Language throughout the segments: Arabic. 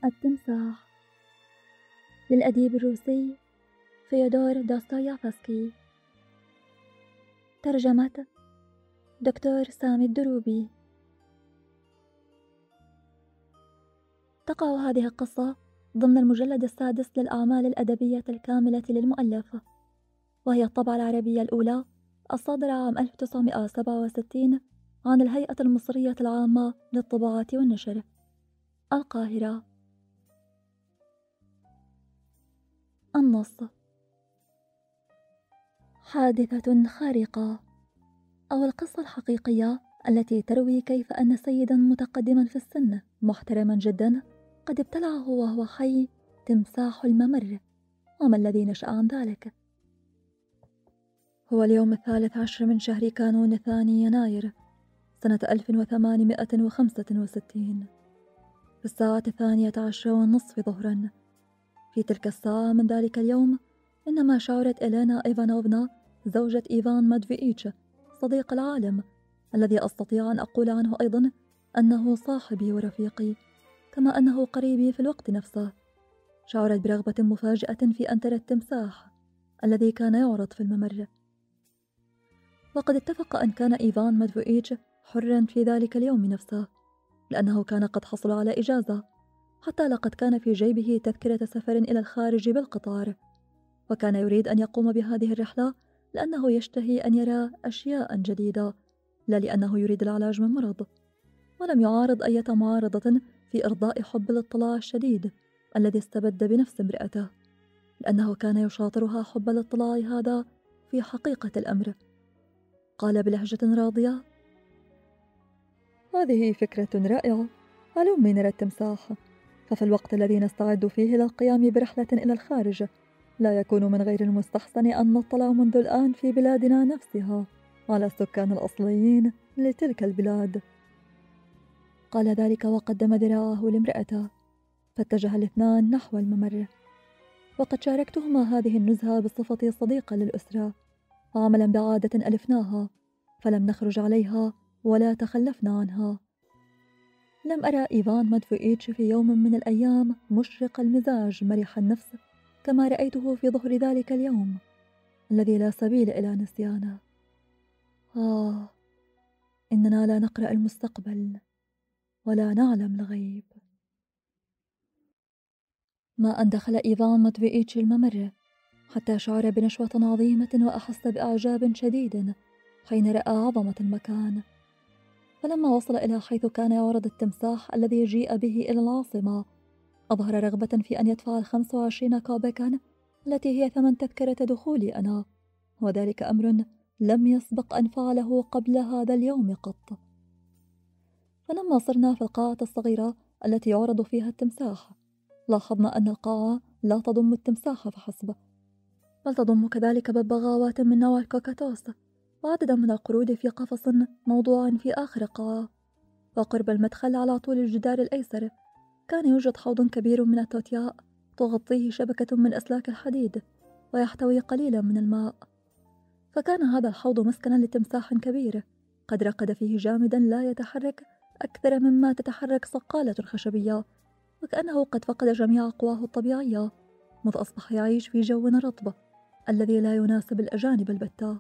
التمساح للأديب الروسي فيودور دوستويفسكي. ترجمة دكتور سامي الدروبي. تقع هذه القصة ضمن المجلد السادس للأعمال الأدبية الكاملة للمؤلف، وهي الطبعة العربية الأولى الصادرة عام 1967 عن الهيئة المصرية العامة للطباعة والنشر، القاهرة. النص: حادثة خارقة، أو القصة الحقيقية التي تروي كيف أن سيداً متقدماً في السن محترماً جداً قد ابتلعه وهو حي تمساح الممر. وما الذي نشأ عن ذلك؟ هو اليوم 13 من شهر كانون 2 يناير سنة 1865 في الساعة 12:30 ظهراً. في تلك الساعة من ذلك اليوم إنما شعرت إلينا إيفانوفنا زوجة إيفان ماتفييتش صديق العالم، الذي أستطيع أن أقول عنه أيضاً أنه صاحبي ورفيقي كما أنه قريبي في الوقت نفسه، شعرت برغبة مفاجئة في أن ترى التمساح الذي كان يعرض في الممر. وقد اتفق أن كان إيفان ماتفييتش حراً في ذلك اليوم نفسه، لأنه كان قد حصل على إجازة، حتى لقد كان في جيبه تذكرة سفر إلى الخارج بالقطار، وكان يريد أن يقوم بهذه الرحلة لأنه يشتهي أن يرى أشياء جديدة، لا لأنه يريد العلاج من مرض. ولم يعارض أي معارضة في إرضاء حب الاطلاع الشديد الذي استبد بنفس امرأته، لأنه كان يشاطرها حب الاطلاع هذا في حقيقة الأمر. قال بلهجة راضية: هذه فكرة رائعة، هلمي نرى التمساح، ففي الوقت الذي نستعد فيه للقيام برحلة إلى الخارج لا يكون من غير المستحسن أن نطلع منذ الآن في بلادنا نفسها على السكان الأصليين لتلك البلاد. قال ذلك وقدم ذراعه لامرأته، فاتجه الاثنان نحو الممر. وقد شاركتهما هذه النزهة بصفتي صديقة للأسرة، عملا بعادة ألفناها فلم نخرج عليها ولا تخلفنا عنها. لم أرى إيفان ماتفييتش في يوم من الأيام مشرق المزاج مرح النفس كما رأيته في ظهر ذلك اليوم الذي لا سبيل إلى نسيانه. إننا لا نقرأ المستقبل ولا نعلم الغيب. ما أن دخل إيفان ماتفييتش الممر حتى شعر بنشوة عظيمة وأحس بإعجاب شديد حين رأى عظمة المكان. فلما وصل إلى حيث كان يعرض التمساح الذي جيء به إلى العاصمة، أظهر رغبة في أن يدفع 25 كوبكا التي هي ثمن تذكرة دخولي أنا، وذلك أمر لم يسبق أن فعله قبل هذا اليوم قط. فلما صرنا في القاعة الصغيرة التي يعرض فيها التمساح، لاحظنا أن القاعة لا تضم التمساح فحسب، بل تضم كذلك ببغاوات من نوع الكوكاتوس وعددا من القرود في قفص موضوع في آخر القاعة. وقرب المدخل على طول الجدار الأيسر كان يوجد حوض كبير من التوتياء تغطيه شبكة من أسلاك الحديد ويحتوي قليلا من الماء. فكان هذا الحوض مسكنا لتمساح كبير قد رقد فيه جامدا لا يتحرك أكثر مما تتحرك صقالة خشبية، وكأنه قد فقد جميع قواه الطبيعية مذ أصبح يعيش في جو رطب الذي لا يناسب الأجانب البتة.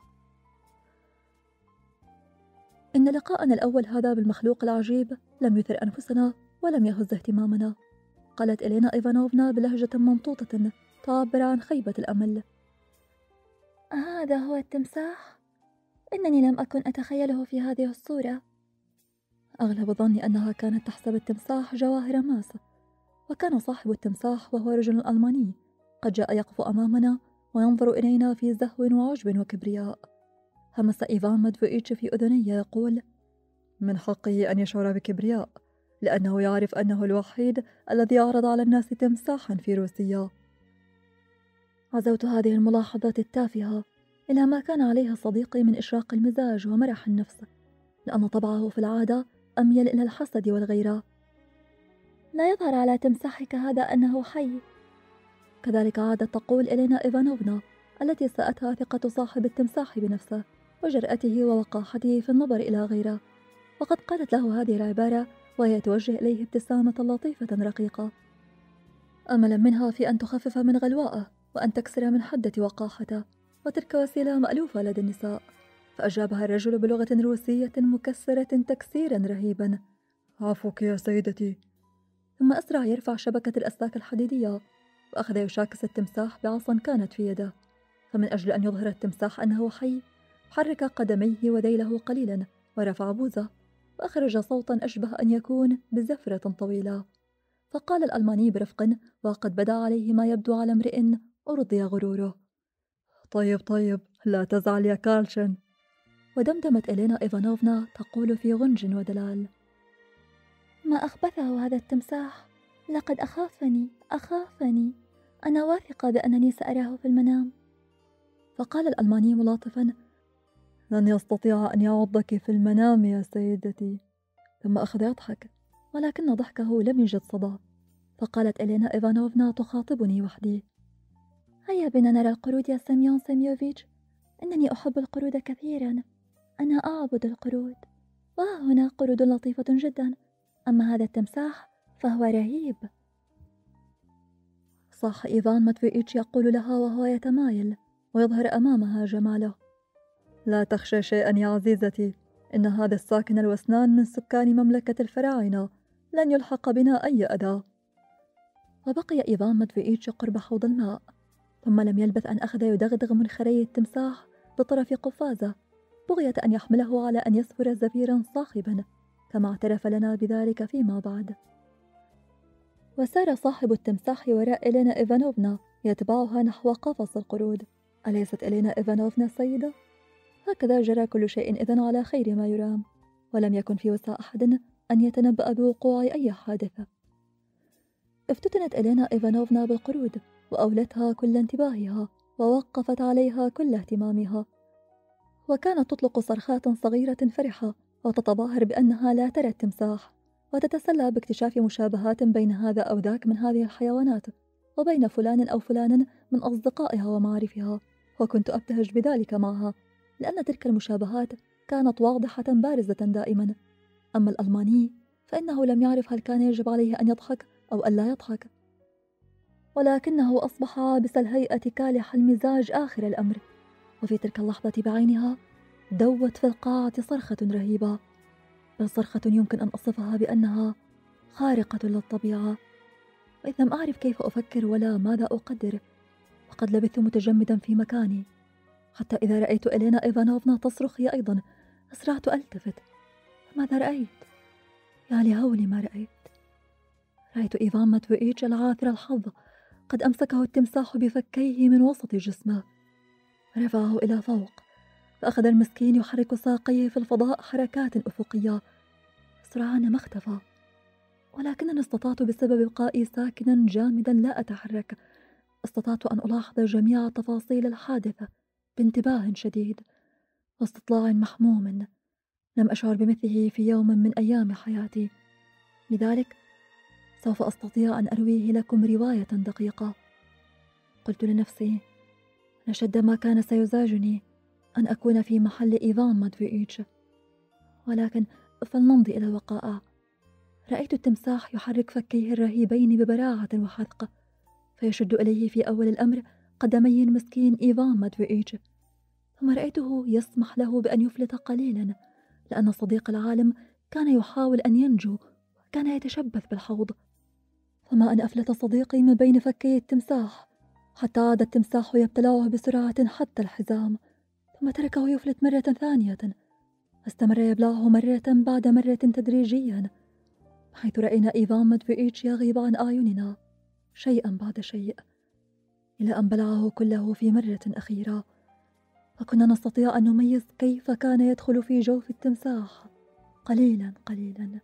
إن لقاءنا الأول هذا بالمخلوق العجيب لم يثر أنفسنا ولم يهز اهتمامنا. قالت إلينا إيفانوفنا بلهجة ممطوطة تعبر عن خيبة الأمل: هذا هو التمساح؟ إنني لم أكن أتخيله في هذه الصورة. أغلب ظني أنها كانت تحسب التمساح جواهر ماس، وكان صاحب التمساح وهو رجل ألماني قد جاء يقف أمامنا وينظر إلينا في زهو وعجب وكبرياء. همس إيفان ماتفييتش في أذني يقول: من حقه أن يشعر بكبرياء، لأنه يعرف أنه الوحيد الذي عرض على الناس تمساحا في روسيا. عزوت هذه الملاحظات التافهة إلى ما كان عليه صديقي من إشراق المزاج ومرح النفس، لأن طبعه في العادة أميل إلى الحسد والغيرة. لا يظهر على تمساحك هذا أنه حي. كذلك عادت تقول إلينا إيفانوفنا التي ساءتها ثقة صاحب التمساح بنفسه وجرأته ووقاحته في النظر إلى غيره، وقد قالت له هذه العبارة وهي توجه إليه ابتسامة لطيفة رقيقة: أملا منها في أن تخفف من غلوائه وأن تكسر من حدة وقاحته، وتلك وسيلة مألوفة لدى النساء. فأجابها الرجل بلغة روسية مكسرة تكسيرا رهيبا: عفوك يا سيدتي. ثم أسرع يرفع شبكة الأسلاك الحديدية، وأخذ يشاكس التمساح بعصا كانت في يده. فمن أجل أن يظهر التمساح أنه حي، حرك قدميه وذيله قليلا ورفع بوزه، وأخرج صوتا أشبه أن يكون بزفرة طويلة. فقال الألماني برفق وقد بدا عليه ما يبدو على امرئ أرضي غروره: طيب طيب، لا تزعل يا كارلشن. ودمدمت إلينا إيفانوفنا تقول في غنج ودلال: ما أخبثه هذا التمساح، لقد أخافني، أنا واثقة بأنني سأراه في المنام. فقال الألماني ملاطفا: لن يستطيع أن يعضك في المنام يا سيدتي. ثم أخذ يضحك، ولكن ضحكه لم يجد صدى. فقالت إلينا إيفانوفنا تخاطبني وحدي: هيا بنا نرى القرود يا سيميون سيميوفيتش، إنني أحب القرود كثيرا، أنا أعبد القرود، وها هنا قرود لطيفة جدا، أما هذا التمساح فهو رهيب. صاح إيفان ماتفيئيتش يقول لها وهو يتمايل ويظهر أمامها جماله: لا تخشى شيئا يا عزيزتي، إن هذا الساكن الوسنان من سكان مملكة الفراعنة لن يلحق بنا أي أذى. وبقي إيفان ماتفيئيتش قرب حوض الماء، ثم لم يلبث أن أخذ يدغدغ منخري التمساح بطرف قفازة، بغية أن يحمله على أن يسفر زفيرا صاخبا، كما اعترف لنا بذلك فيما بعد. وسار صاحب التمساح وراء إلينا إيفانوفنا يتبعها نحو قفص القرود. أليست إلينا إيفانوفنا السيدة؟ هكذا جرى كل شيء إذن على خير ما يرام، ولم يكن في وسع أحد أن يتنبأ بوقوع أي حادثة. افتتنت إلينا إيفانوفنا بالقرود وأولتها كل انتباهها ووقفت عليها كل اهتمامها، وكانت تطلق صرخات صغيرة فرحة وتتظاهر بأنها لا ترى التمساح، وتتسلى باكتشاف مشابهات بين هذا أو ذاك من هذه الحيوانات وبين فلان أو فلان من أصدقائها ومعارفها. وكنت أبتهج بذلك معها، لأن تلك المشابهات كانت واضحة بارزة دائما. أما الألماني فإنه لم يعرف هل كان يجب عليه أن يضحك أو ألا يضحك، ولكنه أصبح عابس الهيئة كالح المزاج آخر الأمر. وفي تلك اللحظة بعينها دوت في القاعة صرخة رهيبة، بل صرخة يمكن أن أصفها بأنها خارقة للطبيعة. وإذ لم أعرف كيف أفكر ولا ماذا أقدر، وقد لبثت متجمدا في مكاني، حتى إذا رأيت إلينا إيفانوفنا تصرخ هي أيضا أسرعت ألتفت. ماذا رأيت؟ يا لهول ما رأيت إيفان ماتفيئيتش العاثر الحظ قد أمسكه التمساح بفكيه من وسط جسمه، رفعه إلى فوق، فأخذ المسكين يحرك ساقيه في الفضاء حركات أفقية. سرعان ما اختفى، ولكنني استطعت بسبب بقائي ساكنا جامدا لا أتحرك، استطعت أن ألاحظ جميع تفاصيل الحادثة بانتباه شديد واستطلاع محموم لم أشعر بمثله في يوم من أيام حياتي. لذلك سوف أستطيع أن أرويه لكم رواية دقيقة. قلت لنفسي: لشد ما كان سيزعجني أن أكون في محل إيفان ماتفيئيتش. ولكن فلنمضي إلى الوقائع. رأيت التمساح يحرك فكيه الرهيبين ببراعة وحذق، فيشد إليه في أول الأمر قدمي المسكين إيفان ماتفيئيتش، ثم رأيته يسمح له بأن يفلت قليلا، لأن صديق العالم كان يحاول أن ينجو وكان يتشبث بالحوض. فما أن أفلت صديقي من بين فكي التمساح، حتى عاد التمساح يبتلعه بسرعة حتى الحزام، ثم تركه يفلت مرة ثانية، واستمر يبلعه مرة بعد مرة تدريجيا، حيث رأينا إيفان ماتفيئيتش يغيب عن أعيننا شيئا بعد شيء، إلى أن بلعه كله في مرة أخيرة. فكنا نستطيع أن نميز كيف كان يدخل في جوف التمساح قليلا قليلا.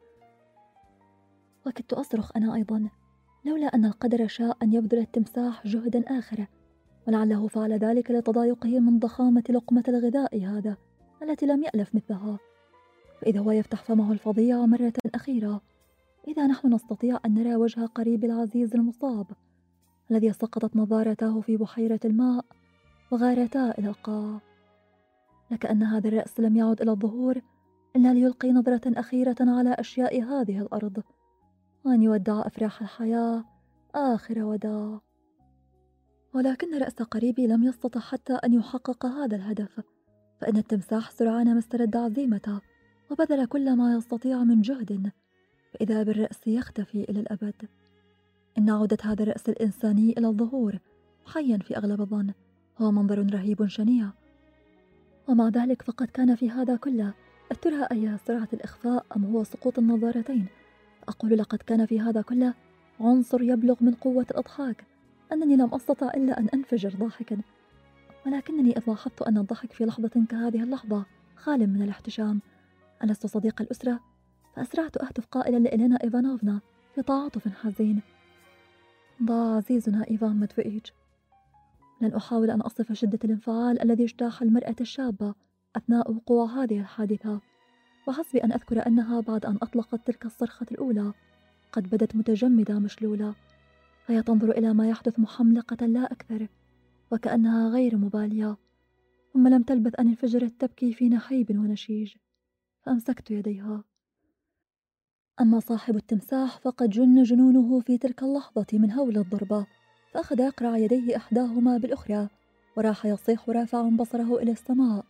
وكدت أصرخ أنا أيضا، لولا أن القدر شاء أن يبذل التمساح جهدا آخر، ولعله فعل ذلك لتضايقه من ضخامة لقمة الغذاء هذا التي لم يألف مثلها. فإذا هو يفتح فمه الفظيع مرة أخيرة، إذا نحن نستطيع أن نرى وجه قريب العزيز المصاب الذي سقطت نظارته في بحيرة الماء وغارتا إلى القاع، لكأن هذا الرأس لم يعد إلى الظهور إلا ليلقي نظرة أخيرة على أشياء هذه الأرض، وأن يودع أفراح الحياة آخر وداع. ولكن رأس قريبي لم يستطع حتى أن يحقق هذا الهدف، فإن التمساح سرعان ما استرد عزيمته وبذل كل ما يستطيع من جهد، فإذا بالرأس يختفي إلى الأبد. إن عودة هذا الرأس الإنساني إلى الظهور حيا في أغلب الظن هو منظر رهيب شنيع، ومع ذلك فقد كان في هذا كله، أترى أي سرعة الإخفاء أم هو سقوط النظارتين؟ أقول لقد كان في هذا كله عنصر يبلغ من قوة الإضحاك أنني لم أستطع إلا أن أنفجر ضاحكا، ولكنني إذ لاحظت أن الضحك في لحظة كهذه اللحظة خال من الاحتشام. ألست صديق الأسرة؟ فأسرعت أهتف قائلا لإلينا إيفانوفنا في تعاطف حزين: ضاع عزيزنا إيفان ماتفيئيتش. لن أحاول أن أصف شدة الانفعال الذي اجتاح المرأة الشابة أثناء وقوع هذه الحادثة، وحسبي أن أذكر أنها بعد أن أطلقت تلك الصرخة الأولى قد بدت متجمدة مشلولة، فهي تنظر إلى ما يحدث محملقة لا أكثر، وكأنها غير مبالية. ثم لم تلبث أن انفجرت تبكي في نحيب ونشيج، فأمسكت يديها. أما صاحب التمساح فقد جن جنونه في تلك اللحظة من هول الضربة، فأخذ يقرع يديه إحداهما بالأخرى وراح يصيح رافعا بصره إلى السماء: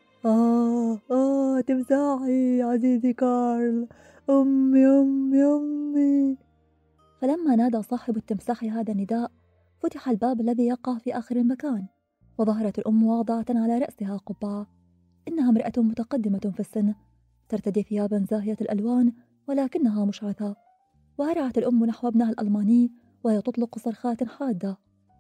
تمساحي عزيزي كارل، أمي أمي أمي. فلما نادى صاحب التمساح هذا النداء فتح الباب الذي يقع في آخر المكان، وظهرت الأم واضعة على رأسها قبعة. إنها امرأة متقدمة في السن ترتدي ثيابا زاهية الألوان ولكنها مشعثة، وهرعت الأم نحو ابنها الألماني وهي تطلق صرخات حادة،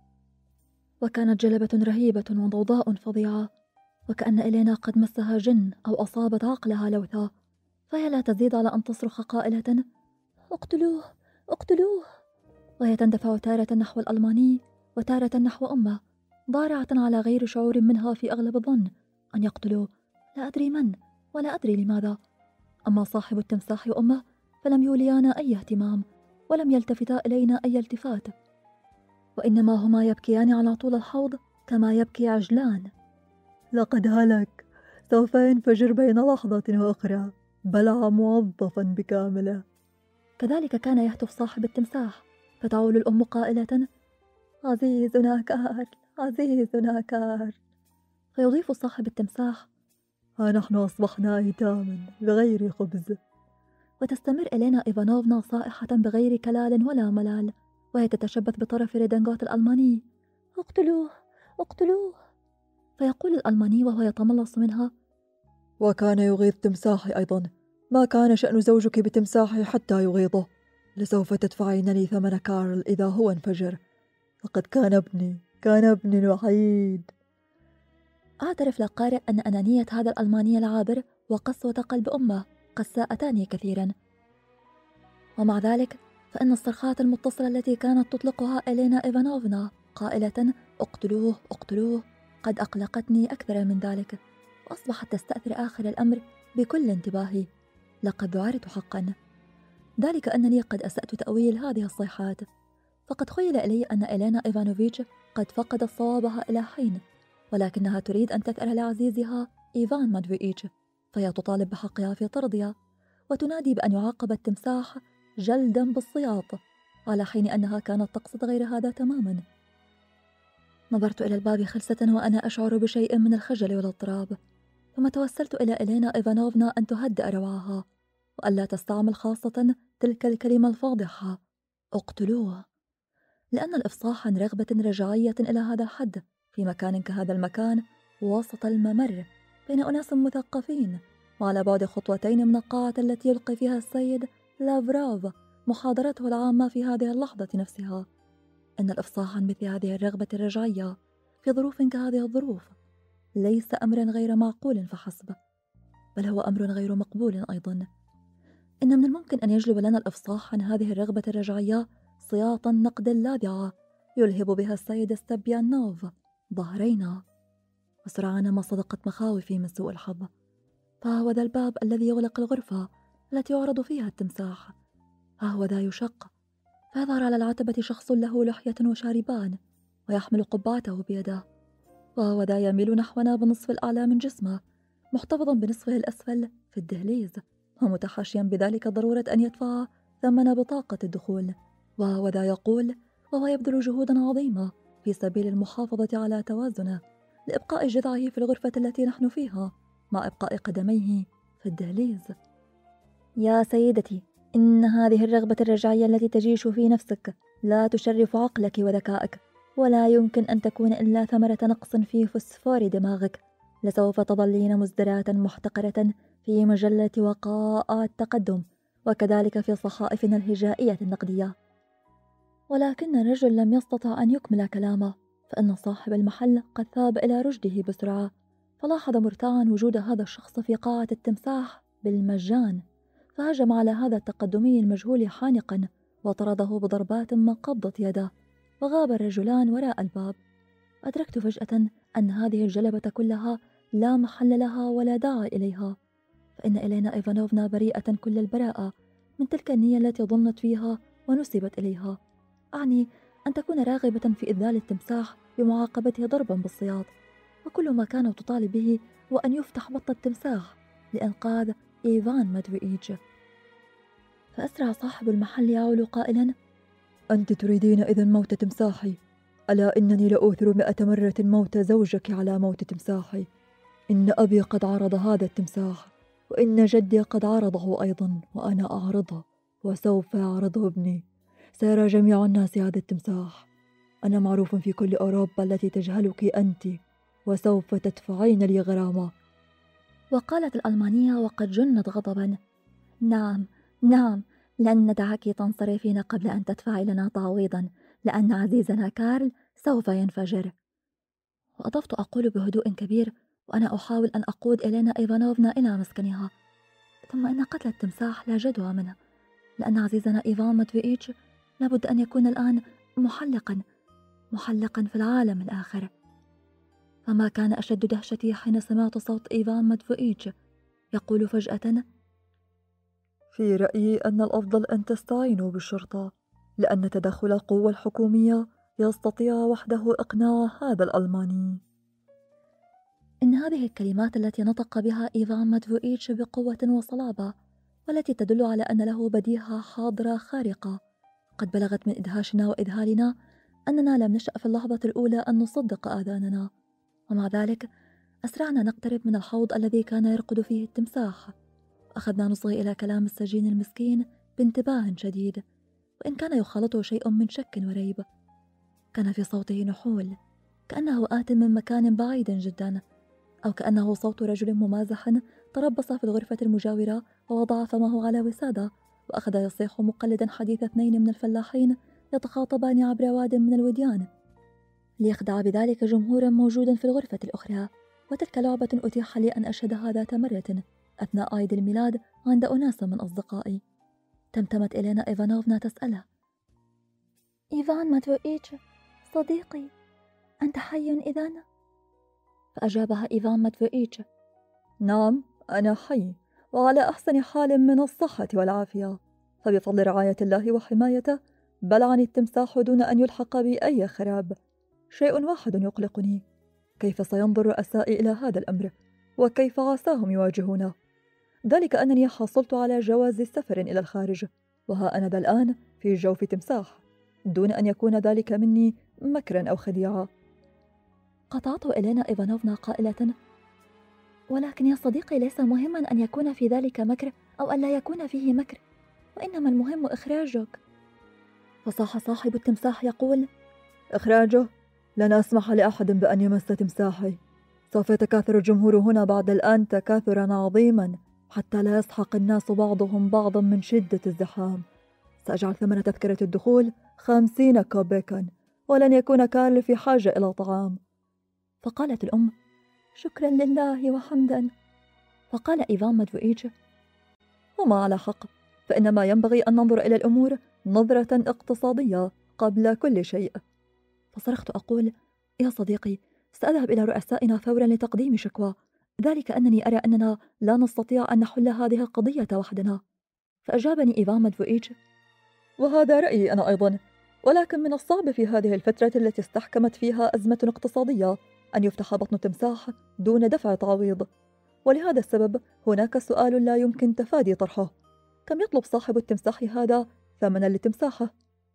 وكانت جلبة رهيبة وضوضاء فظيعة، وكأن إلينا قد مسها جن أو أصابت عقلها لوثة، فهي لا تزيد على أن تصرخ قائلة: اقتلوه اقتلوه، وهي تندفع تارة نحو الألماني وتارة نحو أمه، ضارعة على غير شعور منها في أغلب الظن أن يقتلوا لا أدري من ولا أدري لماذا. أما صاحب التمساح وأمه فلم يوليانا أي اهتمام ولم يلتفتا إلينا أي التفات، وإنما هما يبكيان على طول الحوض كما يبكي عجلان. لقد هلك، سوف ينفجر بين لحظة وأخرى، بلع موظفا بكامله. كذلك كان يهتف صاحب التمساح، فتعول الأم قائلة: عزيزنا كارل، عزيزنا كارل. فيضيف صاحب التمساح: ها نحن أصبحنا أيتاما بغير خبز. وتستمر إلينا إيفانوفنا صائحة بغير كلال ولا ملال، وهي تتشبث بطرف ريدنغوت الألماني: اقتلوه اقتلوه. فيقول الألماني وهو يتملص منها: وكان يغيظ تمساحي أيضا، ما كان شأن زوجك بتمساحي حتى يغيظه، لسوف تدفعين لي ثمن كارل إذا هو انفجر، لقد كان ابني الوحيد. أعترف للقارئ أن أنانية هذا الألماني العابر وقسوة قلب أمه قد ساءتاني كثيرا، ومع ذلك فإن الصرخات المتصلة التي كانت تطلقها إلينا إيفانوفنا قائلة: اقتلوه اقتلوه قد أقلقتني أكثر من ذلك، وأصبحت تستأثر آخر الأمر بكل انتباهي. لقد ذعرت حقا، ذلك أنني قد أسأت تأويل هذه الصيحات، فقد خيل إلي أن إلينا إيفانوفيتش قد فقدت صوابها إلى حين، ولكنها تريد أن تثأر لعزيزها إيفان ماتفيئيتش، فهي تطالب بحقها في طردها، وتنادي بأن يعاقب التمساح جلدا بالسياط، على حين أنها كانت تقصد غير هذا تماما. نظرت إلى الباب خلسة وأنا أشعر بشيء من الخجل والاضطراب، ثم توسلت إلى إلينا إيفانوفنا أن تهدأ رواها وألا تستعمل خاصة تلك الكلمة الفاضحة: اقتلوه، لأن الإفصاح عن رغبة رجعية إلى هذا الحد في مكان كهذا المكان وسط الممر بين أناس مثقفين وعلى بعد خطوتين من القاعة التي يلقي فيها السيد لافراف محاضرته العامة في هذه اللحظة نفسها، إن الإفصاح عن مثل هذه الرغبة الرجعية في ظروف كهذه الظروف ليس أمرا غير معقول فحسب، بل هو أمر غير مقبول أيضا. إن من الممكن أن يجلب لنا الإفصاح عن هذه الرغبة الرجعية سياط النقد اللاذعة يلهب بها السيد ستبيانوف ظهرينا، وسرعان ما صدقت مخاوفي من سوء الحظ، فهو ذا الباب الذي يغلق الغرفة التي يعرض فيها التمساح، هو ذا يشق، فيظهر على العتبة شخص له لحية وشاربان ويحمل قبعته بيده، وهو ذا يميل نحونا بنصف الأعلى من جسمه محتفظا بنصفه الأسفل في الدهليز، ومتحاشيا بذلك ضرورة أن يدفع ثمن بطاقة الدخول، وهو ذا يقول: وهو يبذل جهودا عظيمة في سبيل المحافظة على توازنه لإبقاء جذعه في الغرفة التي نحن فيها مع إبقاء قدميه في الدهليز. يا سيدتي، إن هذه الرغبة الرجعية التي تجيش في نفسك لا تشرف عقلك وذكائك، ولا يمكن أن تكون إلا ثمرة نقص في فسفور دماغك. لسوف تظلين مزدراة محتقرة في مجلة وقاء التقدم، وكذلك في صحائفنا الهجائية النقدية. ولكن الرجل لم يستطع أن يكمل كلامه، فإن صاحب المحل قد ثاب إلى رشده بسرعة، فلاحظ مرتاعا وجود هذا الشخص في قاعة التمساح بالمجان، فهجم على هذا التقدمي المجهول حانقا وطرده بضربات من قبضة يده، وغاب الرجلان وراء الباب. أدركت فجأة أن هذه الجلبة كلها لا محل لها ولا داعي إليها، فإن إلينا إيفانوفنا بريئة كل البراءة من تلك النية التي ظنت فيها ونسبت إليها، أعني أن تكون راغبة في إذلال التمساح بمعاقبته ضربا بالسياط، وكل ما كانت تطالب به هو أن يفتح بط التمساح لإنقاذ إيفان ماتفيئيتش. فأسرع صاحب المحل يعول قائلا: أنت تريدين إذن موت تمساحي؟ ألا إنني لأؤثر 100 مرة موت زوجك على موت تمساحي. إن أبي قد عرض هذا التمساح، وإن جدي قد عرضه أيضا، وأنا أعرضه، وسوف يعرضه ابني. سيرى جميع الناس هذا التمساح. أنا معروف في كل أوروبا التي تجهلك أنت، وسوف تدفعين لي غرامة. وقالت الألمانية وقد جنت غضبا: نعم نعم، لن ندعك تنصرفين قبل أن تدفعي لنا تعويضا، لأن عزيزنا كارل سوف ينفجر. وأضفت أقول بهدوء كبير وأنا أحاول أن أقود إلينا إيفانوفنا إلى مسكنها: ثم إن قتل التمساح لا جدوى منه، لأن عزيزنا إيفان ماتفيئيتش لابد أن يكون الآن محلقا في العالم الآخر. فما كان أشد دهشتي حين سمعت صوت إيفان ماتفيئيتش يقول فجأة: في رأيي أن الأفضل أن تستعينوا بالشرطة، لأن تدخل القوة الحكومية يستطيع وحده إقناع هذا الألماني. إن هذه الكلمات التي نطق بها إيفان ماتفيئيتش بقوة وصلابة، والتي تدل على أن له بديهة حاضرة خارقة، قد بلغت من إدهاشنا وإذهالنا أننا لم نشأ في اللحظة الأولى أن نصدق آذاننا. ومع ذلك أسرعنا نقترب من الحوض الذي كان يرقد فيه التمساح، وأخذنا نصغي إلى كلام السجين المسكين بانتباه شديد، وإن كان يخالطه شيء من شك وريب. كان في صوته نحول، كأنه آت من مكان بعيد جدا، أو كأنه صوت رجل ممازح تربص في الغرفة المجاورة ووضع فمه على وسادة وأخذ يصيح مقلدا حديث 2 من الفلاحين يتخاطبان عبر واد من الوديان، ليخدع بذلك جمهورا موجودا في الغرفة الأخرى. وتلك لعبة أتيح لي أن أشهدها ذات مرة أثناء عيد الميلاد عند أناس من أصدقائي. تمتمت إلينا إيفانوفنا تسأله: إيفان ماتفيئيتش صديقي، أنت حي إذن؟ فأجابها إيفان ماتفيئيتش: نعم، أنا حي، وعلى أحسن حال من الصحة والعافية، فبفضل رعاية الله وحمايته بلعني التمساح دون أن يلحق بي أي خراب. شيء واحد يقلقني: كيف سينظر رؤسائي إلى هذا الأمر؟ وكيف عساهم يواجهونه؟ ذلك أنني حصلت على جواز سفر إلى الخارج، وها أنا ذا الآن في جوف تمساح، دون أن يكون ذلك مني مكرا أو خديعة. قطعت إلينا إيفانوفنا قائلة: ولكن يا صديقي، ليس مهما أن يكون في ذلك مكر أو أن لا يكون فيه مكر، وإنما المهم إخراجك. فصاح صاحب التمساح يقول: إخراجه؟ لن أسمح لأحد بأن يمس تمساحي. سوف يتكاثر الجمهور هنا بعد الآن تكاثرا عظيما، حتى لا يسحق الناس بعضهم بعضا من شدة الزحام. سأجعل ثمن تذكرة الدخول 50 كوبيكا، ولن يكون كارل في حاجة إلى طعام. فقالت الأم: شكرا لله وحمدا. فقال إيفان ماتفيئيتش: هما على حق، فإنما ينبغي أن ننظر إلى الأمور نظرة اقتصادية قبل كل شيء. فصرخت أقول: يا صديقي، سأذهب إلى رؤسائنا فورا لتقديم شكوى، ذلك أنني أرى أننا لا نستطيع أن نحل هذه القضية وحدنا. فأجابني إيفان ماتفيئيتش: وهذا رأيي أنا أيضا، ولكن من الصعب في هذه الفترة التي استحكمت فيها أزمة اقتصادية أن يفتح بطن تمساح دون دفع تعويض. ولهذا السبب هناك سؤال لا يمكن تفادي طرحه: كم يطلب صاحب التمساح هذا ثمنا لتمساحه؟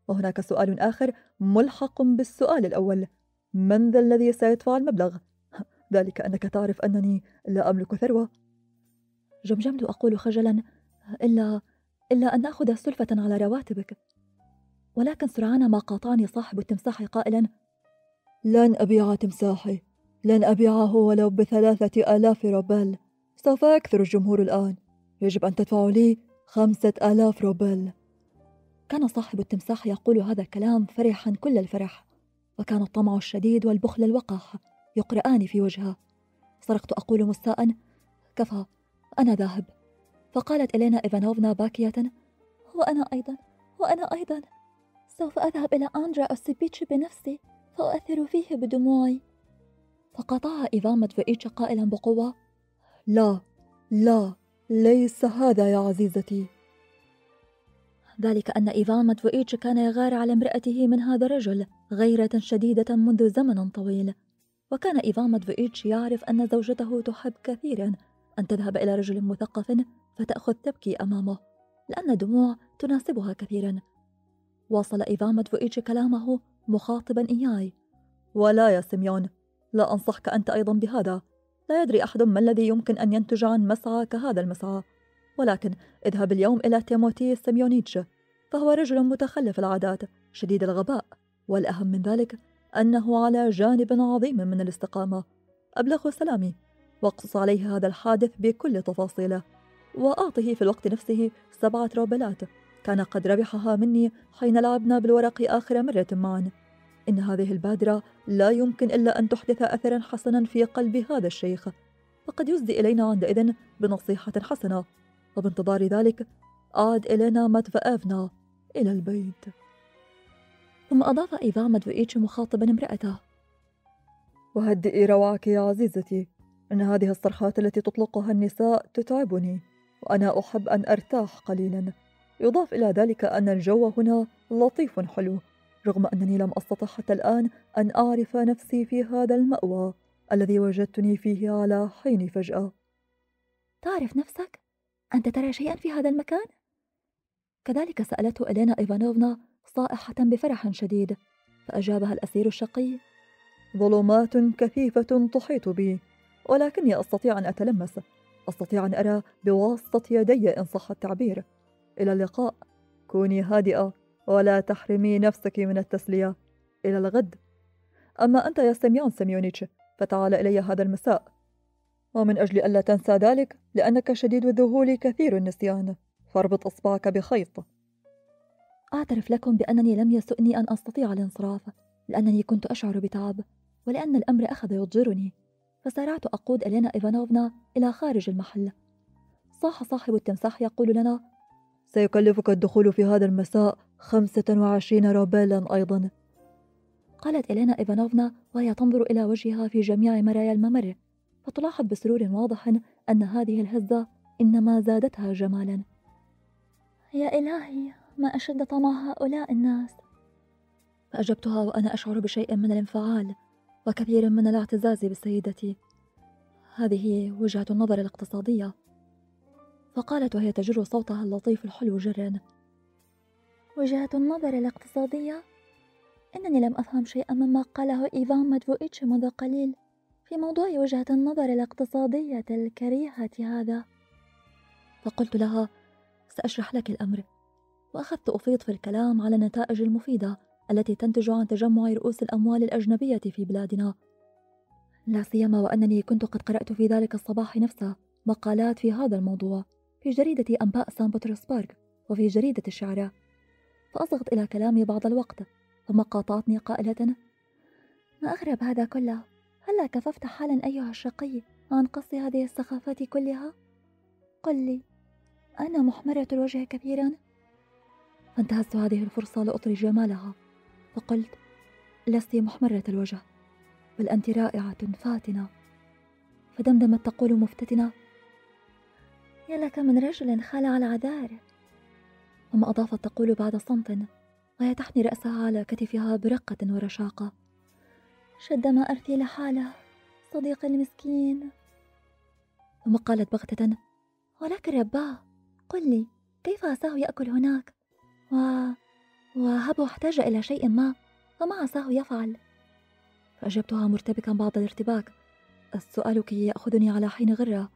وهناك سؤال آخر ملحق بالسؤال الأول: من ذا الذي سيدفع المبلغ؟ ذلك أنك تعرف أنني لا أملك ثروة. جمجمت أقول خجلا: إلا أن نأخذ سلفة على رواتبك. ولكن سرعان ما قاطعني صاحب التمساح قائلا: لن أبيع تمساحي، لن أبيعه ولو ب3,000 روبل. سوف يكثر الجمهور الآن، يجب أن تدفع لي 5,000 روبل. كان صاحب التمساح يقول هذا الكلام فرحا كل الفرح، وكان الطمع الشديد والبخل الوقاح يقرآن في وجهه. صرخت أقول مستاء: كفى، أنا ذاهب. فقالت إلينا إيفانوفنا باكية: وأنا أيضا سوف أذهب إلى أندرا أوسيبيتش بنفسي فأؤثر فيه بدموعي. فقاطعها إيفان ماتفيئيتش قائلا بقوة: لا لا، ليس هذا يا عزيزتي. ذلك أن إيفان ماتفيئيتش كان يغار على امرأته من هذا الرجل غيرة شديدة منذ زمن طويل، وكان إيفان ماتفيئيتش يعرف أن زوجته تحب كثيرا أن تذهب إلى رجل مثقف فتأخذ تبكي أمامه، لأن الدموع تناسبها كثيرا. واصل إيفان ماتفيئيتش كلامه مخاطبا إياي: ولا يا سيميون، لا أنصحك أنت أيضا بهذا. لا يدري أحد ما الذي يمكن أن ينتج عن مسعى كهذا المسعى. ولكن اذهب اليوم إلى تيموتي سيميونيتش، فهو رجل متخلف العادات شديد الغباء، والأهم من ذلك أنه على جانب عظيم من الاستقامة. أبلغه سلامي، واقصص عليه هذا الحادث بكل تفاصيله، وأعطه في الوقت نفسه 7 روبلات كان قد ربحها مني حين لعبنا بالورق آخر مرة معا. إن هذه البادرة لا يمكن إلا أن تحدث أثرا حسنا في قلب هذا الشيخ، فقد يسدي إلينا عندئذ بنصيحة حسنة، وبانتظار ذلك عاد إلينا ماتفئيفنا إلى البيت. ثم أضاف إيفان ماتفيئيتش مخاطبا امرأته: وهدئي روعك يا عزيزتي، إن هذه الصرخات التي تطلقها النساء تتعبني، وأنا أحب أن أرتاح قليلا. يضاف إلى ذلك أن الجو هنا لطيف حلو، رغم أنني لم أستطع حتى الآن أن أعرف نفسي في هذا المأوى الذي وجدتني فيه على حين فجأة. تعرف نفسك؟ أنت ترى شيئا في هذا المكان؟ كذلك سألته إلينا إيفانوفنا صائحة بفرح شديد، فأجابها الأسير الشقي: ظلمات كثيفة تحيط بي، ولكني أستطيع أن أتلمس، أستطيع أن أرى بواسطة يدي إن صح التعبير. إلى اللقاء، كوني هادئة ولا تحرمي نفسك من التسلية. إلى الغد. أما أنت يا سيميون سيميونيتش فتعال إلي هذا المساء، ومن أجل ألا تنسى ذلك لأنك شديد الذهول كثير النسيان، فاربط إصبعك بخيط. أعترف لكم بأنني لم يسؤني أن أستطيع الانصراف، لأنني كنت أشعر بتعب، ولأن الأمر أخذ يضجرني، فسارعت أقود إلينا إيفانوفنا إلى خارج المحل. صاح صاحب التمساح يقول لنا: سيكلفك الدخول في هذا المساء 25 روبيلا أيضا. قالت إلينا إيفانوفنا وهي تنظر إلى وجهها في جميع مرايا الممر، فتلاحظ بسرور واضح أن هذه الهزة إنما زادتها جمالا. يا إلهي، ما أشد طمع هؤلاء الناس. فأجبتها وأنا أشعر بشيء من الانفعال وكثير من الاعتزاز بسيدتي: هذه وجهة النظر الاقتصادية. فقالت وهي تجر صوتها اللطيف الحلو جرا: وجهة النظر الاقتصادية؟ إنني لم أفهم شيئا مما قاله إيفان ماتفيئيتش منذ قليل في موضوع وجهة النظر الاقتصادية الكريهة هذا. فقلت لها: سأشرح لك الأمر. وأخذت أفيض في الكلام على النتائج المفيدة التي تنتج عن تجمع رؤوس الأموال الأجنبية في بلادنا، لا سيما وأنني كنت قد قرأت في ذلك الصباح نفسه مقالات في هذا الموضوع في جريدة أنباء سان بطرسبرغ وفي جريدة الشعراء. فأصغت إلى كلامي بعض الوقت، ثم قاطعتني قائلة: ما أغرب هذا كله؟ هلا كففت حالا أيها الشقي عن قص هذه السخافات كلها؟ قل لي، أنا محمرة الوجه كثيرا؟ فانتهزت هذه الفرصة لأطري جمالها، فقلت: لست محمرة الوجه، بل أنت رائعة فاتنة. فدمدمت تقول مفتتنة: يا لك من رجل خلع العذار. ثم أضافت تقول بعد صمت وهي تحني رأسها على كتفها برقة ورشاقة: شد ما أرثي لحاله صديقي المسكين. ثم قالت بغتة: ولكن رباه، قل لي كيف عساه يأكل هناك وهبو احتاج إلى شيء ما فما عساه يفعل. فأجبتها مرتبكا بعض الارتباك: السؤال كي يأخذني على حين غرة.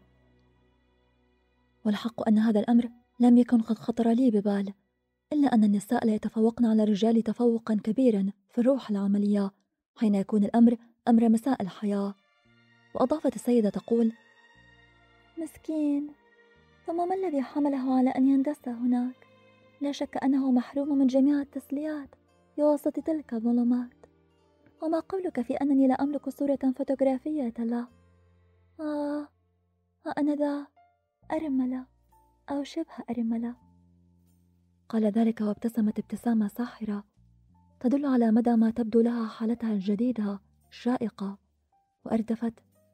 والحق أن هذا الأمر لم يكن قد خطر لي ببال، إلا أن النساء لا يتفوقن على الرجال تفوقا كبيرا في الروح العملية حين يكون الأمر أمر مساء الحياة. وأضافت السيدة تقول: مسكين، ثم ما الذي حمله على أن يندس هناك؟ لا شك أنه محروم من جميع التسليات في وسط تلك الظلمات. وما قولك في أنني لا أملك صورة فوتوغرافية له؟ أنا ذا أرملة أو شبه أرملة. قال ذلك وابتسمت ابتسامة ساحرة تدل على مدى ما تبدو لها حالتها الجديدة الشائقة. وأردفت: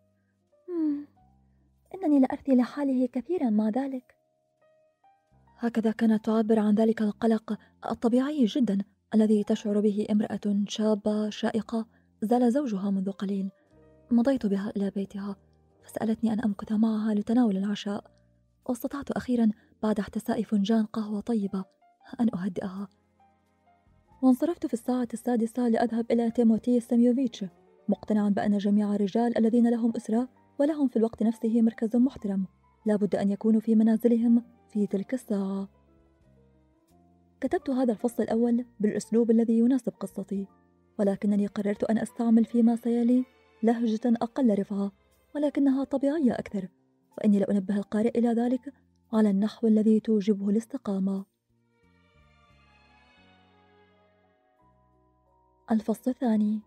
إنني لأرثي لحاله كثيرا مع ذلك. هكذا كانت تعبر عن ذلك القلق الطبيعي جدا الذي تشعر به امرأة شابة شائقة زال زوجها منذ قليل. مضيت بها إلى بيتها فسألتني أن أمكث معها لتناول العشاء، واستطعت أخيرا بعد احتساء فنجان قهوة طيبة أن أهدئها. وانصرفت في الساعة 6 لأذهب إلى تيموتي سيميوفيتش، مقتنعا بأن جميع الرجال الذين لهم أسرة ولهم في الوقت نفسه مركز محترم لا بد أن يكونوا في منازلهم في تلك الساعة. كتبت هذا الفصل الأول بالأسلوب الذي يناسب قصتي، ولكنني قررت أن أستعمل فيما سيلي لهجة أقل رفعة ولكنها طبيعية أكثر، وإني لأنبه القارئ إلى ذلك على النحو الذي توجبه الاستقامة. الفصل الثاني.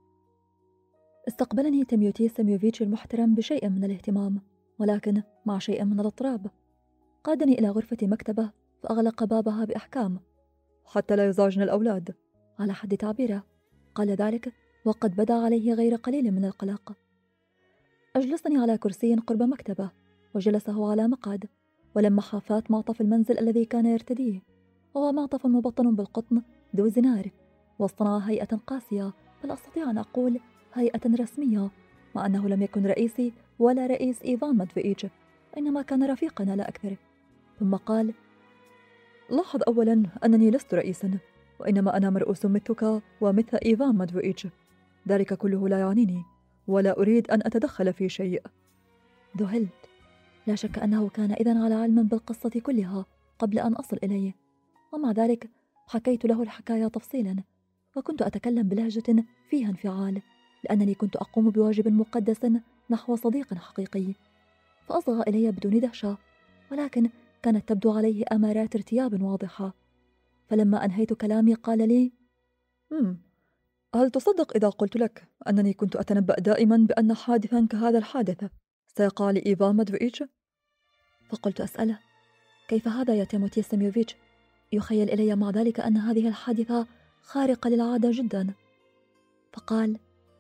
استقبلني تيموتي سيميوفيتش المحترم بشيء من الاهتمام، ولكن مع شيء من الاضطراب. قادني إلى غرفة مكتبة فأغلق بابها بإحكام، حتى لا يزعجن الأولاد على حد تعبيره. قال ذلك وقد بدا عليه غير قليل من القلق. أجلسني على كرسي قرب مكتبه وجلسه على مقعد، ولمح فات معطف المنزل الذي كان يرتديه، وهو معطف مبطن بالقطن ذو زنار، واصطنع هيئة قاسية، بل أستطيع أن أقول هيئة رسمية، مع أنه لم يكن رئيسي ولا رئيس إيفان ماتفيتش، وإنما كان رفيقنا لا أكثر. ثم قال: لاحظ أولا أنني لست رئيسا، وإنما أنا مرؤوس مثلك ومثل إيفان ماتفيتش. ذلك كله لا يعنيني، ولا أريد أن أتدخل في شيء. ذهلت. لا شك أنه كان إذن على علم بالقصة كلها قبل أن أصل إليه، ومع ذلك حكيت له الحكاية تفصيلا، وكنت أتكلم بلهجة فيها انفعال، لأنني كنت أقوم بواجب مقدس نحو صديق حقيقي. فأصغى إلي بدون دهشة، ولكن كانت تبدو عليه أمارات ارتياب واضحة. فلما أنهيت كلامي قال لي: هل تصدق إذا قلت لك أنني كنت أتنبأ دائما بأن حادثا كهذا الحادث سيقع لإيفان ماتفيتش؟ فقلت أسأله: كيف هذا يا تيموتي سيميوفيتش؟ يخيل إلي مع ذلك أن هذه الحادثة خارقة للعادة جدا. فقال: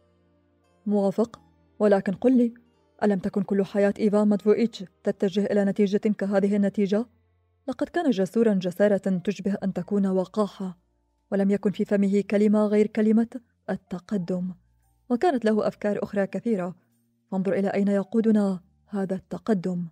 موافق، ولكن قل لي، ألم تكن كل حياة إيفان ماتفيتش تتجه إلى نتيجة كهذه النتيجة؟ لقد كان جسورا جسارة تشبه أن تكون وقاحة، ولم يكن في فمه كلمة غير كلمة التقدم، وكانت له أفكار أخرى كثيرة، فانظر إلى أين يقودنا هذا التقدم.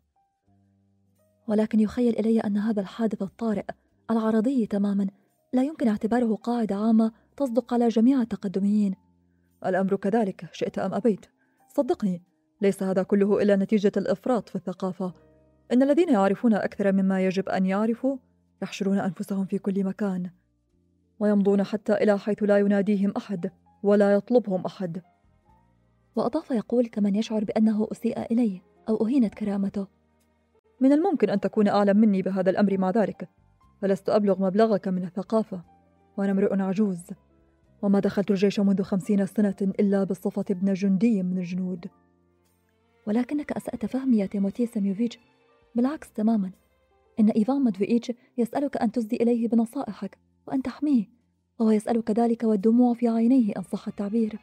ولكن يخيل إلي أن هذا الحادث الطارئ العرضي تماما لا يمكن اعتباره قاعدة عامة تصدق على جميع التقدميين. الأمر كذلك شئت أم أبيت. صدقني، ليس هذا كله إلا نتيجة الإفراط في الثقافة. إن الذين يعرفون أكثر مما يجب أن يعرفوا يحشرون أنفسهم في كل مكان، ويمضون حتى إلى حيث لا يناديهم أحد ولا يطلبهم أحد. وأضاف يقول كمن يشعر بأنه أسيء إليه أو أهينت كرامته: من الممكن أن تكون أعلم مني بهذا الأمر، مع ذلك فلست أبلغ مبلغك من الثقافة، وأنا امرؤ عجوز، وما دخلت الجيش منذ 50 سنة إلا بصفة ابن جندي من الجنود. ولكنك أسأت فهمي يا تيموتي سيميوفيتش، بالعكس تماما. إن إيفان ماتفيتش يسألك أن تسدي إليه بنصائحك وأن تحميه، وهو يسألك ذلك والدموع في عينيه إن صح التعبير.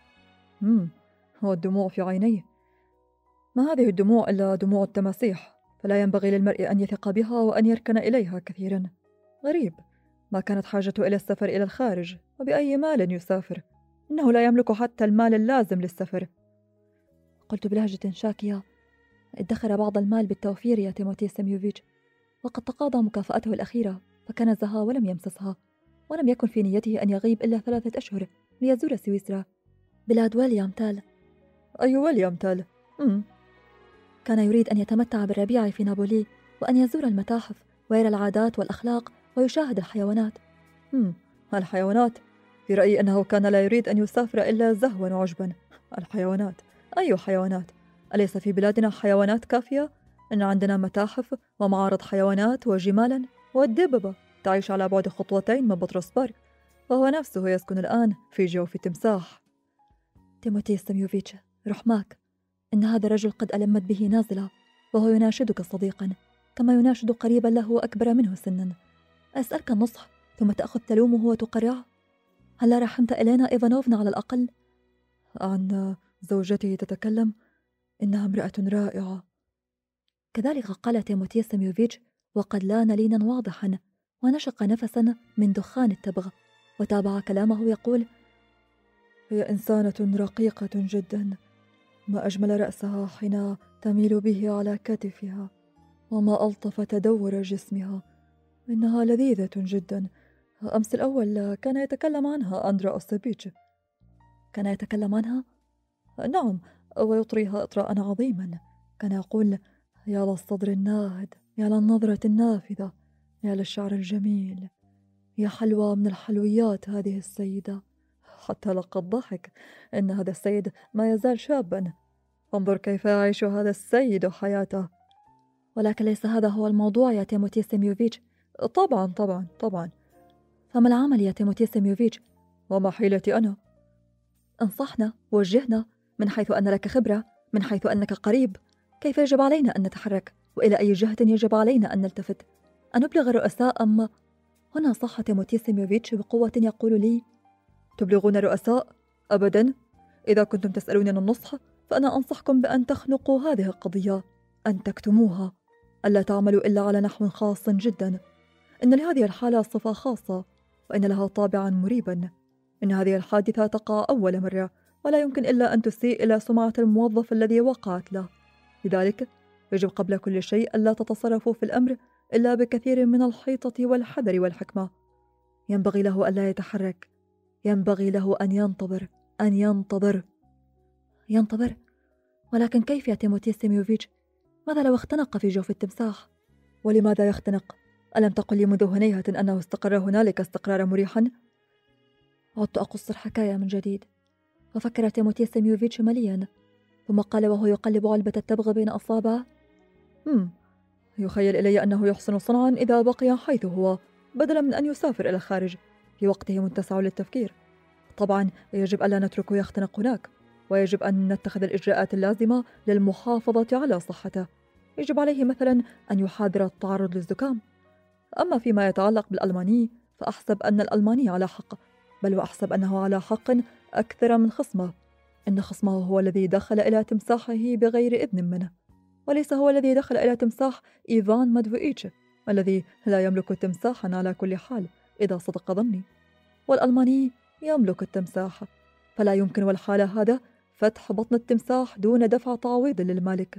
هو الدموع في عينيه؟ ما هذه الدموع إلا دموع التماسيح، فلا ينبغي للمرء أن يثق بها وأن يركن إليها كثيرا. غريب، ما كانت حاجته إلى السفر إلى الخارج، وبأي مال يسافر؟ إنه لا يملك حتى المال اللازم للسفر. قلت بلهجة شاكية: ادخر بعض المال بالتوفير يا تيموتي سيميوفيتش، وقد تقاضى مكافأته الأخيرة فكنزها ولم يمسسها، ولم يكن في نيته أن يغيب إلا 3 أشهر ليزور سويسرا، بلاد ويليام تال. أي ويليام تال؟ كان يريد أن يتمتع بالربيع في نابولي، وأن يزور المتاحف ويرى العادات والأخلاق ويشاهد الحيوانات. الحيوانات؟ في رأيي أنه كان لا يريد أن يسافر إلا زهوا وعجبا. الحيوانات؟ أي حيوانات؟ أليس في بلادنا حيوانات كافية؟ إن عندنا متاحف ومعارض حيوانات وجمالا، والدببة تعيش على بعد خطوتين من بطرسبرغ، وهو نفسه يسكن الآن في جوف تمساح. تيموتي سيميوفيتش، رحماك، إن هذا الرجل قد ألمت به نازلة، وهو يناشدك صديقا كما يناشد قريبا له وأكبر منه سنا. أسألك النصح ثم تأخذ تلومه وتقرعه؟ هل لا رحمت إلينا إيفانوفنا على الأقل؟ عن زوجته تتكلم؟ إنها امرأة رائعة. كذلك قال تيموتي سيميوفيتش، وقد لان لينا واضحا ونشق نفسا من دخان التبغ، وتابع كلامه يقول: هي إنسانة رقيقة جدا، ما أجمل رأسها حين تميل به على كتفها، وما ألطف تدور جسمها، إنها لذيذة جدا. أمس الأول كان يتكلم عنها أندرا أوسبيتش. كان يتكلم عنها؟ نعم، ويطريها إطراء عظيما. كان يقول: يا للصدر الناهد، يا للنظرة النافذة، يا للشعر الجميل، يا حلوى من الحلويات هذه السيدة. حتى لقد ضحك، إن هذا السيد ما يزال شابا. انظر كيف يعيش هذا السيد حياته. ولكن ليس هذا هو الموضوع يا تيموتي سيميوفيتش. طبعا طبعا طبعا. فما العمل يا تيموتي سيميوفيتش؟ وما حيلتي أنا؟ انصحنا، وجهنا، من حيث أن لك خبرة، من حيث أنك قريب. كيف يجب علينا أن نتحرك؟ وإلى أي جهة يجب علينا أن نلتفت؟ أن نبلغ الرؤساء أم؟ هنا صح تيموتي سيميوفيتش بقوة يقول لي: تبلغون الرؤساء؟ أبدا. إذا كنتم تسألونني النصح، فأنا أنصحكم بأن تخنقوا هذه القضية، أن تكتموها، ألا تعملوا إلا على نحو خاص جدا. إن لهذه الحالة صفة خاصة، وإن لها طابعا مريبا. إن هذه الحادثة تقع أول مرة، ولا يمكن إلا أن تسيء إلى سمعة الموظف الذي وقعت له. لذلك يجب قبل كل شيء ألا تتصرفوا في الأمر إلا بكثير من الحيطة والحذر والحكمة. ينبغي له ألا يتحرك، ينبغي له أن ينتظر، أن ينتظر. ولكن كيف يا تيموتي سيميوفيتش؟ ماذا لو اختنق في جوف التمساح؟ ولماذا يختنق؟ ألم تقل لي منذ هنيهة أنه استقر هنالك استقرارا مريحا؟ عدت أقص الحكاية من جديد. ففكر تيموتي سيميوفيتش مليا، ثم قال وهو يقلب علبة التبغ بين أصابعه: يخيل إلي أنه يحسن صنعا إذا بقي حيث هو، بدلا من أن يسافر إلى الخارج في وقته متسع للتفكير. طبعا يجب ألا نتركه يختنق هناك، ويجب أن نتخذ الإجراءات اللازمة للمحافظة على صحته. يجب عليه مثلا أن يحاذر التعرض للزكام. أما فيما يتعلق بالألماني، فأحسب أن الألماني على حق، بل وأحسب أنه على حق أكثر من خصمه. إن خصمه هو الذي دخل إلى تمساحه بغير إذن منه، وليس هو الذي دخل إلى تمساح إيفان مادفويتش الذي لا يملك تمساحا على كل حال إذا صدق ظني. والألماني يملك التمساح، فلا يمكن والحالة هذا فتح بطن التمساح دون دفع تعويض للمالك.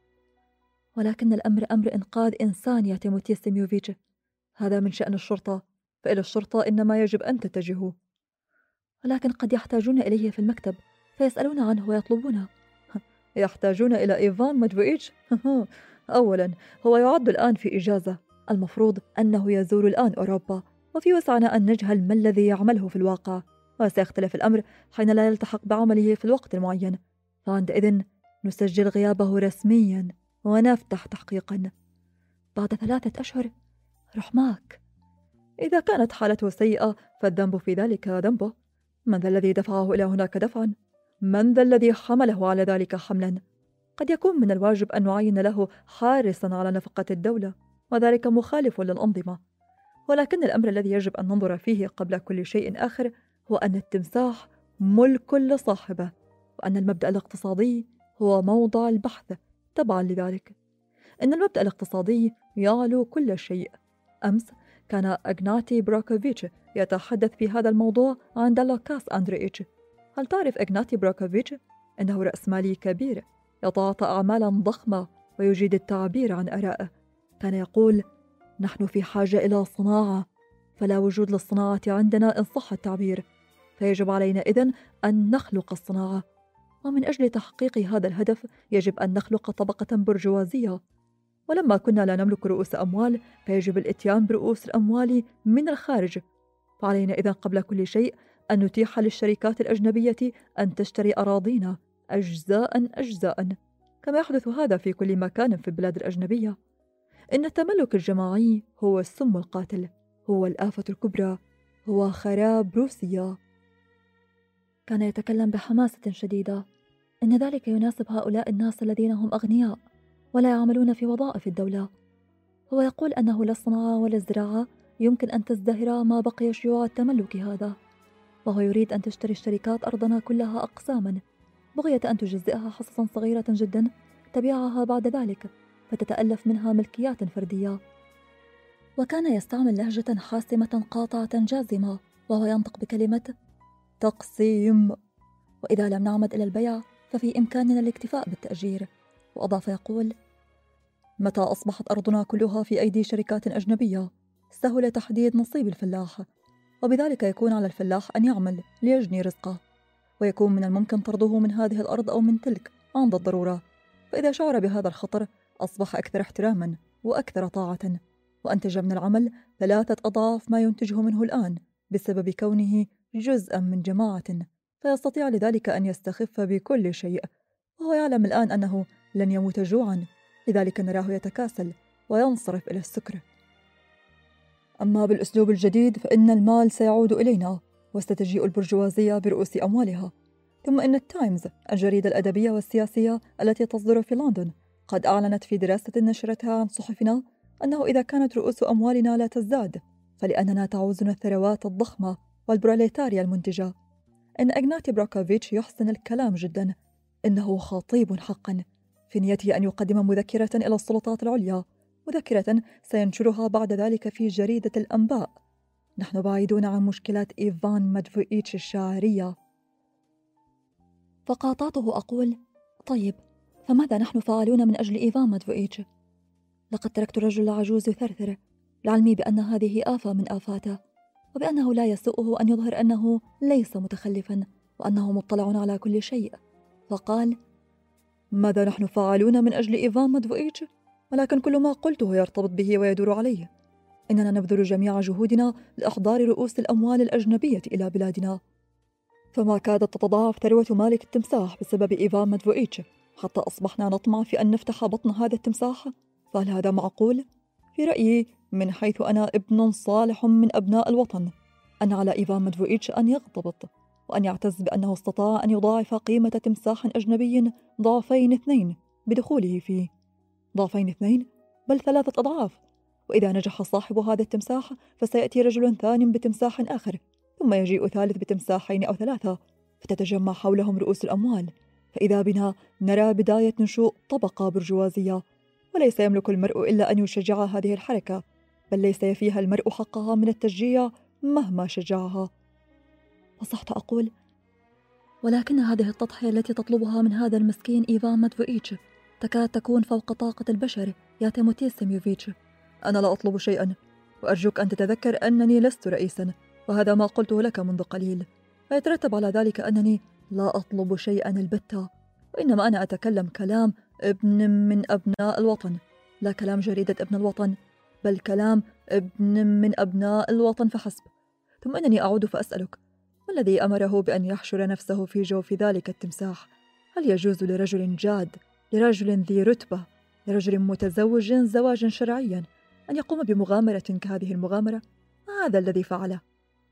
ولكن الأمر أمر إنقاذ إنسان يا تيموتي سيميوفيتش. هذا من شأن الشرطة، فإلى الشرطة إنما يجب أن تتجهوا. ولكن قد يحتاجون إليه في المكتب فيسألون عنه ويطلبونه. يحتاجون إلى إيفان مادفويتش؟ أولا هو يعد الآن في إجازة، المفروض أنه يزور الآن أوروبا، وفي وسعنا أن نجهل ما الذي يعمله في الواقع، وسيختلف الأمر حين لا يلتحق بعمله في الوقت المعين، فعندئذ نسجل غيابه رسميا ونفتح تحقيقا. بعد 3 أشهر؟ رحماك. إذا كانت حالته سيئة فالذنب في ذلك ذنبه. من ذا الذي دفعه إلى هناك دفعا؟ من ذا الذي حمله على ذلك حملا؟ قد يكون من الواجب أن نعين له حارسا على نفقة الدولة، وذلك مخالف للأنظمة. ولكن الأمر الذي يجب أن ننظر فيه قبل كل شيء آخر هو أن التمساح ملك لصاحبه، وأن المبدأ الاقتصادي هو موضع البحث تبعا لذلك. إن المبدأ الاقتصادي يعلو كل شيء. أمس كان أغناتي بروكوفيتش يتحدث في هذا الموضوع عند لوكاس أندريتش. هل تعرف أغناتي بروكوفيتش؟ إنه رأسمالي كبير يتعاطى أعمالا ضخمة ويجيد التعبير عن آرائه. كان يقول: نحن في حاجة إلى صناعة، فلا وجود للصناعة عندنا إن صح التعبير، فيجب علينا إذن أن نخلق الصناعة، ومن أجل تحقيق هذا الهدف يجب أن نخلق طبقة برجوازية. ولما كنا لا نملك رؤوس أموال فيجب الإتيان برؤوس الأموال من الخارج، فعلينا إذن قبل كل شيء أن نتيح للشركات الأجنبية أن تشتري أراضينا أجزاء أجزاء، كما يحدث هذا في كل مكان في البلاد الأجنبية. إن التملك الجماعي هو السم القاتل، هو الآفة الكبرى، هو خراب روسيا. كان يتكلم بحماسة شديدة إن ذلك يناسب هؤلاء الناس الذين هم أغنياء ولا يعملون في وظائف الدولة. هو يقول أنه لا الصناعة ولا الزراعة يمكن أن تزدهر ما بقي شيوع التملك هذا، وهو يريد أن تشتري الشركات أرضنا كلها أقساما بغية أن تجزئها حصصا صغيرة جدا تبيعها بعد ذلك فتتألف منها ملكيات فردية. وكان يستعمل لهجة حاسمة قاطعة جازمة وهو ينطق بكلمة تقسيم، وإذا لم نعمد إلى البيع ففي إمكاننا الاكتفاء بالتأجير. وأضاف يقول: متى أصبحت أرضنا كلها في أيدي شركات أجنبية سهل تحديد نصيب الفلاح، وبذلك يكون على الفلاح أن يعمل ليجني رزقه، ويكون من الممكن طرده من هذه الأرض أو من تلك عند الضرورة. فإذا شعر بهذا الخطر أصبح أكثر احتراما وأكثر طاعة، وأنتج من العمل 3 أضعاف ما ينتجه منه الآن بسبب كونه جزءا من جماعة، فيستطيع لذلك أن يستخف بكل شيء، وهو يعلم الآن أنه لن يموت جوعا، لذلك نراه يتكاسل وينصرف إلى السكر. أما بالأسلوب الجديد فإن المال سيعود إلينا وستجيء البرجوازية برؤوس أموالها. ثم إن التايمز الجريدة الأدبية والسياسية التي تصدر في لندن قد أعلنت في دراسة نشرتها عن صحفنا أنه إذا كانت رؤوس أموالنا لا تزداد فلأننا تعوزنا الثروات الضخمة والبروليتاريا المنتجة. إن إغناتي براكوفيتش يحسن الكلام جدا، إنه خطيب حقا، في نيته أن يقدم مذكرة إلى السلطات العليا، مذكرة سينشرها بعد ذلك في جريدة الأنباء. نحن بعيدون عن مشكلات إيفان ماتفويتش الشعرية. فقاطعته أقول: طيب، فماذا نحن فاعلون من أجل إيفان ماتفويتش؟ لقد تركت الرجل العجوز يثرثر لعلمي بأن هذه آفة من آفاته، وبأنه لا يسوءه أن يظهر أنه ليس متخلفا وأنه مطلع على كل شيء. فقال: ماذا نحن فاعلون من أجل إيفان ماتفويتش؟ ولكن كل ما قلته يرتبط به ويدور عليه. إننا نبذل جميع جهودنا لإحضار رؤوس الأموال الأجنبية إلى بلادنا، فما كادت تتضاعف ثروة مالك التمساح بسبب إيفان ماتفويتش حتى أصبحنا نطمع في أن نفتح بطن هذا التمساح. فهل هذا معقول؟ في رأيي من حيث أنا ابن صالح من أبناء الوطن أن على إيفان ماتفويتش أن يغتبط وأن يعتز بأنه استطاع أن يضاعف قيمة تمساح أجنبي 2 بدخوله فيه. 2 بل 3 أضعاف. وإذا نجح صاحب هذا التمساح فسيأتي رجل ثاني بتمساح آخر، ثم يجيء ثالث بتمساحين أو 3، فتتجمع حولهم رؤوس الأموال، فإذا بنا نرى بداية نشوء طبقة برجوازية. وليس يملك المرء إلا أن يشجع هذه الحركة، بل ليس يفيها المرء حقها من التشجيع مهما شجعها. وصحت أقول: ولكن هذه التضحية التي تطلبها من هذا المسكين إيفان ماتفويتش تكاد تكون فوق طاقة البشر يا تيموتي سيميوفيتش. أنا لا أطلب شيئا، وأرجوك أن تتذكر أنني لست رئيسا، وهذا ما قلته لك منذ قليل، فيترتب على ذلك أنني لا أطلب شيئا البتة، وإنما أنا أتكلم كلام ابن من أبناء الوطن، لا كلام جريدة ابن الوطن، بل كلام ابن من أبناء الوطن فحسب. ثم أنني أعود فأسألك، ما الذي أمره بأن يحشر نفسه في جوف ذلك التمساح؟ هل يجوز لرجل جاد، لرجل ذي رتبة، لرجل متزوج زواجا شرعيا أن يقوم بمغامرة كهذه المغامرة؟ ما هذا الذي فعله؟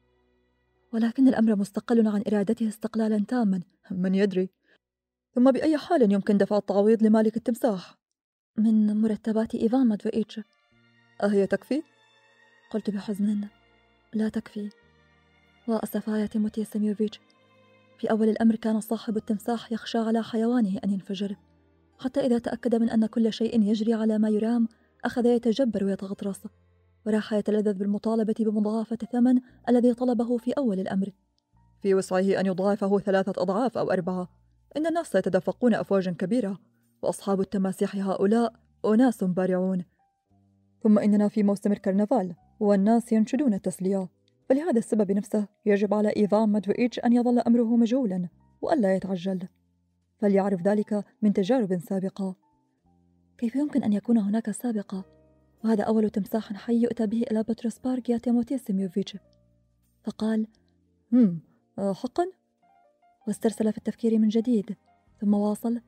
ولكن الأمر مستقل عن إرادته استقلالا تاما. من يدري؟ ثم بأي حال يمكن دفع التعويض لمالك التمساح؟ من مرتبات إيفان ماتفويتش. أهي تكفي؟ قلت بحزن: لا تكفي. وأسفا يا تيموتي سيميوفيتش، في أول الأمر كان صاحب التمساح يخشى على حيوانه أن ينفجر، حتى إذا تأكد من أن كل شيء يجري على ما يرام أخذ يتجبر ويتغطرس، وراح يتلذذ بالمطالبة بمضاعفة الثمن الذي طلبه في أول الأمر. في وسعه أن يضاعفه 3 أضعاف أو 4. إن الناس يتدفقون أفواجا كبيرة، وأصحاب التماسيح هؤلاء أناس بارعون. ثم إننا في موسم الكرنفال، والناس ينشدون التسلية. فلهذا السبب نفسه يجب على إيفان ماتفيتش أن يظل أمره مجهولا وألا يتعجل، فليعرف ذلك من تجارب سابقة. كيف يمكن أن يكون هناك سابقة؟ وهذا أول تمساح حي يؤتى به إلى بطرسبارغ يا تيموتي سيميوفيتش. فقال: حقا؟ واسترسل في التفكير من جديد، ثم واصل: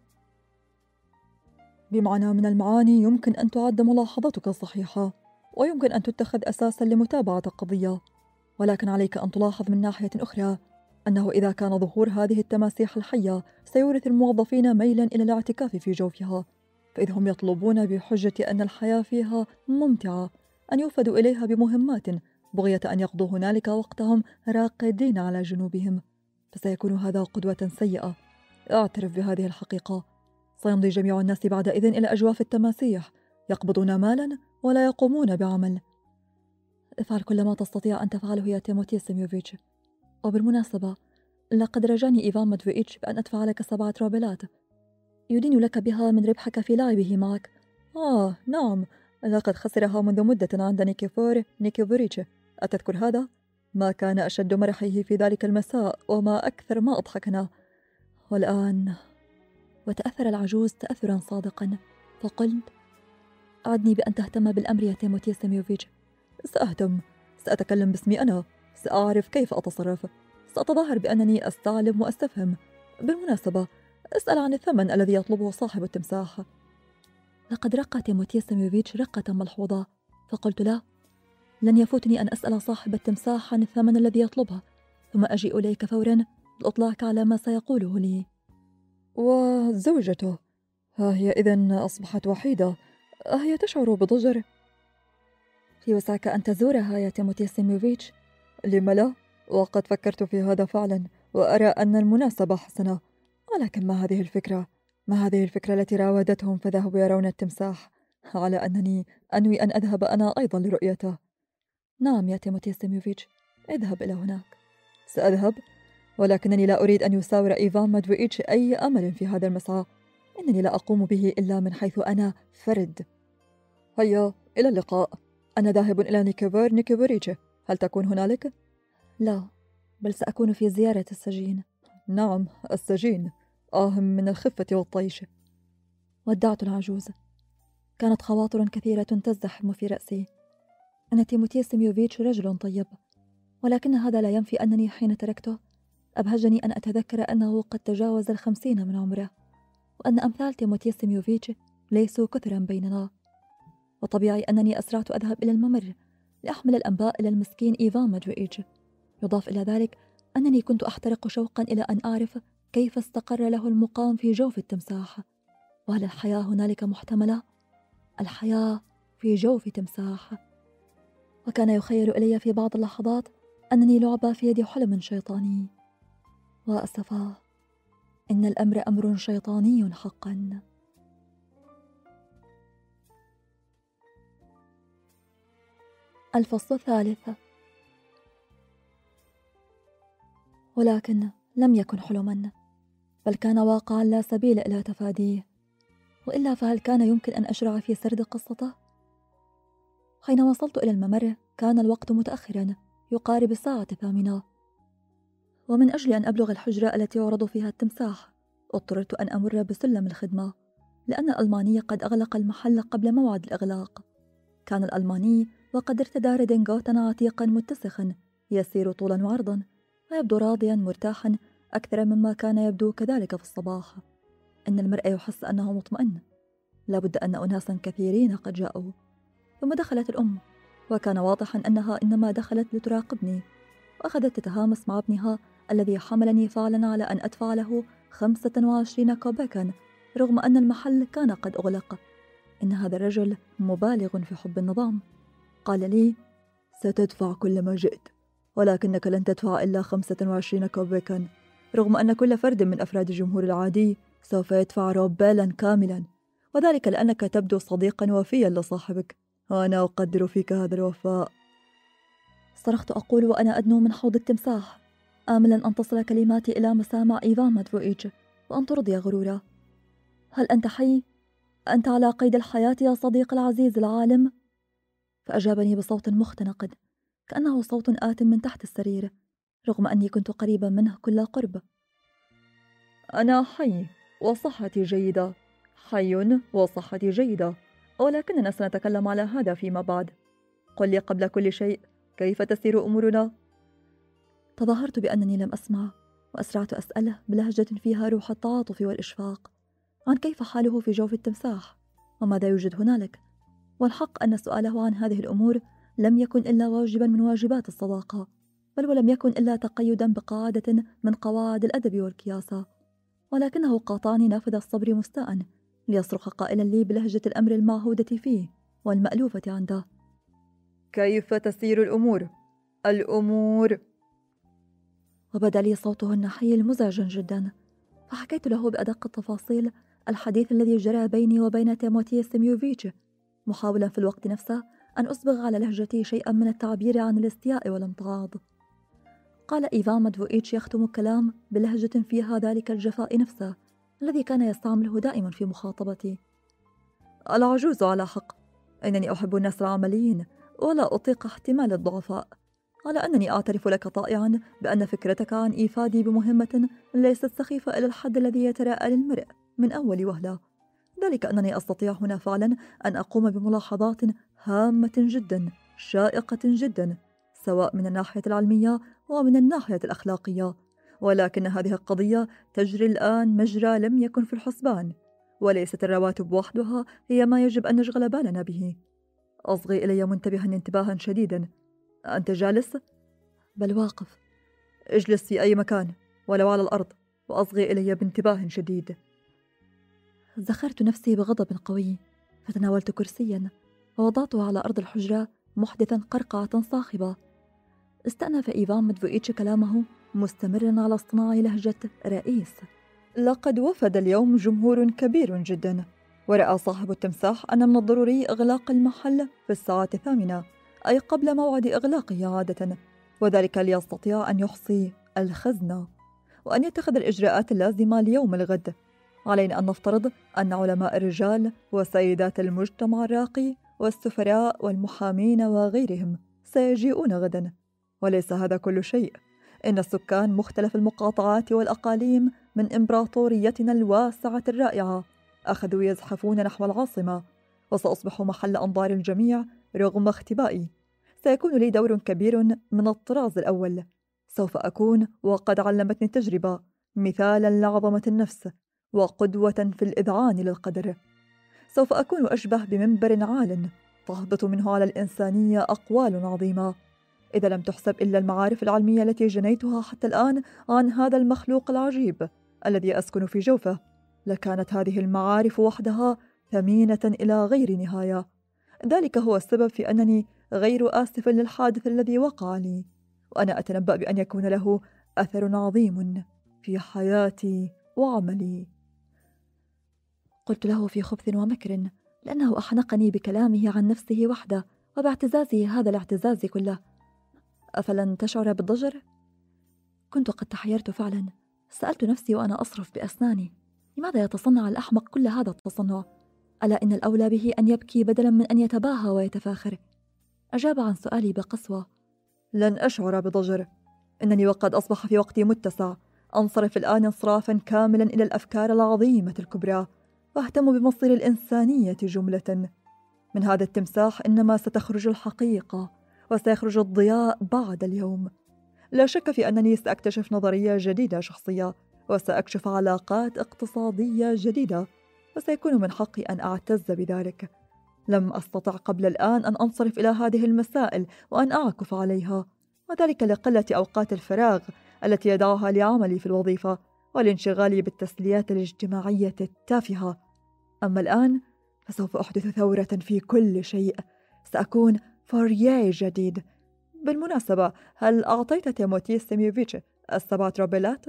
بمعنى من المعاني يمكن أن تعد ملاحظتك صحيحة، ويمكن أن تتخذ أساسا لمتابعة القضية، ولكن عليك أن تلاحظ من ناحية أخرى أنه إذا كان ظهور هذه التماسيح الحية سيورث الموظفين ميلا إلى الاعتكاف في جوفها، فإذ هم يطلبون بحجة أن الحياة فيها ممتعة أن يوفدوا إليها بمهمات بغية أن يقضوا هنالك وقتهم راقدين على جنوبهم، فسيكون هذا قدوة سيئة. أعترف بهذه الحقيقة. سيمضي جميع الناس بعدئذ إلى أجواف التماسيح، يقبضون مالا ولا يقومون بعمل. افعل كل ما تستطيع أن تفعله يا تيموتي سيميوفيتش. وبالمناسبة، لقد رجاني إيفان ماتفيتش بأن أدفع لك 7 روبلات يدين لك بها من ربحك في لعبه معك. نعم، لقد خسرها منذ مدة عند نيكيفور نيكيفوريتش. أتذكر هذا؟ ما كان أشد مرحه في ذلك المساء وما أكثر ما أضحكنا. والآن... وتأثر العجوز تأثرا صادقا، فقلت: أعدني بأن تهتم بالأمر يا تيموتي سيميوفيتش. سأهتم، سأتكلم باسمي أنا، سأعرف كيف أتصرف، سأتظاهر بأنني أستعلم وأستفهم. بالمناسبة، اسأل عن الثمن الذي يطلبه صاحب التمساح. لقد رقى تيموتي سيميوفيتش رقة ملحوظة، فقلت له: لن يفوتني أن أسأل صاحب التمساح عن الثمن الذي يطلبه، ثم أجيء إليك فورا لأطلعك على ما سيقوله لي. وزوجته، ها هي إذن أصبحت وحيدة، هي تشعر بضجر؟ في وسعك أن تزورها يا تيموتي سيميوفيتش. لم لا؟ وقد فكرت في هذا فعلا، وأرى أن المناسبة حسنة. ولكن ما هذه الفكرة؟ ما هذه الفكرة التي راودتهم فذهبوا يرون التمساح، على أنني أنوي أن أذهب أنا أيضا لرؤيته؟ نعم يا تيموتي سيميوفيتش، اذهب إلى هناك. سأذهب، ولكنني لا أريد أن يساور إيفان ماتفيتش أي أمل في هذا المسعى. إنني لا أقوم به إلا من حيث أنا فرد. هيا، إلى اللقاء. أنا ذاهب إلى نيكيفور نيكيفوريتش. هل تكون هنالك؟ لا، بل سأكون في زيارة السجين. نعم، السجين. من الخفة والطيش. ودعت العجوز. كانت خواطر كثيرة تزدحم في رأسي. أن تيموتي سيميوفيتش رجل طيب، ولكن هذا لا ينفي أنني حين تركته أبهجني أن أتذكر أنه قد تجاوز 50 من عمره، وأن أمثال تيموتي سيميوفيتش ليسوا كثرا بيننا. وطبيعي أنني أسرعت أذهب إلى الممر لأحمل الأنباء إلى المسكين إيفان ماتفيتش. يضاف إلى ذلك أنني كنت أحترق شوقا إلى أن أعرف كيف استقر له المقام في جوف التمساح، وهل الحياة هنالك محتملة؟ الحياة في جوف تمساح. وكان يخيل إلي في بعض اللحظات أنني لعبة في يد حلم شيطاني. وأسفا، إن الأمر أمر شيطاني حقا. الفصل 3. ولكن لم يكن حلما، بل كان واقعا لا سبيل إلى تفاديه، وإلا فهل كان يمكن أن أشرع في سرد قصته؟ حين وصلت إلى الممر كان الوقت متأخرا، يقارب الساعة 8، ومن أجل أن أبلغ الحجرة التي يعرض فيها التمساح اضطررت أن أمر بسلم الخدمة، لأن الألماني قد أغلق المحل قبل موعد الإغلاق. كان الألماني وقد ارتدى ريدنغوتا عتيقا متسخا يسير طولا وعرضا، ويبدو راضيا مرتاحا أكثر مما كان يبدو كذلك في الصباح. إن المرء يحس أنه مطمئن. لابد أن أناسا كثيرين قد جاءوا. ثم دخلت الأم، وكان واضحا أنها إنما دخلت لتراقبني، وأخذت تتهامس مع ابنها الذي حملني فعلا على أن أدفع له 25 كوبيكا رغم أن المحل كان قد أغلق. إن هذا الرجل مبالغ في حب النظام. قال لي: ستدفع كل ما جئت، ولكنك لن تدفع إلا 25 كوبيكا، رغم أن كل فرد من أفراد الجمهور العادي سوف يدفع روبيلا كاملا، وذلك لأنك تبدو صديقا وفيا لصاحبك، وأنا أقدر فيك هذا الوفاء. صرخت أقول وأنا أدنو من حوض التمساح، آملا أن تصل كلماتي إلى مسامع إيفان ماتفيتش وأن ترضي غروره. هل أنت حي؟ أنت على قيد الحياة يا صديق العزيز العالم؟ فأجابني بصوت مختنق كأنه صوت آت من تحت السرير، رغم أني كنت قريبا منه كل قرب. أنا حي وصحتي جيدة، حي وصحتي جيدة، ولكننا سنتكلم على هذا فيما بعد. قل لي قبل كل شيء، كيف تسير أمورنا؟ تظاهرت بأنني لم أسمع، وأسرعت أسأله بلهجة فيها روح التعاطف والإشفاق عن كيف حاله في جوف التمساح وماذا يوجد هنالك. والحق أن سؤاله عن هذه الأمور لم يكن إلا واجبا من واجبات الصداقة، بل ولم يكن إلا تقيدا بقاعدة من قواعد الأدب والكياسة. ولكنه قاطعني نافذ الصبر مستاء ليصرخ قائلا لي بلهجة الأمر المعهودة فيه والمألوفة عنده: كيف تسير الأمور؟ الأمور. وبدا لي صوته النحيل مزعجا جدا، فحكيت له بأدق التفاصيل الحديث الذي جرى بيني وبين تيموتي سيميوفيتش، محاولا في الوقت نفسه أن أسبغ على لهجتي شيئا من التعبير عن الاستياء والامتعاض. قال إيفان ماتفويتش يختم الكلام بلهجة فيها ذلك الجفاء نفسه الذي كان يستعمله دائما في مخاطبتي: العجوز على حق، إنني أحب الناس العمليين ولا أطيق احتمال الضعفاء، على أنني أعترف لك طائعا بأن فكرتك عن إيفادي بمهمة ليست سخيفة إلى الحد الذي يتراءى للمرء من أول وهلة، ذلك أنني أستطيع هنا فعلا أن أقوم بملاحظات هامة جدا شائقة جدا، سواء من الناحية العلمية ومن الناحية الأخلاقية، ولكن هذه القضية تجري الآن مجرى لم يكن في الحسبان، وليست الرواتب وحدها هي ما يجب أن نشغل بالنا به. أصغي إلي منتبها انتباها شديدا. أنت جالس؟ بل واقف. اجلس في أي مكان ولو على الأرض، وأصغي إلي بانتباه شديد. زخرت نفسي بغضب قوي، فتناولت كرسيا ووضعته على أرض الحجرة محدثا قرقعة صاخبة. استأنف إيفان ماتفويتش كلامه مستمرا على اصطناع لهجة رئيس: لقد وفد اليوم جمهور كبير جدا، ورأى صاحب التمساح أن من الضروري إغلاق المحل في الساعة 8، أي قبل موعد إغلاقه عادة، وذلك ليستطيع أن يحصي الخزنة وأن يتخذ الإجراءات اللازمة ليوم الغد. علينا أن نفترض أن علماء الرجال وسيدات المجتمع الراقي والسفراء والمحامين وغيرهم سيجيئون غدا، وليس هذا كل شيء. إن السكان مختلف المقاطعات والأقاليم من إمبراطوريتنا الواسعة الرائعة أخذوا يزحفون نحو العاصمة، وسأصبح محل أنظار الجميع رغم اختبائي. سيكون لي دور كبير من الطراز الأول. سوف أكون، وقد علمتني التجربة، مثالا لعظمة النفس وقدوة في الإذعان للقدر. سوف أكون أشبه بمنبر عال تهبط منه على الإنسانية أقوال عظيمة. إذا لم تحسب إلا المعارف العلمية التي جنيتها حتى الآن عن هذا المخلوق العجيب الذي أسكن في جوفه، لكانت هذه المعارف وحدها ثمينة إلى غير نهاية. ذلك هو السبب في أنني غير آسف للحادث الذي وقع لي، وأنا أتنبأ بأن يكون له أثر عظيم في حياتي وعملي. قلت له في خبث ومكر، لأنه أحنقني بكلامه عن نفسه وحده وباعتزازه هذا الاعتزاز كله: أفلن تشعر بالضجر؟ كنت قد تحيرت فعلا. سألت نفسي وأنا أصرف بأسناني: لماذا يتصنع الأحمق كل هذا التصنع؟ ألا إن الأولى به أن يبكي بدلا من أن يتباهى ويتفاخر. أجاب عن سؤالي بقسوة: لن أشعر بضجر. إنني وقد أصبح في وقتي متسع، أنصرف الآن انصرافا كاملا إلى الأفكار العظيمة الكبرى، وأهتم بمصير الإنسانية جملة. من هذا التمساح إنما ستخرج الحقيقة، وسيخرج الضياء بعد اليوم. لا شك في أنني سأكتشف نظرية جديدة شخصية، وسأكشف علاقات اقتصادية جديدة، وسيكون من حقي أن أعتز بذلك. لم أستطع قبل الآن أن أنصرف إلى هذه المسائل وأن أعكف عليها، وذلك لقلة أوقات الفراغ التي يدعها لعملي في الوظيفة والانشغال بالتسليات الاجتماعية التافهة. أما الآن فسوف أحدث ثورة في كل شيء. سأكون فوريه جديد. بالمناسبة، هل أعطيت تيموتي سيميوفيتش 7 روبلات؟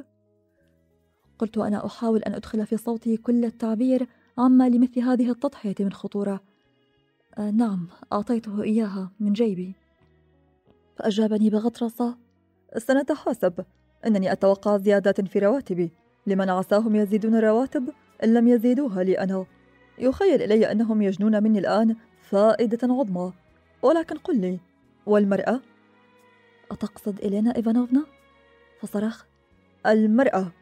قلت أنا أحاول أن أدخل في صوتي كل التعبير عما لمثل هذه التضحية من خطورة. نعم، أعطيته إياها من جيبي. فأجابني بغطرسة: سنتحاسب. إنني أتوقع زيادات في رواتبي لمن عساهم يزيدون الرواتب إن لم يزيدوها لي أنا. يخيل إلي أنهم يجنون مني الآن فائدة عظمى. ولكن قل لي، والمرأة؟ أتقصد إلينا إيفانوفنا؟ فصرخ: المرأة!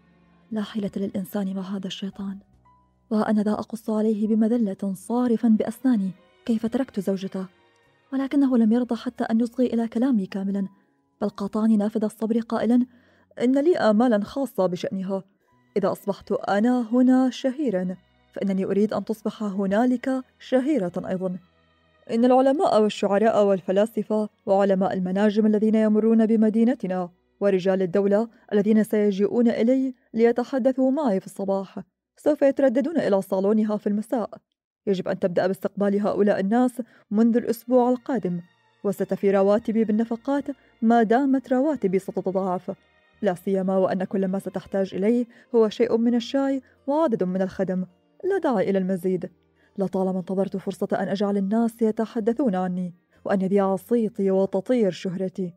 لا حيلة للإنسان مع هذا الشيطان. وأنا ذا أقص عليه بمذلة صارفا بأسناني كيف تركت زوجته، ولكنه لم يرضى حتى أن يصغي إلى كلامي كاملا، بل قاطعني نافذ الصبر قائلا: إن لي آمالا خاصة بشأنها. إذا أصبحت أنا هنا شهيرا، فإنني أريد أن تصبح هنالك شهيرة أيضا. إن العلماء والشعراء والفلاسفة وعلماء المناجم الذين يمرون بمدينتنا ورجال الدولة الذين سيجيئون إلي ليتحدثوا معي في الصباح سوف يترددون إلى صالونها في المساء. يجب أن تبدأ باستقبال هؤلاء الناس منذ الأسبوع القادم، وستفي رواتبي بالنفقات ما دامت رواتبي ستتضاعف، لا سيما وأن كل ما ستحتاج إليه هو شيء من الشاي وعدد من الخدم. لا داعي إلى المزيد. لطالما انتظرت فرصة أن أجعل الناس يتحدثون عني وأن يذيع صيتي وتطير شهرتي،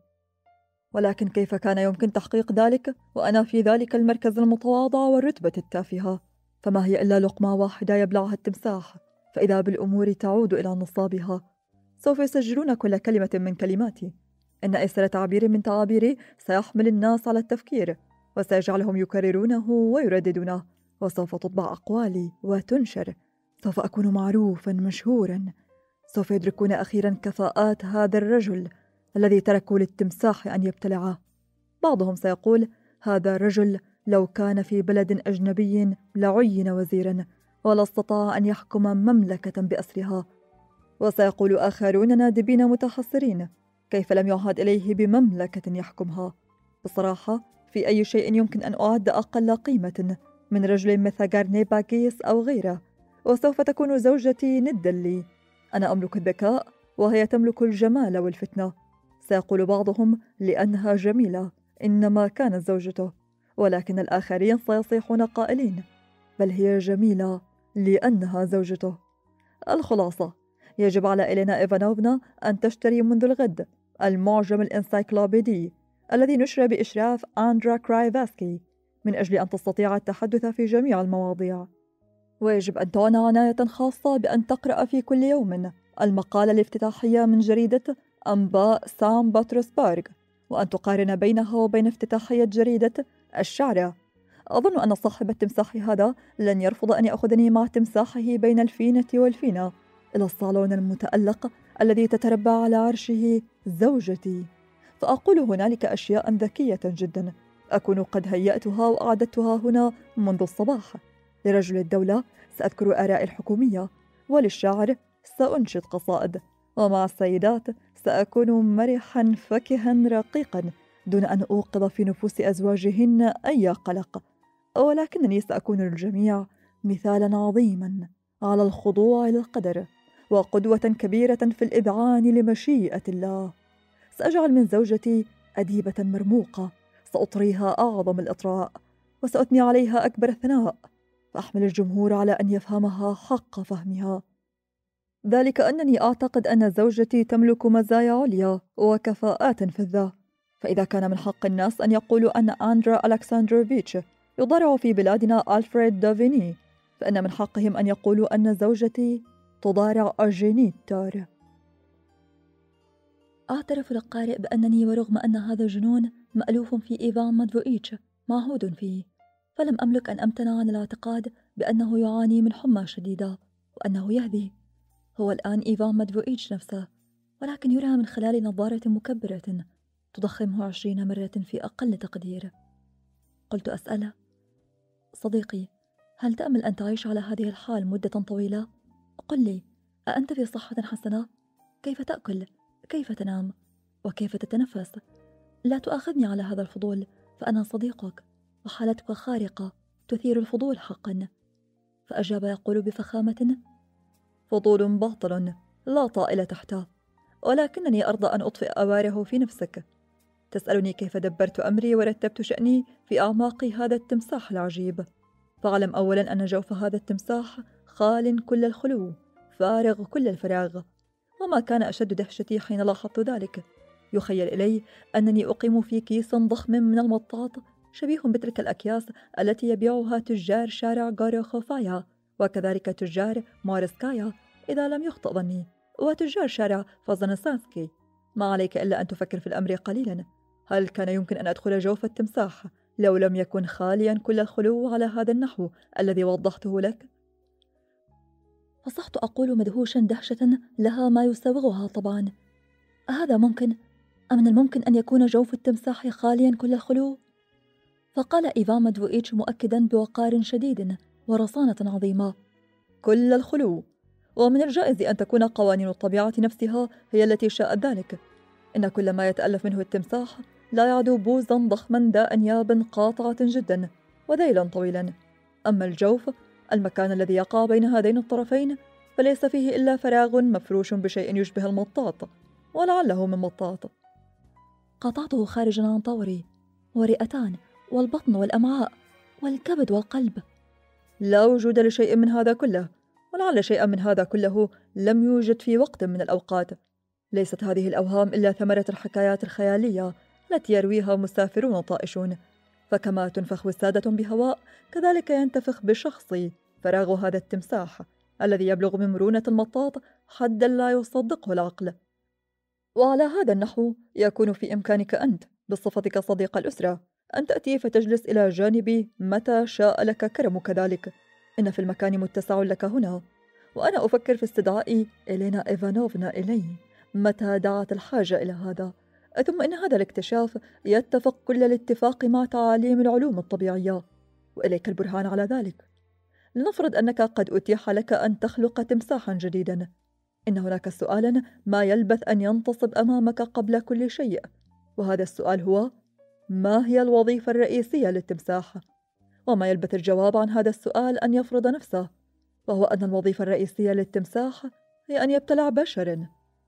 ولكن كيف كان يمكن تحقيق ذلك وأنا في ذلك المركز المتواضع والرتبة التافهة؟ فما هي إلا لقمة واحدة يبلعها التمساح، فإذا بالأمور تعود إلى نصابها. سوف يسجلون كل كلمة من كلماتي. إن أيسر تعبير من تعابيري سيحمل الناس على التفكير، وسيجعلهم يكررونه ويرددونه، وسوف تطبع أقوالي وتنشر. سوف أكون معروفا مشهورا. سوف يدركون أخيرا كفاءات هذا الرجل الذي تركوا للتمساح أن يبتلعه. بعضهم سيقول: هذا الرجل لو كان في بلد أجنبي لعين وزيرا ولا استطاع أن يحكم مملكة بأسرها. وسيقول آخرون نادبين متحسرين: كيف لم يعهد إليه بمملكة يحكمها؟ بصراحة في أي شيء يمكن أن أعد أقل قيمة من رجل مثل غارني باغيس أو غيره، وسوف تكون زوجتي ندا لي. أنا أملك الذكاء وهي تملك الجمال والفتنة. سيقول بعضهم لأنها جميلة إنما كانت زوجته، ولكن الآخرين سيصيحون قائلين: بل هي جميلة لأنها زوجته. الخلاصة: يجب على إلينا إيفانوفنا أن تشتري منذ الغد المعجم الإنسايكلوبيدي الذي نشر بإشراف أندرا كرايفاسكي من أجل أن تستطيع التحدث في جميع المواضيع. ويجب أن تعنى عناية خاصة بأن تقرأ في كل يوم المقالة الافتتاحية من جريدة أنباء سان بطرسبرغ، وأن تقارن بينها وبين افتتاحية جريدة الشعرة. أظن أن صاحب التمساح هذا لن يرفض أن يأخذني مع تمساحه بين الفينة والفينة إلى الصالون المتألق الذي تتربع على عرشه زوجتي، فأقول هنالك أشياء ذكية جدا أكون قد هيأتها وأعددتها هنا منذ الصباح. لرجل الدولة سأذكر آراء الحكومية، وللشاعر سأنشد قصائد، ومع السيدات سأكون مرحا فكها رقيقا دون أن أوقظ في نفوس أزواجهن أي قلق، ولكنني سأكون للجميع مثالا عظيما على الخضوع للقدر وقدوة كبيرة في الإذعان لمشيئة الله. سأجعل من زوجتي أديبة مرموقة، سأطريها أعظم الإطراء وسأثني عليها أكبر الثناء، فأحمل الجمهور على أن يفهمها حق فهمها. ذلك أنني أعتقد أن زوجتي تملك مزايا عليا وكفاءات فذة، فإذا كان من حق الناس أن يقولوا أن أندرا ألكساندروفيتش يضارع في بلادنا ألفريد دافيني، فإن من حقهم أن يقولوا أن زوجتي تضارع أرجينيت تار. أعترف للقارئ بأنني ورغم أن هذا الجنون مألوف في إيفان ماتفوئيتش معهود فيه، فلم أملك أن أمتنع عن الاعتقاد بأنه يعاني من حمى شديدة وأنه يهذي. هو الآن إيفان ماتفوئيتش نفسه، ولكن يرى من خلال نظارة مكبرة تضخمه 20 مرة في أقل تقدير. قلت أسأله: صديقي، هل تأمل أن تعيش على هذه الحال مدة طويلة؟ قل لي، أأنت في صحة حسنة؟ كيف تأكل؟ كيف تنام؟ وكيف تتنفس؟ لا تؤاخذني على هذا الفضول، فأنا صديقك وحالتك خارقة تثير الفضول حقا. فأجاب يقول بفخامة: فضول باطل لا طائل تحته، ولكنني أرضى أن أطفئ أواره في نفسك. تسألني كيف دبرت أمري ورتبت شأني في أعماق هذا التمساح العجيب. فاعلم أولا أن جوف هذا التمساح خال كل الخلو، فارغ كل الفراغ. وما كان أشد دهشتي حين لاحظت ذلك، يخيل إلي أنني أقيم في كيس ضخم من المطاط شبيه بتلك الأكياس التي يبيعها تجار شارع غاروخوفايا وكذلك تجار مارسكايا إذا لم يخطئ ظني، وتجار شارع فازنسانسكي. ما عليك إلا أن تفكر في الأمر قليلا. هل كان يمكن أن أدخل جوف التمساح لو لم يكن خاليا كل الخلو على هذا النحو الذي وضحته لك؟ فصحت أقول مدهوشا دهشة لها ما يساوغها طبعا. أهذا ممكن؟ أم من الممكن أن يكون جوف التمساح خاليا كل الخلو؟ فقال إيفان ماتفويتش مؤكدا بوقار شديد ورصانة عظيمة: كل الخلو، ومن الجائز أن تكون قوانين الطبيعة نفسها هي التي شاءت ذلك. إن كل ما يتألف منه التمساح لا يعدو بوزا ضخما ذا أنياب قاطعة جدا وذيلا طويلا. أما الجوف، المكان الذي يقع بين هذين الطرفين، فليس فيه إلا فراغ مفروش بشيء يشبه المطاط، ولعله من مطاط. قاطعته خارجا عن طوري: ورئتان والبطن والأمعاء والكبد والقلب. لا وجود لشيء من هذا كله، ولعل شيئا من هذا كله لم يوجد في وقت من الأوقات. ليست هذه الأوهام إلا ثمرة الحكايات الخيالية التي يرويها مسافرون طائشون. فكما تنفخ وسادة بهواء، كذلك ينتفخ بشخصي فراغ هذا التمساح الذي يبلغ من مرونة المطاط حدا لا يصدقه العقل. وعلى هذا النحو يكون في إمكانك أنت بصفتك صديق الأسرة أن تأتي فتجلس إلى جانبي متى شاء لك كرمك ذلك. إن في المكان متسع لك هنا، وأنا أفكر في استدعاء إلينا إيفانوفنا إلي متى دعت الحاجة إلى هذا. ثم إن هذا الاكتشاف يتفق كل الاتفاق مع تعاليم العلوم الطبيعية، وإليك البرهان على ذلك. لنفرض أنك قد أتيح لك أن تخلق تمساحا جديدا. إن هناك سؤالا ما يلبث أن ينتصب أمامك قبل كل شيء، وهذا السؤال هو: ما هي الوظيفة الرئيسية للتمساح؟ وما يلبث الجواب عن هذا السؤال أن يفرض نفسه، وهو أن الوظيفة الرئيسية للتمساح هي أن يبتلع بشر.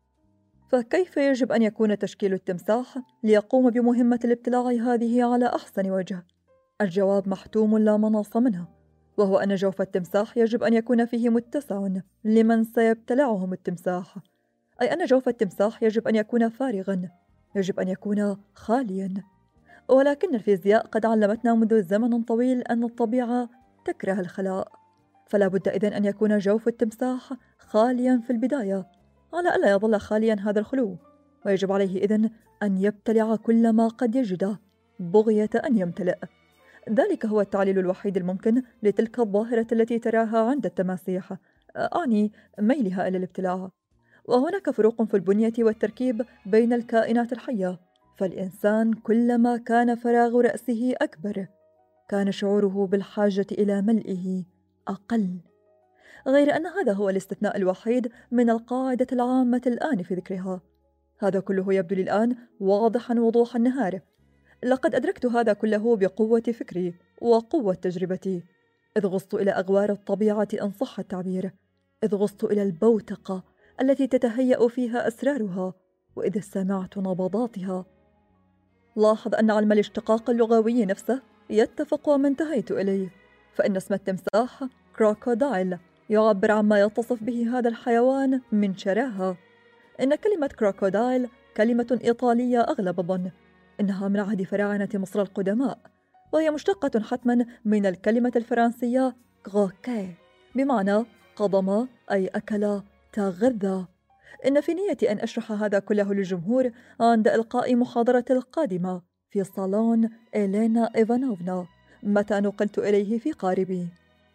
فكيف يجب أن يكون تشكيل التمساح ليقوم بمهمة الابتلاع هذه على أحسن وجه؟ الجواب محتوم لا مناص منه، وهو أن جوف التمساح يجب أن يكون فيه متسع لمن سيبتلعهم التمساح. أي أن جوف التمساح يجب أن يكون فارغا، يجب أن يكون خاليا. ولكن الفيزياء قد علمتنا منذ زمن طويل أن الطبيعة تكره الخلاء، فلا بد إذن أن يكون جوف التمساح خاليا في البداية، على ألا يظل خاليا هذا الخلو، ويجب عليه إذن أن يبتلع كل ما قد يجده بغية أن يمتلئ. ذلك هو التعليل الوحيد الممكن لتلك الظاهرة التي تراها عند التماسيح، أعني ميلها إلى الابتلاع. وهناك فروق في البنية والتركيب بين الكائنات الحية، فالإنسان كلما كان فراغ رأسه أكبر كان شعوره بالحاجة إلى ملئه أقل، غير أن هذا هو الاستثناء الوحيد من القاعدة العامة الآن في ذكرها. هذا كله يبدو لي الآن واضحا وضوح النهار. لقد أدركت هذا كله بقوة فكري وقوة تجربتي، إذ غصت إلى أغوار الطبيعة إن صح التعبير، إذ غصت إلى البوتقة التي تتهيأ فيها أسرارها، وإذ سمعت نبضاتها. لاحظ أن علم الاشتقاق اللغوي نفسه يتفق وما انتهيت إليه، فإن اسم التمساح كروكودايل يعبر عما يتصف به هذا الحيوان من شراهة. إن كلمة كروكودايل كلمة إيطالية أغلب الظن، إنها من عهد فراعنة مصر القدماء، وهي مشتقة حتما من الكلمة الفرنسية كروكي بمعنى قضم، أي أكل، تغذى. إن في نيتي أن أشرح هذا كله للجمهور عند إلقاء محاضرة القادمة في صالون إلينا إيفانوفنا متى نقلت إليه في قاربي.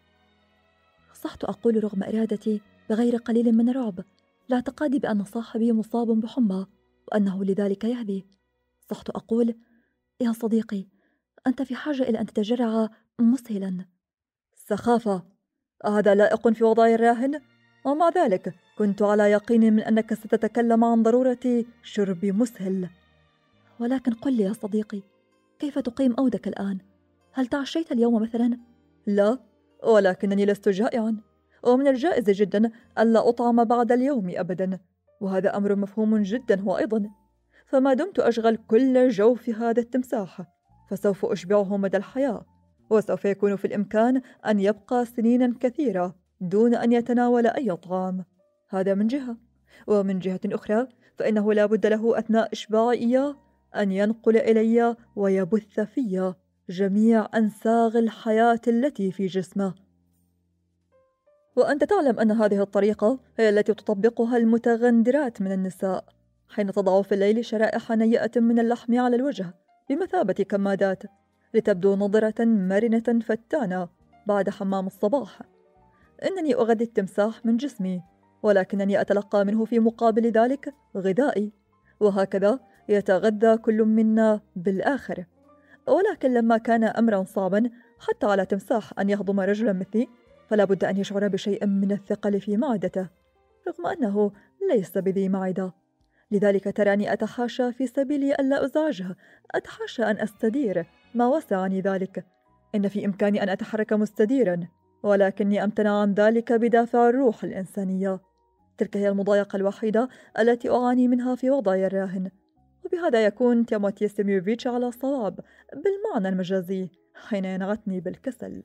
صحت أقول رغم إرادتي بغير قليل من الرعب لاعتقادي بأن صاحبي مصاب بحمى وأنه لذلك يهدي. صحت أقول: يا صديقي، أنت في حاجة إلى أن تتجرع مسهلا. سخافة، هذا لائق في وضعي الراهن؟ ومع ذلك كنت على يقين من أنك ستتكلم عن ضرورة شرب مسهل. ولكن قل لي يا صديقي، كيف تقيم أودك الآن؟ هل تعشيت اليوم مثلا؟ لا، ولكنني لست جائعا، ومن الجائز جدا ألا أطعم بعد اليوم أبدا، وهذا أمر مفهوم جدا هو أيضا. فما دمت أشغل كل جوف هذا التمساح فسوف أشبعه مدى الحياة، وسوف يكون في الإمكان أن يبقى سنينا كثيرة دون أن يتناول أي طعام. هذا من جهة، ومن جهة أخرى فإنه لا بد له أثناء إشباعي إياه أن ينقل إلي ويبث في جميع أنساغ الحياة التي في جسمه. وأنت تعلم أن هذه الطريقة هي التي تطبقها المتغندرات من النساء حين تضع في الليل شرائح نيئة من اللحم على الوجه بمثابة كمادات لتبدو نضرة مرنة فتانة بعد حمام الصباح. إنني أغذي التمساح من جسمي، ولكنني أتلقى منه في مقابل ذلك غذائي، وهكذا يتغذى كل منا بالآخر. ولكن لما كان أمرا صعبا حتى على تمساح أن يهضم رجلا مثلي، فلا بد أن يشعر بشيء من الثقل في معدته، رغم أنه ليس بذي معدة. لذلك تراني أتحاشى في سبيل ألا أزعجه، أتحاشى أن أستدير ما وسعني ذلك. إن في إمكاني أن أتحرك مستديرا، ولكني أمتنع عن ذلك بدافع الروح الإنسانية. تلك هي المضايقة الوحيدة التي أعاني منها في وضعي الراهن. وبهذا يكون تيموتي سيميوفيتش على صواب بالمعنى المجازي حين ينعتني بالكسل.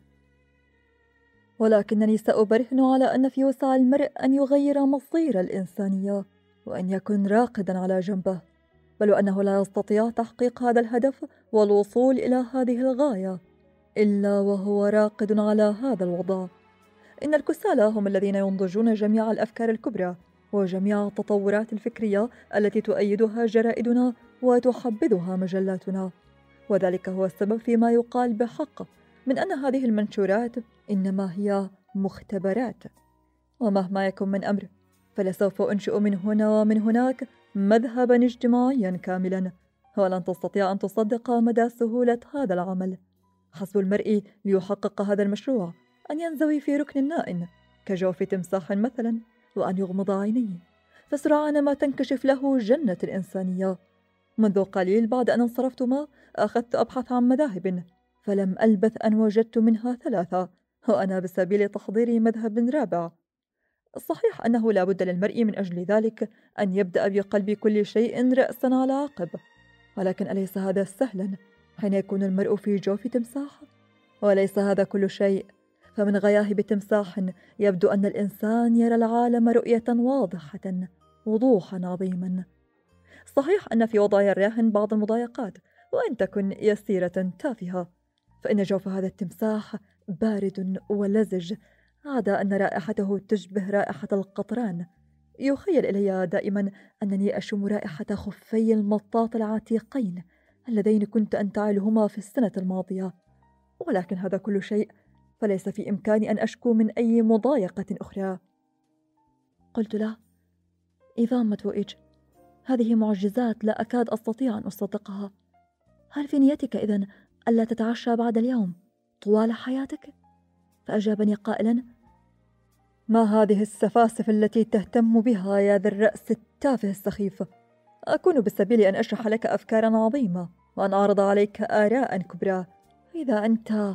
ولكنني سأبرهن على أن في وسع المرء أن يغير مصير الإنسانية وأن يكون راقدا على جنبه، بل وأنه لا يستطيع تحقيق هذا الهدف والوصول إلى هذه الغاية إلا وهو راقد على هذا الوضع. إن الكسالى هم الذين ينضجون جميع الأفكار الكبرى وجميع التطورات الفكرية التي تؤيدها جرائدنا وتحبذها مجلاتنا، وذلك هو السبب فيما يقال بحق من أن هذه المنشورات إنما هي مختبرات. ومهما يكن من أمر فلسوف أنشئ من هنا ومن هناك مذهبا اجتماعيا كاملا، ولن تستطيع أن تصدق مدى سهولة هذا العمل. حسب المرء ليحقق هذا المشروع أن ينزوي في ركن نائم كجوف تمساح مثلا، وأن يغمض عينيه، فسرعان ما تنكشف له جنة الإنسانية. منذ قليل بعد أن انصرفتما أخذت أبحث عن مذاهب، فلم ألبث أن وجدت منها 3، وأنا بسبيل تحضير مذهب رابع. صحيح أنه لا بد للمرء من أجل ذلك أن يبدأ بقلب كل شيء رأسا على عقب، ولكن أليس هذا سهلا حين يكون المرء في جوف تمساح؟ وليس هذا كل شيء، فمن غياهب تمساح يبدو أن الإنسان يرى العالم رؤية واضحة وضوحا عظيما. صحيح أن في وضعي الراهن بعض المضايقات، وإن تكن يسيرة تافهة، فإن جوف هذا التمساح بارد ولزج، عدا أن رائحته تشبه رائحة القطران. يخيل إلي دائما أنني أشم رائحة خفي المطاط العتيقين اللذين كنت أنتعلهما في السنة الماضية. ولكن هذا كل شيء فليس في إمكاني أن أشكو من أي مضايقة أخرى. قلت له: إيفان ماتويتش، هذه معجزات لا أكاد أستطيع أن أصدقها. هل في نيتك إذن ألا تتعشى بعد اليوم طوال حياتك؟ فأجابني قائلا: ما هذه السفاسف التي تهتم بها يا ذا الرأس التافه السخيف؟ أكون بسبيل أن أشرح لك أفكارا عظيمة وأن أعرض عليك آراء كبرى. إذا أنت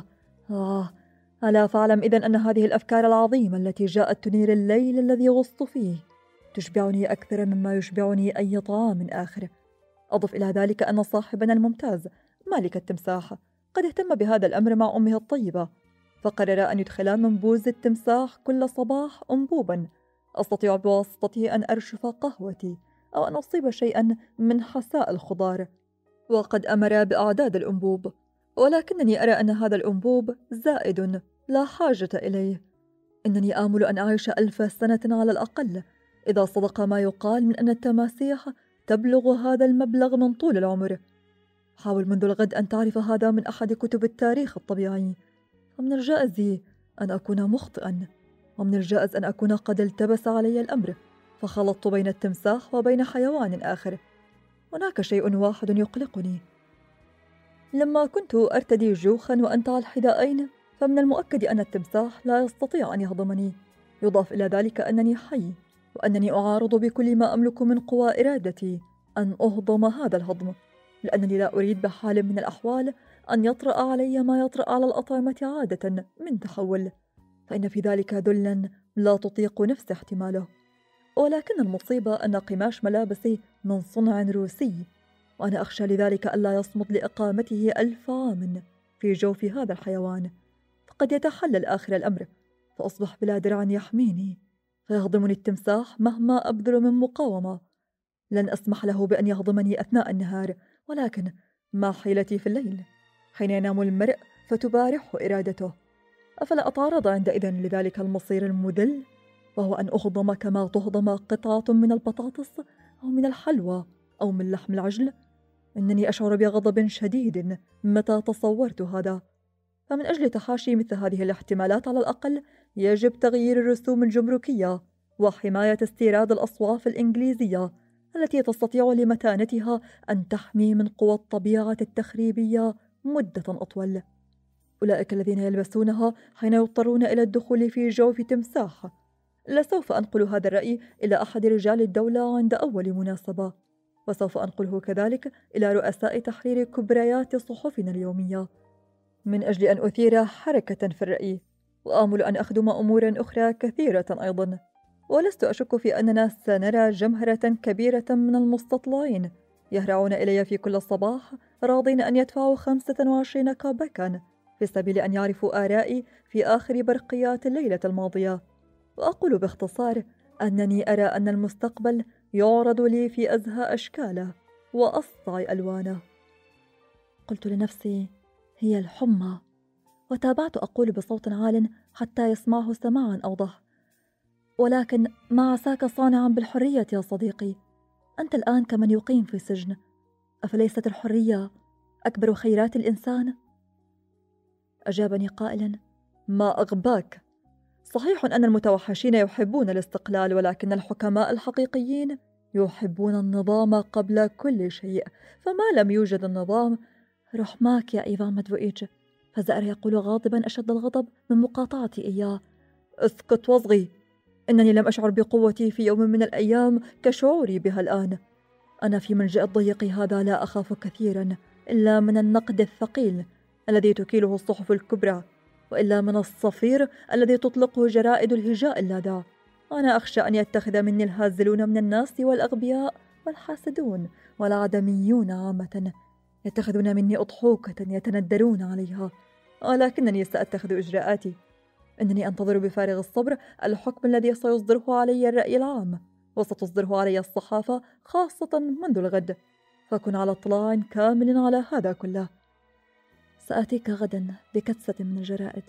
ألا فاعلم إذن أن هذه الأفكار العظيمة التي جاءت تنير الليل الذي غصت فيه تشبعني أكثر مما يشبعني أي طعام آخر. أضف إلى ذلك أن صاحبنا الممتاز مالك التمساح قد اهتم بهذا الأمر مع أمه الطيبة، فقرر أن يدخلا من بوز التمساح كل صباح أنبوبا أستطيع بواسطته أن أرشف قهوتي أو أن أصيب شيئا من حساء الخضار. وقد أمر بأعداد الأنبوب، ولكنني أرى أن هذا الأنبوب زائد لا حاجة إليه. إنني آمل أن أعيش 1000 سنة على الأقل، إذا صدق ما يقال من أن التماسيح تبلغ هذا المبلغ من طول العمر. حاول منذ الغد أن تعرف هذا من أحد كتب التاريخ الطبيعي، ومن الجائز أن أكون مخطئا، ومن الجائز أن أكون قد التبس علي الأمر فخلطت بين التمساح وبين حيوان آخر. هناك شيء واحد يقلقني: لما كنت أرتدي جوخا وأنتع الحذائين فمن المؤكد أن التمساح لا يستطيع أن يهضمني. يضاف إلى ذلك أنني حي، وأنني أعارض بكل ما أملك من قوى إرادتي أن أهضم هذا الهضم، لأنني لا أريد بحال من الأحوال أن يطرأ علي ما يطرأ على الأطعمة عادة من تحول، فإن في ذلك ذلا لا تطيق نفس احتماله. ولكن المصيبة أن قماش ملابسي من صنع روسي، وأنا أخشى لذلك ألا يصمد لإقامته 1000 عام في جوف هذا الحيوان، فقد يتحلل آخر الأمر فأصبح بلا درع يحميني، فيهضمني التمساح مهما أبذل من مقاومة. لن أسمح له بأن يهضمني أثناء النهار، ولكن ما حيلتي في الليل حين ينام المرء فتبارحه إرادته. أفلا أتعرض عندئذ لذلك المصير المذل، وهو أن أهضم كما تهضم قطعة من البطاطس أو من الحلوى أو من لحم العجل؟ إنني أشعر بغضب شديد متى تصورت هذا. فمن أجل تحاشي مثل هذه الاحتمالات على الأقل يجب تغيير الرسوم الجمركية وحماية استيراد الأصواف الإنجليزية التي تستطيع لمتانتها أن تحمي من قوى الطبيعة التخريبية مدة أطول. أولئك الذين يلبسونها حين يضطرون إلى الدخول في جوف تمساح. لسوف أنقل هذا الرأي إلى أحد رجال الدولة عند أول مناسبة، وسوف أنقله كذلك إلى رؤساء تحرير كبريات صحفنا اليومية، من أجل أن أثير حركة في الرأي، وآمل أن أخدم أمورا أخرى كثيرة أيضا. ولست أشك في أننا سنرى جمهرة كبيرة من المستطلعين يهرعون إلي في كل صباح راضين أن يدفعوا 25 كابكا في سبيل أن يعرفوا آرائي في آخر برقيات الليلة الماضية. وأقول باختصار أنني أرى أن المستقبل يعرض لي في أزهى أشكاله وأصدع ألوانه. قلت لنفسي: هي الحمى. وتابعت أقول بصوت عال حتى يسمعه سماعا أوضح: ولكن ما عساك صانعا بالحرية يا صديقي؟ أنت الآن كمن يقيم في سجن، أفليست الحرية أكبر خيرات الإنسان؟ أجابني قائلا: ما أغباك، صحيح أن المتوحشين يحبون الاستقلال، ولكن الحكماء الحقيقيين يحبون النظام قبل كل شيء، فما لم يوجد النظام. رحماك يا إيفان ماتفويتش، فزأر يقول غاضبا أشد الغضب من مقاطعتي إياه. اسكت واصغي، إنني لم أشعر بقوتي في يوم من الأيام كشعوري بها الآن. أنا في ملجأ الضيق هذا لا أخاف كثيرا إلا من النقد الثقيل الذي تكيله الصحف الكبرى، وإلا من الصفير الذي تطلقه جرائد الهجاء اللاذع. أنا أخشى أن يتخذ مني الهازلون من الناس والأغبياء والحاسدون والعدميون عامة، يتخذون مني أضحوكة يتندرون عليها، ولكنني سأتخذ إجراءاتي. إنني أنتظر بفارغ الصبر الحكم الذي سيصدره علي الرأي العام، وستصدره علي الصحافة خاصة منذ الغد، فكن على اطلاع كامل على هذا كله. سآتيك غدا بكدسة من الجرائد.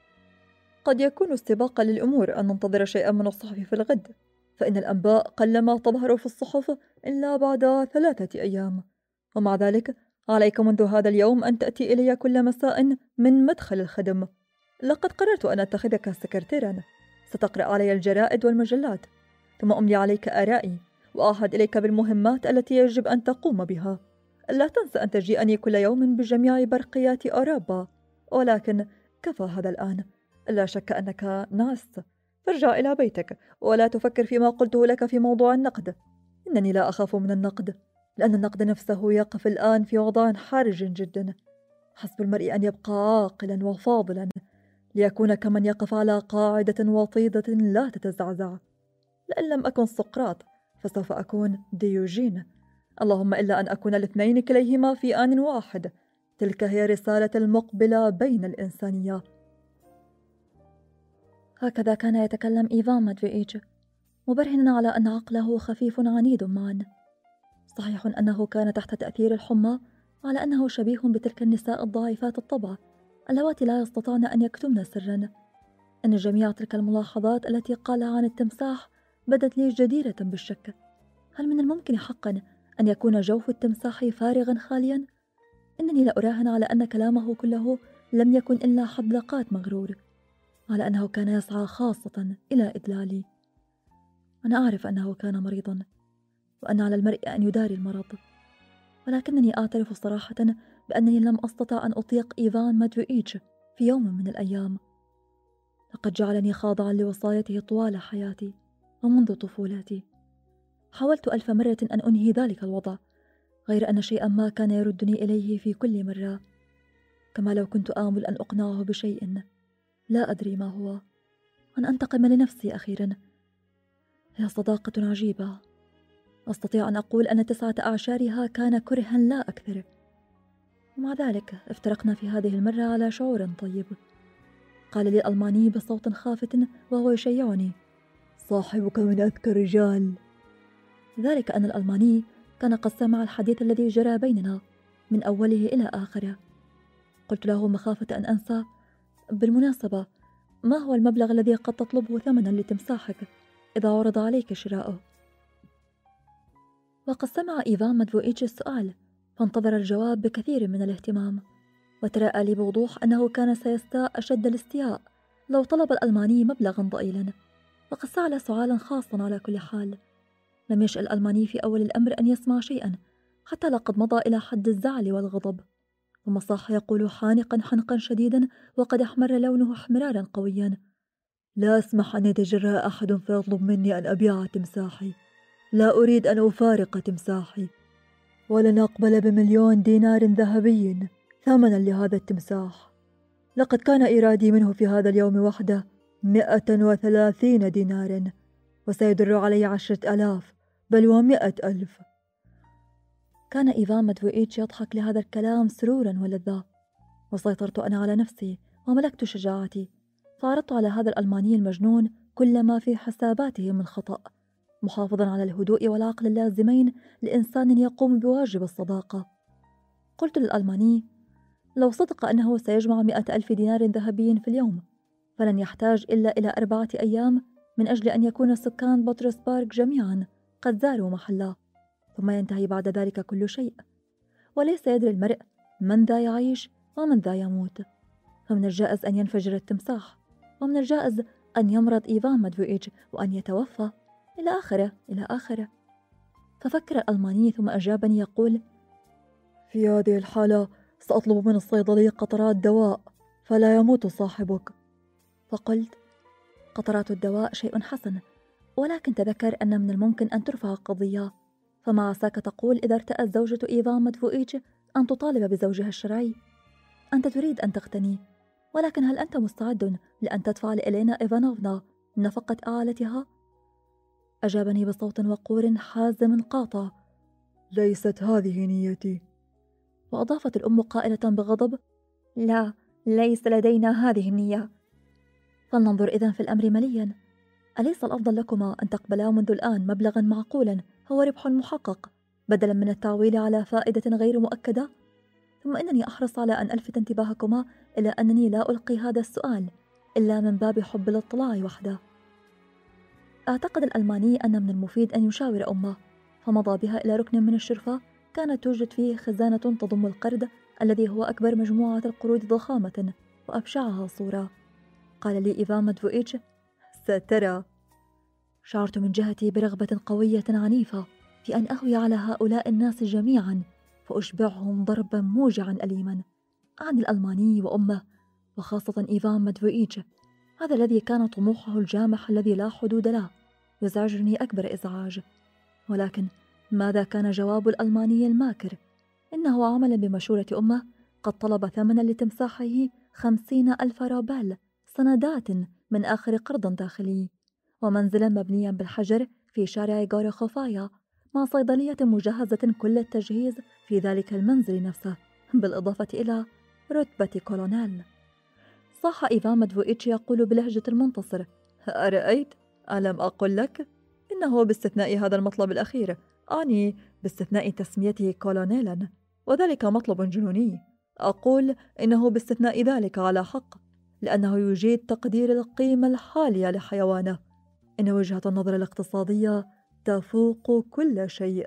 قد يكون استباقا للأمور أن ننتظر شيئا من الصحف في الغد، فإن الأنباء قلما تظهر في الصحف إلا بعد 3 أيام، ومع ذلك عليك منذ هذا اليوم أن تأتي إلي كل مساء من مدخل الخدم. لقد قررت أن أتخذك سكرتيرا، ستقرأ علي الجرائد والمجلات، ثم أملي عليك آرائي وأعهد إليك بالمهمات التي يجب أن تقوم بها. لا تنسى أن تجيئني كل يوم بجميع برقيات أوروبا، ولكن كفى هذا الآن. لا شك أنك نعست، فارجع إلى بيتك ولا تفكر فيما قلته لك في موضوع النقد. إنني لا أخاف من النقد، لأن النقد نفسه يقف الآن في وضع حرج جدا. حسب المرء أن يبقى عاقلا وفاضلا ليكون كمن يقف على قاعدة وطيدة لا تتزعزع. لأن لم أكن سقراط فسوف أكون ديوجين، اللهم إلا أن أكون الاثنين كليهما في آن واحد. تلك هي رسالة المقبلة بين الإنسانية. هكذا كان يتكلم إيفان ماتفويتش، مبرهنا على أن عقله خفيف عنيد معا. صحيح أنه كان تحت تأثير الحمى، على أنه شبيه بتلك النساء الضعيفات الطبع اللواتي لا يستطعن أن يكتمن سرا. أن جميع تلك الملاحظات التي قالها عن التمساح بدت لي جديرة بالشك. هل من الممكن حقا أن يكون جوف التمساح فارغا خاليا؟ إنني لا أراهن على أن كلامه كله لم يكن إلا حدلقات مغرور، على أنه كان يسعى خاصة إلى إدلالي. أنا أعرف أنه كان مريضا، وأن على المرء أن يداري المرض، ولكنني أعترف صراحة بأنني لم أستطع أن أطيق إيفان ماتفويتش في يوم من الأيام. لقد جعلني خاضعا لوصايته طوال حياتي ومنذ طفولتي. حاولت 1000 مرة أن أنهي ذلك الوضع، غير أن شيئا ما كان يردني إليه في كل مرة، كما لو كنت آمل أن أقنعه بشيء لا أدري ما هو، أن أنتقم لنفسي أخيرا. هي صداقة عجيبة، أستطيع أن أقول أن 9 أعشارها كان كرها لا أكثر، ومع ذلك افترقنا في هذه المرة على شعور طيب. قال لي الألماني بصوت خافت وهو يشيعني: صاحبك من أذكى الرجال. ذلك أن الألماني كان قد سمع الحديث الذي جرى بيننا من أوله إلى آخره. قلت له مخافة أن أنسى: بالمناسبة ما هو المبلغ الذي قد تطلبه ثمنا لتمساحك إذا عرض عليك شراؤه؟ وقد سمع إيفان ماتفويتش السؤال، فانتظر الجواب بكثير من الاهتمام، وترأى لي بوضوح أنه كان سيستاء أشد الاستياء لو طلب الألماني مبلغا ضئيلا، وقد سأل سؤالا خاصا على كل حال. لم يشأ الألماني في أول الأمر أن يسمع شيئا، حتى لقد مضى إلى حد الزعل والغضب، ثم صاح يقول حانقا حنقا شديدا وقد احمر لونه احمرارا قويا: لا أسمح أن يتجرأ أحد فيطلب مني أن أبيع تمساحي. لا أريد أن أفارق تمساحي، ولن أقبل ب1,000,000 دينار ذهبي ثمنا لهذا التمساح. لقد كان إيرادي منه في هذا اليوم وحده 130 دينار، وسيدر علي 10,000 بل و100,000. كان إيفان ماتفويتش يضحك لهذا الكلام سرورا ولذة، وسيطرت أنا على نفسي وملكت شجاعتي، فعرضت على هذا الألماني المجنون كل ما في حساباته من خطأ، محافظا على الهدوء والعقل اللازمين لإنسان يقوم بواجب الصداقة. قلت للألماني: لو صدق أنه سيجمع 100,000 دينار ذهبي في اليوم، فلن يحتاج إلا إلى 4 أيام من أجل أن يكون سكان بطرسبارغ جميعا قد زاروا محله، ثم ينتهي بعد ذلك كل شيء. وليس يدري المرء من ذا يعيش ومن ذا يموت، فمن الجائز أن ينفجر التمساح، ومن الجائز أن يمرض إيفان ماتفويتش وأن يتوفى، إلى آخره إلى آخره. ففكر الألماني ثم أجابني يقول: في هذه الحالة سأطلب من الصيدلي قطرات دواء فلا يموت صاحبك. فقلت: قطرات الدواء شيء حسن، ولكن تذكر أن من الممكن أن ترفع قضية، فما عساك تقول إذا ارتأت زوجة إيفان ماتفويتش أن تطالب بزوجها الشرعي؟ أنت تريد أن تغتني، ولكن هل أنت مستعد لأن تدفع لإلينا إيفانوفنا نفقة أعالتها؟ أجابني بصوت وقور حازم قاطع: ليست هذه نيتي. وأضافت الأم قائلة بغضب: لا، ليس لدينا هذه النية. فلننظر إذن في الأمر مليا. أليس الأفضل لكما أن تقبلا منذ الآن مبلغا معقولا هو ربح محقق، بدلا من التعويل على فائدة غير مؤكدة؟ ثم إنني أحرص على أن ألفت انتباهكما إلى أنني لا ألقي هذا السؤال إلا من باب حب الاطلاع وحده. أعتقد الألماني أن من المفيد أن يشاور أمه، فمضى بها إلى ركن من الشرفة كانت توجد فيه خزانة تضم القرد الذي هو أكبر مجموعة القرود ضخامة وأبشعها صورة. قال لي إيفان ماتفويتش: سترى. شعرت من جهتي برغبة قوية عنيفة في أن أهوي على هؤلاء الناس جميعا فأشبعهم ضربا موجعا أليما عن الألماني وأمه، وخاصة إيفان ماتفويتش، هذا الذي كان طموحه الجامح الذي لا حدود له يزعجني أكبر إزعاج. ولكن ماذا كان جواب الألماني الماكر؟ إنه عملا بمشورة أمه قد طلب ثمنا لتمساحه 50,000 روبل سندات من آخر قرض داخلي، ومنزلا مبنيا بالحجر في شارع غورخوفايا مع صيدلية مجهزة كل التجهيز في ذلك المنزل نفسه، بالإضافة إلى رتبة كولونيل. صاح إيفان ماتفويتش يقول بلهجة المنتصر: أرأيت؟ ألم أقل لك؟ إنه باستثناء هذا المطلب الأخير، أعني باستثناء تسميته كولونيلا، وذلك مطلب جنوني. أقول إنه باستثناء ذلك على حق، لأنه يجيد تقدير القيمة الحالية لحيوانه. إن وجهة النظر الاقتصادية تفوق كل شيء.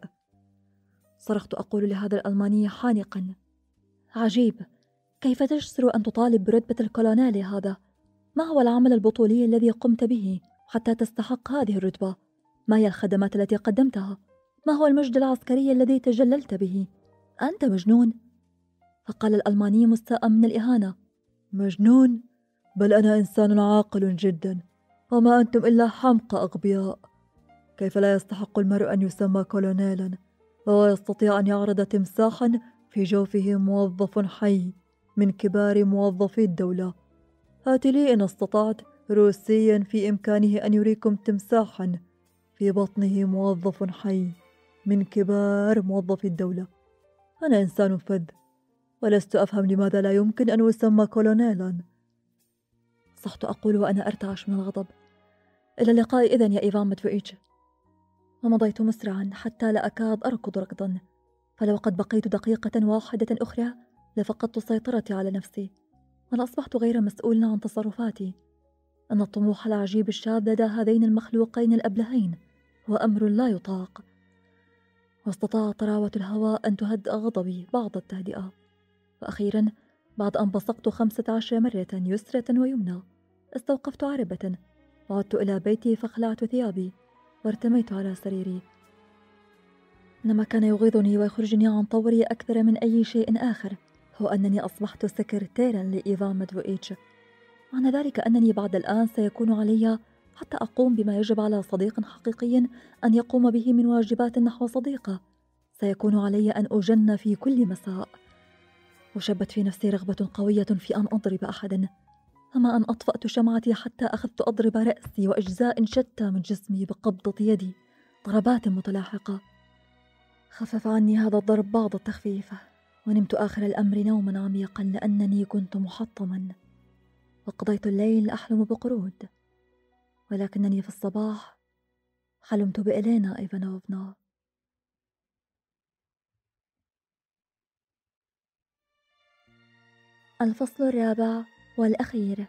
صرخت أقول لهذا الألماني حانقا: عجيب، كيف تجسر أن تطالب برتبة الكولونيل هذا؟ ما هو العمل البطولي الذي قمت به حتى تستحق هذه الرتبة؟ ما هي الخدمات التي قدمتها؟ ما هو المجد العسكري الذي تجللت به؟ أنت مجنون. فقال الألماني مستاء من الإهانة: مجنون؟ بل أنا إنسان عاقل جدا، وما أنتم إلا حمقى أغبياء. كيف لا يستحق المرء أن يسمى كولونيلا وهو يستطيع أن يعرض تمساحا في جوفه موظف حي من كبار موظفي الدولة؟ هات لي إن استطعت روسيا في إمكانه أن يريكم تمساحا في بطنه موظف حي من كبار موظفي الدولة. أنا إنسان فذ، ولست أفهم لماذا لا يمكن أن أسمى كولونيلا. صحت أقول وأنا أرتعش من الغضب: إلى اللقاء إذن يا إيفان ماتفويتش. ومضيت مسرعا حتى لا أكاد أركض ركضا، فلو قد بقيت دقيقة واحدة أخرى لفقدت سيطرتي على نفسي، وأنا أصبحت غير مسؤول عن تصرفاتي. أن الطموح العجيب الشاذ لدى هذين المخلوقين الأبلهين هو أمر لا يطاق. واستطاعت طراوة الهواء أن تهدئ غضبي بعض التهدئة. فأخيرا بعد أن بصقت 15 مرة يسرة ويمنى استوقفت عربة وعدت إلى بيتي فخلعت ثيابي وارتميت على سريري. إنما كان يغيظني ويخرجني عن طوري أكثر من أي شيء آخر هو أنني أصبحت سكرتيرا لإيفان ماتفويتش. معنى ذلك أنني بعد الآن سيكون علي حتى أقوم بما يجب على صديق حقيقي أن يقوم به من واجبات نحو صديقة. سيكون علي أن أجن في كل مساء. وشبت في نفسي رغبة قوية في أن أضرب أحدا، أما أن أطفأت شمعتي حتى أخذت أضرب رأسي وأجزاء شتى من جسمي بقبضة يدي ضربات متلاحقة. خفف عني هذا الضرب بعض التخفيف، ونمت آخر الأمر نوما عميقا لأنني كنت محطما، وقضيت الليل أحلم بقرود، ولكنني في الصباح حلمت بإلينا إيفانوفنا. الفصل الرابع والأخير.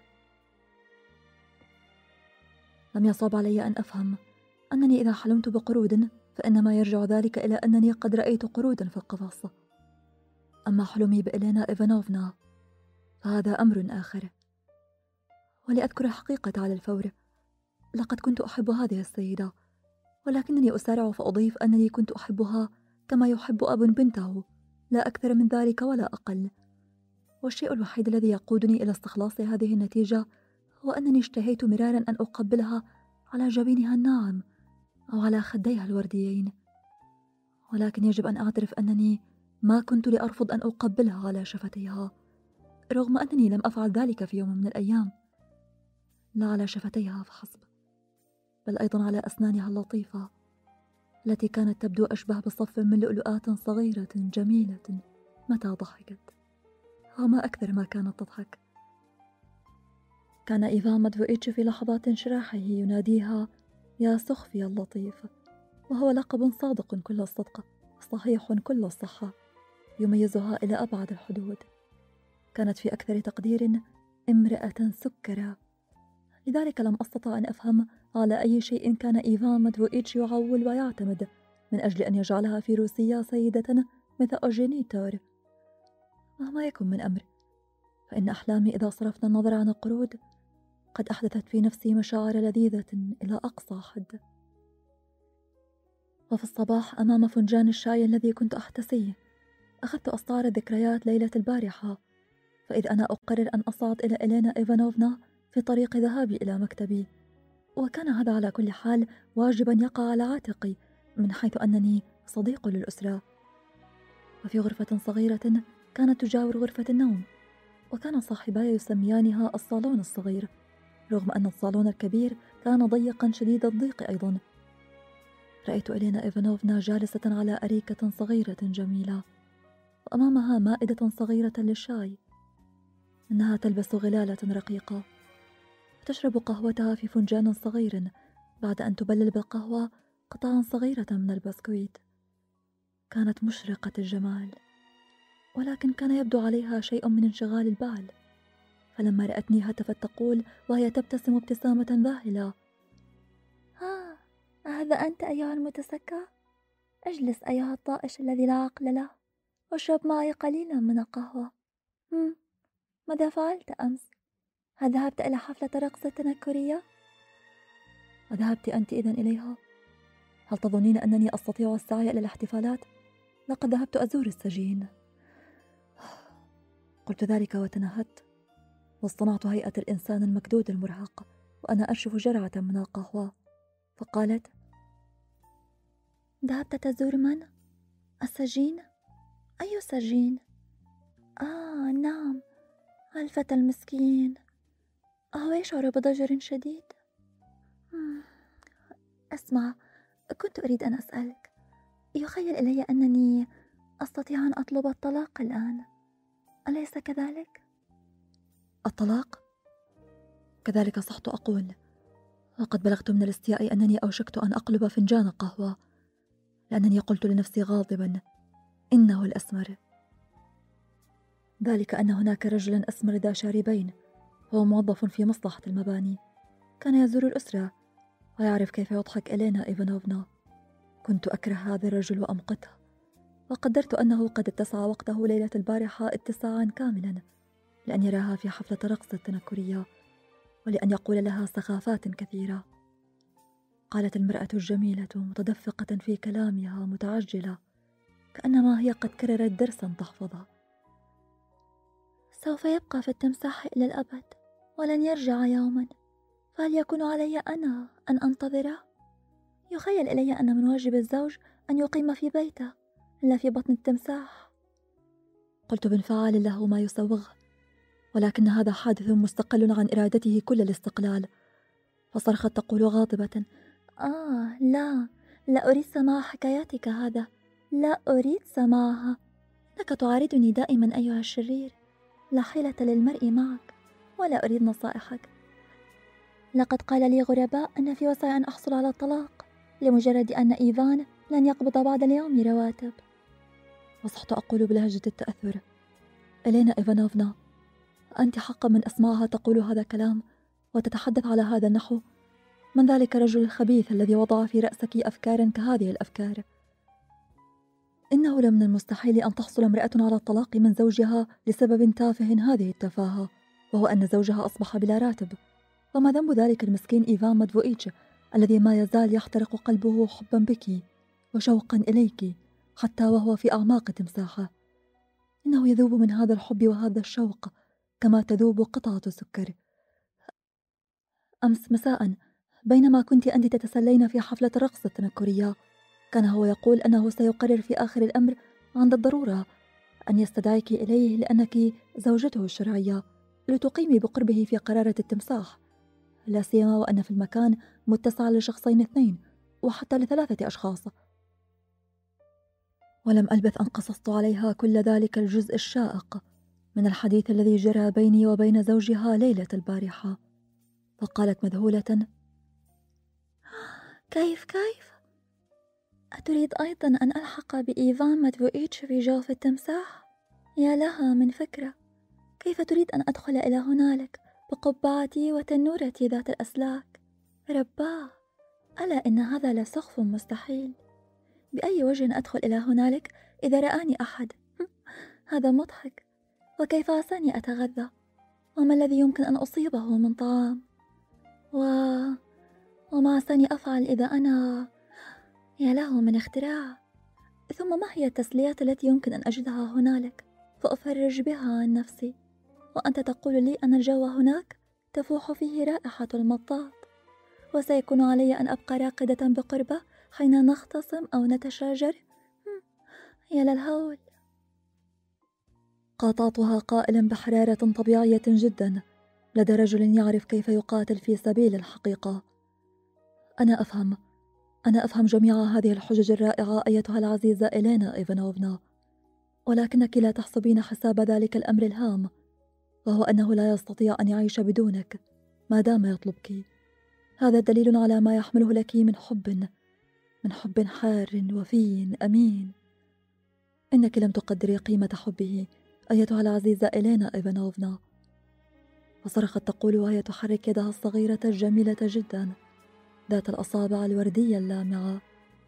لم يصعب علي أن أفهم أنني إذا حلمت بقرود فإنما يرجع ذلك إلى أنني قد رأيت قرودا في القفص. أما حلمي بإلينا إيفانوفنا فهذا أمر آخر. ولأذكر الحقيقة على الفور، لقد كنت أحب هذه السيدة، ولكنني أسارع فأضيف أنني كنت أحبها كما يحب أب بنته، لا أكثر من ذلك ولا أقل. والشيء الوحيد الذي يقودني إلى استخلاص هذه النتيجة هو أنني اشتهيت مرارا أن أقبلها على جبينها الناعم أو على خديها الورديين. ولكن يجب أن أعترف أنني ما كنت لأرفض أن أقبلها على شفتيها، رغم أنني لم أفعل ذلك في يوم من الأيام. لا على شفتيها فحسب، بل أيضا على أسنانها اللطيفة التي كانت تبدو أشبه بصف من لؤلؤات صغيرة جميلة متى ضحكت، وما أكثر ما كانت تضحك. كان إيفان ماتفويتش في لحظات انشراحه يناديها يا سخفي اللطيف، وهو لقب صادق كل الصدق، صحيح كل الصحة، يميزها إلى أبعد الحدود. كانت في أكثر تقدير امرأة سكرة. لذلك لم أستطع أن أفهم على أي شيء كان إيفان ماتفويتش يعول ويعتمد من أجل أن يجعلها في روسيا سيدة مثل أوجينيتور. مهما يكن من أمر، فإن أحلامي إذا صرفنا النظر عن القرود قد أحدثت في نفسي مشاعر لذيذة إلى أقصى حد. وفي الصباح أمام فنجان الشاي الذي كنت أحتسيه أخذت أستعرض ذكريات ليلة البارحة، فإذ أنا أقرر أن أصعد إلى إلينا إيفانوفنا في طريق ذهابي إلى مكتبي، وكان هذا على كل حال واجبا يقع على عاتقي من حيث أنني صديق للأسرة. وفي غرفة صغيرة كانت تجاور غرفة النوم، وكان صاحباي يسميانها الصالون الصغير، رغم أن الصالون الكبير كان ضيقا شديد الضيق أيضا. رأيت إلينا إيفانوفنا جالسة على أريكة صغيرة جميلة، وأمامها مائدة صغيرة للشاي. إنها تلبس غلالة رقيقة، وتشرب قهوتها في فنجان صغير بعد أن تبلل بالقهوة قطعا صغيرة من البسكويت. كانت مشرقة الجمال، ولكن كان يبدو عليها شيء من انشغال البال، فلما رأتني هتفت تقول وهي تبتسم ابتسامة ذاهلة: هذا أنت أيها المتسكع؟ اجلس أيها الطائش الذي لا عقل له، واشرب معي قليلا من القهوة. ماذا فعلت أمس؟ هل ذهبت إلى حفلة رقص تنكرية؟ وذهبت أنت إذن إليها؟ هل تظنين أنني أستطيع السعي إلى الاحتفالات؟ لقد ذهبت أزور السجين. قلت ذلك وتنهدت، واصطنعت هيئة الإنسان المكدود المرهق وأنا أرشف جرعة من القهوة. فقالت: ذهبت تزور من؟ السجين؟ أي سجين؟ نعم، الفتى المسكين. هو يشعر بضجر شديد. أسمع، كنت أريد أن أسألك، يخيل إلي أنني أستطيع أن أطلب الطلاق الآن، أليس كذلك؟ الطلاق؟ كذلك صحت أقول، وقد بلغت من الاستياء أنني أوشكت أن أقلب فنجان قهوة، لأنني قلت لنفسي غاضبا: إنه الأسمر. ذلك أن هناك رجلا أسمر ذا شاربين، هو موظف في مصلحة المباني، كان يزور الأسرة ويعرف كيف يضحك إلينا إيفانوفنا. كنت أكره هذا الرجل وأمقته، وقدرت أنه قد اتسع وقته ليلة البارحة اتساعا كاملا لأن يراها في حفلة رقص تنكرية ولأن يقول لها سخافات كثيرة. قالت المرأة الجميلة متدفقة في كلامها متعجلة كأنما هي قد كررت درسا تحفظه: سوف يبقى في التمساح إلى الأبد ولن يرجع يوما، فهل يكون علي أنا أن أنتظره؟ يخيل إلي أن من واجب الزوج أن يقيم في بيته لا في بطن التمساح. قلت بانفعال له ما يسوغه، ولكن هذا حادث مستقل عن إرادته كل الاستقلال. فصرخت تقول غاضبة: لا أريد سماع حكاياتك هذا، لا أريد سماعها. إنك تعارضني دائما أيها الشرير، لا حيلة للمرء معك، ولا أريد نصائحك. لقد قال لي غرباء أن في وسعي أن أحصل على الطلاق لمجرد أن إيفان لن يقبض بعد اليوم رواتب. وصحت أقول بلهجة التأثر: إلينا إيفانوفنا، أنت حقا من أسمعها تقول هذا الكلام وتتحدث على هذا النحو؟ من ذلك الرجل الخبيث الذي وضع في رأسك أفكارا كهذه الأفكار؟ إنه لمن المستحيل أن تحصل امرأة على الطلاق من زوجها لسبب تافه هذه التفاهة، وهو أن زوجها أصبح بلا راتب. وما ذنب ذلك المسكين إيفان مادفوئيتش الذي ما يزال يحترق قلبه حبا بك وشوقا إليك حتى وهو في أعماق تمساحه؟ إنه يذوب من هذا الحب وهذا الشوق كما تذوب قطعة سكر. أمس مساء بينما كنت أنت تتسلين في حفلة رقص تنكرية، كان هو يقول أنه سيقرر في آخر الأمر عند الضرورة أن يستدعيك إليه لأنك زوجته الشرعية لتقيمي بقربه في قرارة التمساح، لا سيما وأن في المكان متسع لشخصين اثنين وحتى ل3 أشخاص. ولم ألبث أن قصصت عليها كل ذلك الجزء الشائق من الحديث الذي جرى بيني وبين زوجها ليلة البارحة، فقالت مذهولة: كيف أتريد أيضا أن ألحق بإيفان مادفوئيتش في جوف التمساح؟ يا لها من فكرة! كيف تريد أن أدخل إلى هنالك بقبعتي وتنورتي ذات الأسلاك؟ رباه، ألا إن هذا لسخف مستحيل. بأي وجه أدخل إلى هنالك إذا رآني أحد؟ هذا مضحك. وكيف عساني أتغذى؟ وما الذي يمكن أن أصيبه من طعام؟ وما عساني أفعل إذا أنا... يا له من اختراع. ثم ما هي التسليات التي يمكن أن أجدها هنالك فأفرج بها عن نفسي؟ وأنت تقول لي أن الجو هناك تفوح فيه رائحة المطاط، وسيكون علي أن أبقى راقدة بقربه حين نختصم أو نتشاجر؟ يا للهول. قاطعتها قائلا بحرارة طبيعية جدا لدى رجل يعرف كيف يقاتل في سبيل الحقيقة: أنا أفهم جميع هذه الحجج الرائعة أيتها العزيزة إلينا إيفانوفنا، ولكنك لا تحسبين حساب ذلك الأمر الهام، وهو أنه لا يستطيع أن يعيش بدونك ما دام يطلبك. هذا دليل على ما يحمله لك من حب حار وفي أمين. إنك لم تقدري قيمة حبه أيتها العزيزة إلينا إيفانوفنا. فصرخت تقول وهي تحرك يدها الصغيرة الجميلة جدا ذات الأصابع الوردية اللامعة: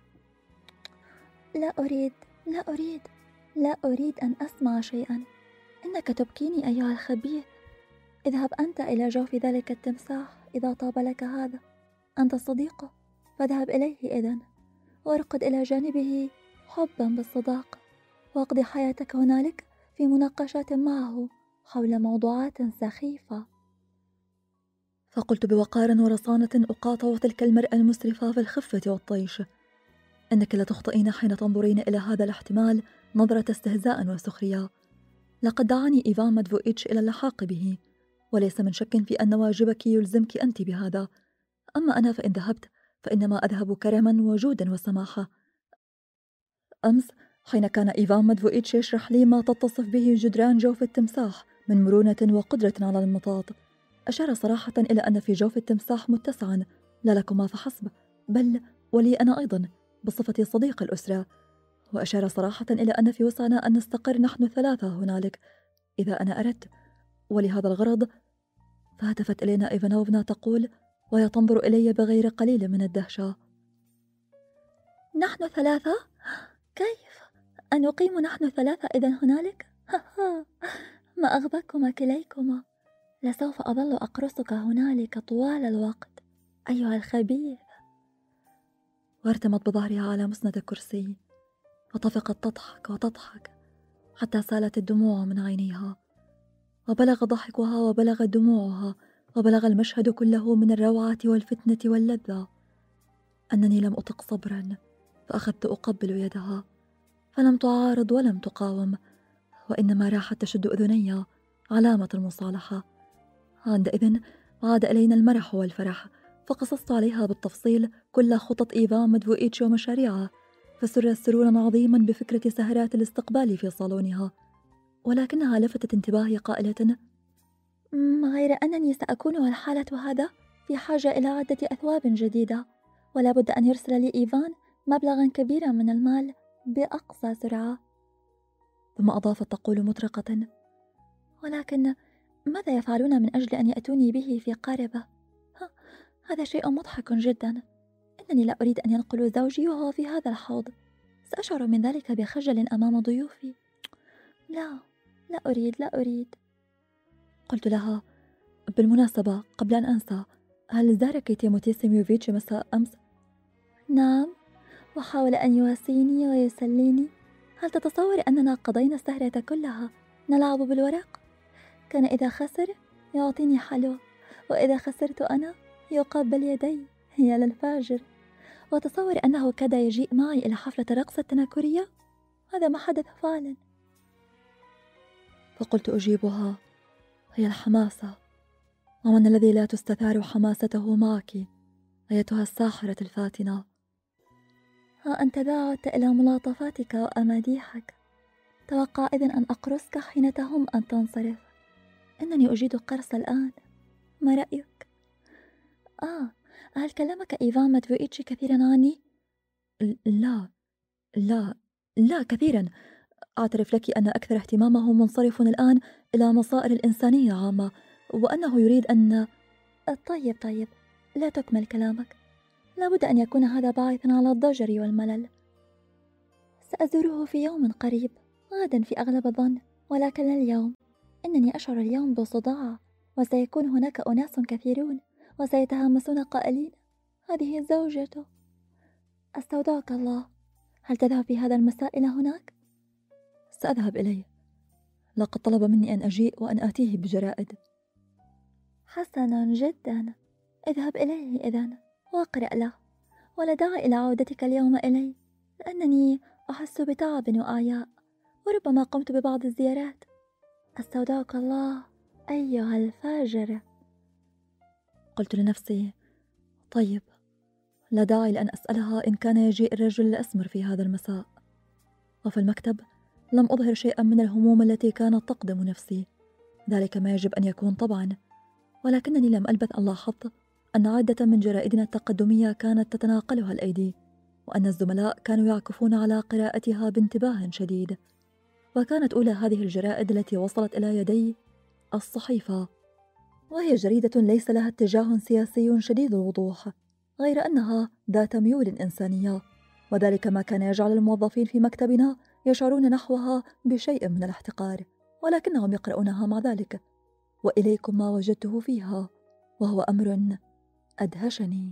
لا أريد أن أسمع شيئا. إنك تبكيني أيها الخبيث. اذهب أنت إلى جوف ذلك التمساح إذا طاب لك هذا، أنت صديقه، فاذهب إليه إذن وارقد إلى جانبه حبا بالصداقة، واقضي حياتك هنالك في مناقشات معه حول موضوعات سخيفة. فقلت بوقار ورصانة أقاطع تلك المرأة المسرفة في الخفة والطيش: إنك لا تخطئين حين تنظرين إلى هذا الاحتمال نظرة استهزاء وسخرية. لقد دعاني إيفان مادفوئيتش إلى اللحاق به، وليس من شك في أن واجبك يلزمك أنت بهذا. أما أنا فإن ذهبت فإنما أذهب كرما وجودا وسماحة. أمس حين كان إيفان مادفوئيتش يشرح لي ما تتصف به جدران جوف التمساح من مرونة وقدرة على المطاط، أشار صراحة إلى أن في جوف التمساح متسعا لا لكما فحسب، بل ولي أنا أيضا بصفتي صديق الأسرة، وأشار صراحة إلى أن في وسعنا أن نستقر نحن 3 هنالك إذا أنا أردت. ولهذا الغرض فهتفت إلينا إيفانوفنا تقول: وهي تنظر إلي بغير قليل من الدهشة. نحن ثلاثة؟ كيف؟ أن نقيم نحن ثلاثة إذن هنالك؟ ما أغباكما كليكما، لسوف أظل أقرصك هنالك طوال الوقت أيها الخبيث. وارتمت بظهرها على مسند الكرسي وطفقت تضحك وتضحك حتى سالت الدموع من عينيها، وبلغ ضحكها وبلغت دموعها وبلغ المشهد كله من الروعة والفتنة واللذة أنني لم أطق صبرا، فأخذت أقبل يدها، فلم تعارض ولم تقاوم، وإنما راحت تشد أذني علامة المصالحة. عندئذ عاد إلينا المرح والفرح، فقصصت عليها بالتفصيل كل خطط إيفان مدفوئيتش ومشاريعها، فسرت سرورا عظيما بفكرة سهرات الاستقبال في صالونها، ولكنها لفتت انتباهي قائلة: غير أنني سأكون والحالة هذا في حاجة إلى عدة أثواب جديدة، ولا بد أن يرسل لي إيفان مبلغا كبيرا من المال بأقصى سرعة. ثم أضافت تقول مطرقة: ولكن ماذا يفعلون من أجل أن يأتوني به في قاربة؟ هذا شيء مضحك جدا، إنني لا أريد أن ينقلوا زوجي وهو في هذا الحوض، سأشعر من ذلك بخجل أمام ضيوفي. لا أريد. قلت لها: بالمناسبة قبل أن أنسى، هل زارك تيموثي سيميوفيتش مساء أمس؟ نعم، وحاول أن يواسيني ويسليني. هل تتصور أننا قضينا السهرة كلها نلعب بالورق؟ كان إذا خسر يعطيني حلوى، وإذا خسرت أنا يقبل يدي. يا للفاجر، وتصور أنه كاد يجيء معي إلى حفلة رقص التنكرية. هذا ما حدث فعلا. فقلت أجيبها: هي الحماسة، ومن الذي لا تستثار حماسته معك أيتها الساحرة الفاتنة؟ ها أنت دعوت إلى ملاطفاتك وأماديحك، توقع إذن أن أقرصك حين تهم أن تنصرف. إنني أجيد القرص الآن، ما رأيك؟ هل كلمك إيفان مدفوئيتش كثيرا عني؟ لا لا لا كثيرا. أعترف لك أن أكثر اهتمامه منصرف الآن إلى مصائر الإنسانية عامة، وأنه يريد أن... طيب، لا تكمل كلامك، لابد أن يكون هذا باعثا على الضجر والملل. سأزوره في يوم قريب، غدا في أغلب الظن، ولكن اليوم إنني أشعر اليوم بصداع، وسيكون هناك أناس كثيرون وسيتهامسون قائلين: هذه زوجته. أستودعك الله، هل تذهب في هذا المساء إلى هناك؟ سأذهب إليه، لقد طلب مني أن أجيء وأن آتيه بجرائد. حسنا جدا، اذهب إليه إذن واقرأ له، ولا داعي إلى عودتك اليوم إلي، لأنني أحس بتعب وأعياء، وربما قمت ببعض الزيارات. أستودعك الله أيها الفاجر. قلت لنفسي: طيب، لا داعي لأن أسألها إن كان يجيء الرجل الأسمر في هذا المساء. وفي المكتب لم أظهر شيئا من الهموم التي كانت تقدم نفسي، ذلك ما يجب أن يكون طبعا، ولكنني لم ألبث أن لاحظت أن عدة من جرائدنا التقدمية كانت تتناقلها الأيدي، وأن الزملاء كانوا يعكفون على قراءتها بانتباه شديد. وكانت أولى هذه الجرائد التي وصلت إلى يدي الصحيفة، وهي جريدة ليس لها اتجاه سياسي شديد الوضوح، غير أنها ذات ميول إنسانية، وذلك ما كان يجعل الموظفين في مكتبنا يشعرون نحوها بشيء من الاحتقار، ولكنهم يقرؤونها مع ذلك. وإليكم ما وجدته فيها، وهو أمر أدهشني.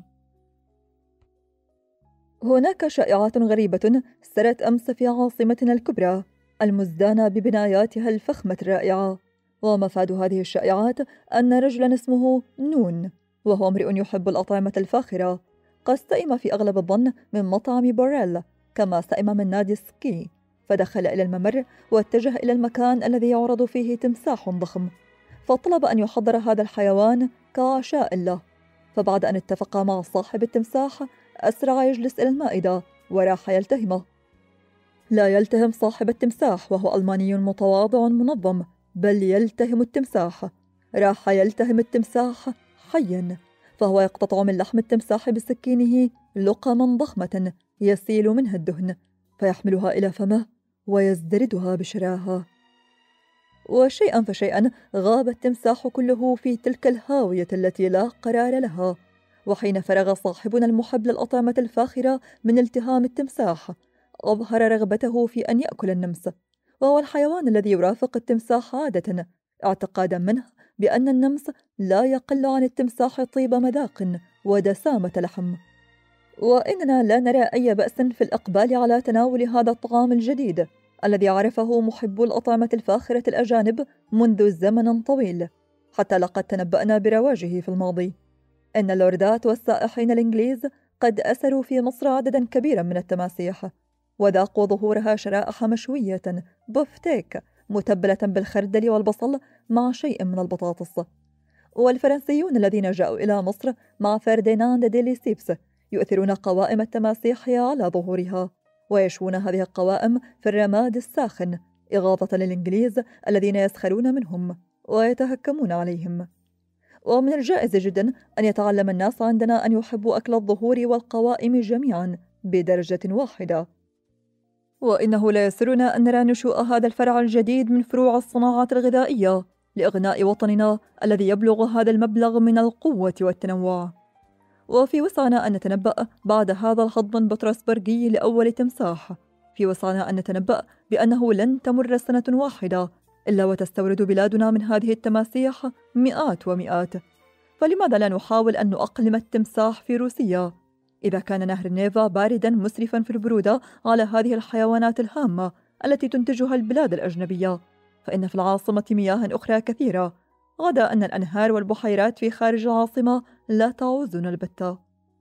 هناك شائعات غريبة سرت أمس في عاصمتنا الكبرى المزدانة ببناياتها الفخمة الرائعة، ومفاد هذه الشائعات أن رجلا اسمه نون، وهو امرئ يحب الأطعمة الفاخرة، قد استئم في أغلب الظن من مطعم بوريل، كما استئم من نادي سكي، فدخل إلى الممر واتجه إلى المكان الذي يعرض فيه تمساح ضخم، فطلب أن يحضر هذا الحيوان كعشاء له. فبعد أن اتفق مع صاحب التمساح أسرع يجلس إلى المائدة وراح يلتهمه. لا يلتهم صاحب التمساح وهو ألماني متواضع منظم، بل يلتهم التمساح. راح يلتهم التمساح حيا، فهو يقتطع من لحم التمساح بسكينه لقما ضخمة يسيل منها الدهن، فيحملها إلى فمه ويزدردها بشراهة. وشيئا فشيئا غاب التمساح كله في تلك الهاوية التي لا قرار لها، وحين فرغ صاحبنا المحب للأطعمة الفاخرة من التهام التمساح، أظهر رغبته في أن يأكل النمس، وهو الحيوان الذي يرافق التمساح عادة، اعتقادا منه بأن النمس لا يقل عن التمساح طيب مذاق ودسامة لحم. وإننا لا نرى أي بأس في الإقبال على تناول هذا الطعام الجديد الذي عرفه محبو الأطعمة الفاخرة الأجانب منذ زمن طويل، حتى لقد تنبأنا برواجه في الماضي. إن اللوردات والسائحين الإنجليز قد أسروا في مصر عددا كبيرا من التماسيح، وذاقوا ظهورها شرائح مشوية بوفتيك متبلة بالخردل والبصل مع شيء من البطاطس. والفرنسيون الذين جاءوا إلى مصر مع فرديناند دي ليسيبس يؤثرون قوائم التماسيح على ظهورها، ويشوون هذه القوائم في الرماد الساخن إغاظة للإنجليز الذين يسخرون منهم ويتهكمون عليهم. ومن الجائز جدا أن يتعلم الناس عندنا أن يحبوا أكل الظهور والقوائم جميعا بدرجة واحدة. وإنه لا يسرنا أن نرى نشوء هذا الفرع الجديد من فروع الصناعة الغذائية لإغناء وطننا الذي يبلغ هذا المبلغ من القوة والتنوع. وفي وسعنا أن نتنبأ بعد هذا الهضم البطرسبرغي لأول تمساح، في وسعنا أن نتنبأ بأنه لن تمر سنة واحدة إلا وتستورد بلادنا من هذه التماسيح مئات ومئات. فلماذا لا نحاول أن نؤقلم التمساح في روسيا؟ إذا كان نهر النيفا باردا مسرفا في البرودة على هذه الحيوانات الهامة التي تنتجها البلاد الأجنبية، فإن في العاصمة مياه أخرى كثيرة، غدا أن الأنهار والبحيرات في خارج العاصمة لا تعوزنا البتة.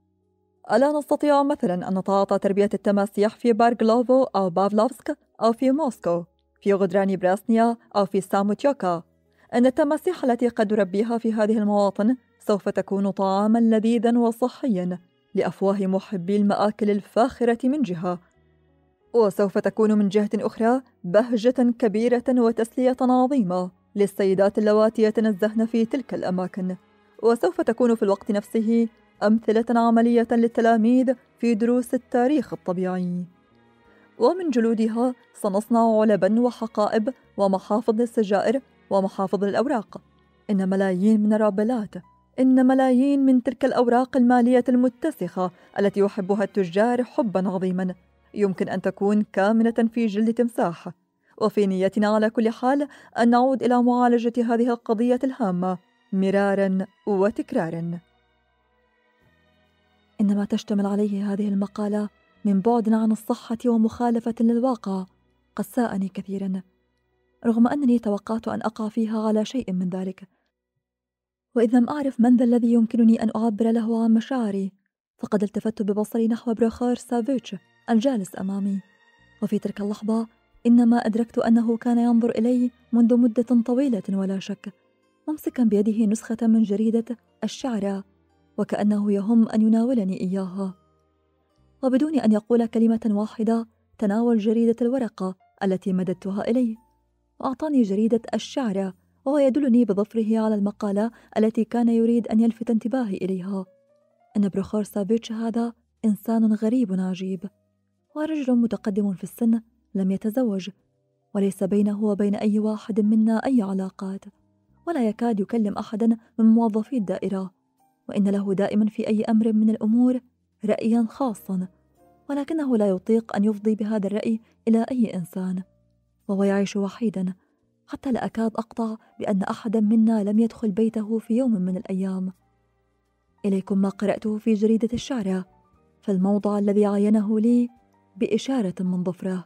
ألا نستطيع مثلا أن نتعاطى تربية التماسيح في بارغلوفو أو بافلوفسك أو في موسكو، في غدران براسنيا أو في ساموتيوكا؟ أن التماسيح التي قد نربيها في هذه المواطن سوف تكون طعاما لذيذا وصحيا لأفواه محبي المآكل الفاخرة من جهة، وسوف تكون من جهة أخرى بهجة كبيرة وتسلية عظيمة للسيدات اللواتي يتنزهن في تلك الأماكن، وسوف تكون في الوقت نفسه أمثلة عملية للتلاميذ في دروس التاريخ الطبيعي. ومن جلودها سنصنع علبا وحقائب ومحافظ للسجائر ومحافظ للأوراق. إن ملايين من الرابلات، إن ملايين من تلك الأوراق المالية المتسخة التي يحبها التجار حبا عظيما يمكن أن تكون كامنة في جلد تمساح. وفي نيتنا على كل حال أن نعود إلى معالجة هذه القضية الهامة مرارا وتكرارا. إنما تشتمل عليه هذه المقالة من بعد عن الصحة ومخالفة للواقع قد ساءني كثيرا، رغم أنني توقعت أن أقع فيها على شيء من ذلك. وإذ لم أعرف من ذا الذي يمكنني أن أعبر له عن مشاعري، فقد التفت ببصري نحو بروخار سافيتش الجالس أمامي، وفي تلك اللحظة إنما أدركت أنه كان ينظر إلي منذ مدة طويلة ولا شك، ممسكا بيده نسخة من جريدة الشعرى، وكأنه يهم أن يناولني إياها. وبدون أن يقول كلمة واحدة تناول جريدة الورقة التي مددتها إليه، وأعطاني جريدة الشعرى، وهو يدلني بظفره على المقالة التي كان يريد أن يلفت انتباهي إليها. إن بروخور سافيتش هذا إنسان غريب عجيب، ورجل متقدم في السن، لم يتزوج، وليس بينه وبين أي واحد منا أي علاقات، ولا يكاد يكلم أحدا من موظفي الدائرة، وإن له دائما في أي أمر من الأمور رأيا خاصا، ولكنه لا يطيق أن يفضي بهذا الرأي إلى أي إنسان، وهو يعيش وحيدا، حتى لا أكاد أقطع بأن أحدا منا لم يدخل بيته في يوم من الأيام. إليكم ما قرأته في جريدة الشعرى في الموضع الذي عينه لي بإشارة من ظفره.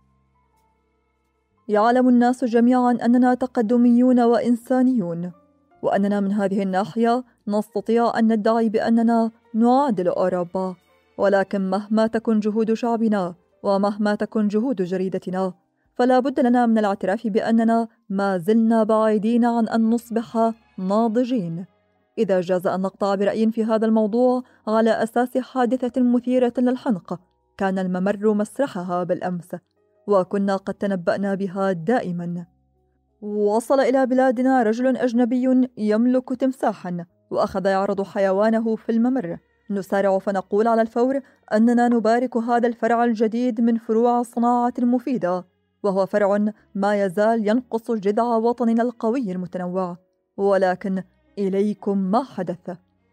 يعلم الناس جميعا أننا تقدميون وإنسانيون، وأننا من هذه الناحية نستطيع أن ندعي بأننا نعادل أوروبا، ولكن مهما تكن جهود شعبنا ومهما تكن جهود جريدتنا، فلا بد لنا من الاعتراف بأننا ما زلنا بعيدين عن أن نصبح ناضجين. إذا جاز أن نقطع برأي في هذا الموضوع على أساس حادثة مثيرة للحنق كان الممر مسرحها بالأمس، وكنا قد تنبأنا بها دائما. وصل إلى بلادنا رجل أجنبي يملك تمساحا وأخذ يعرض حيوانه في الممر. نسارع فنقول على الفور أننا نبارك هذا الفرع الجديد من فروع الصناعة المفيدة، وهو فرع ما يزال ينقص جذع وطننا القوي المتنوع. ولكن إليكم ما حدث.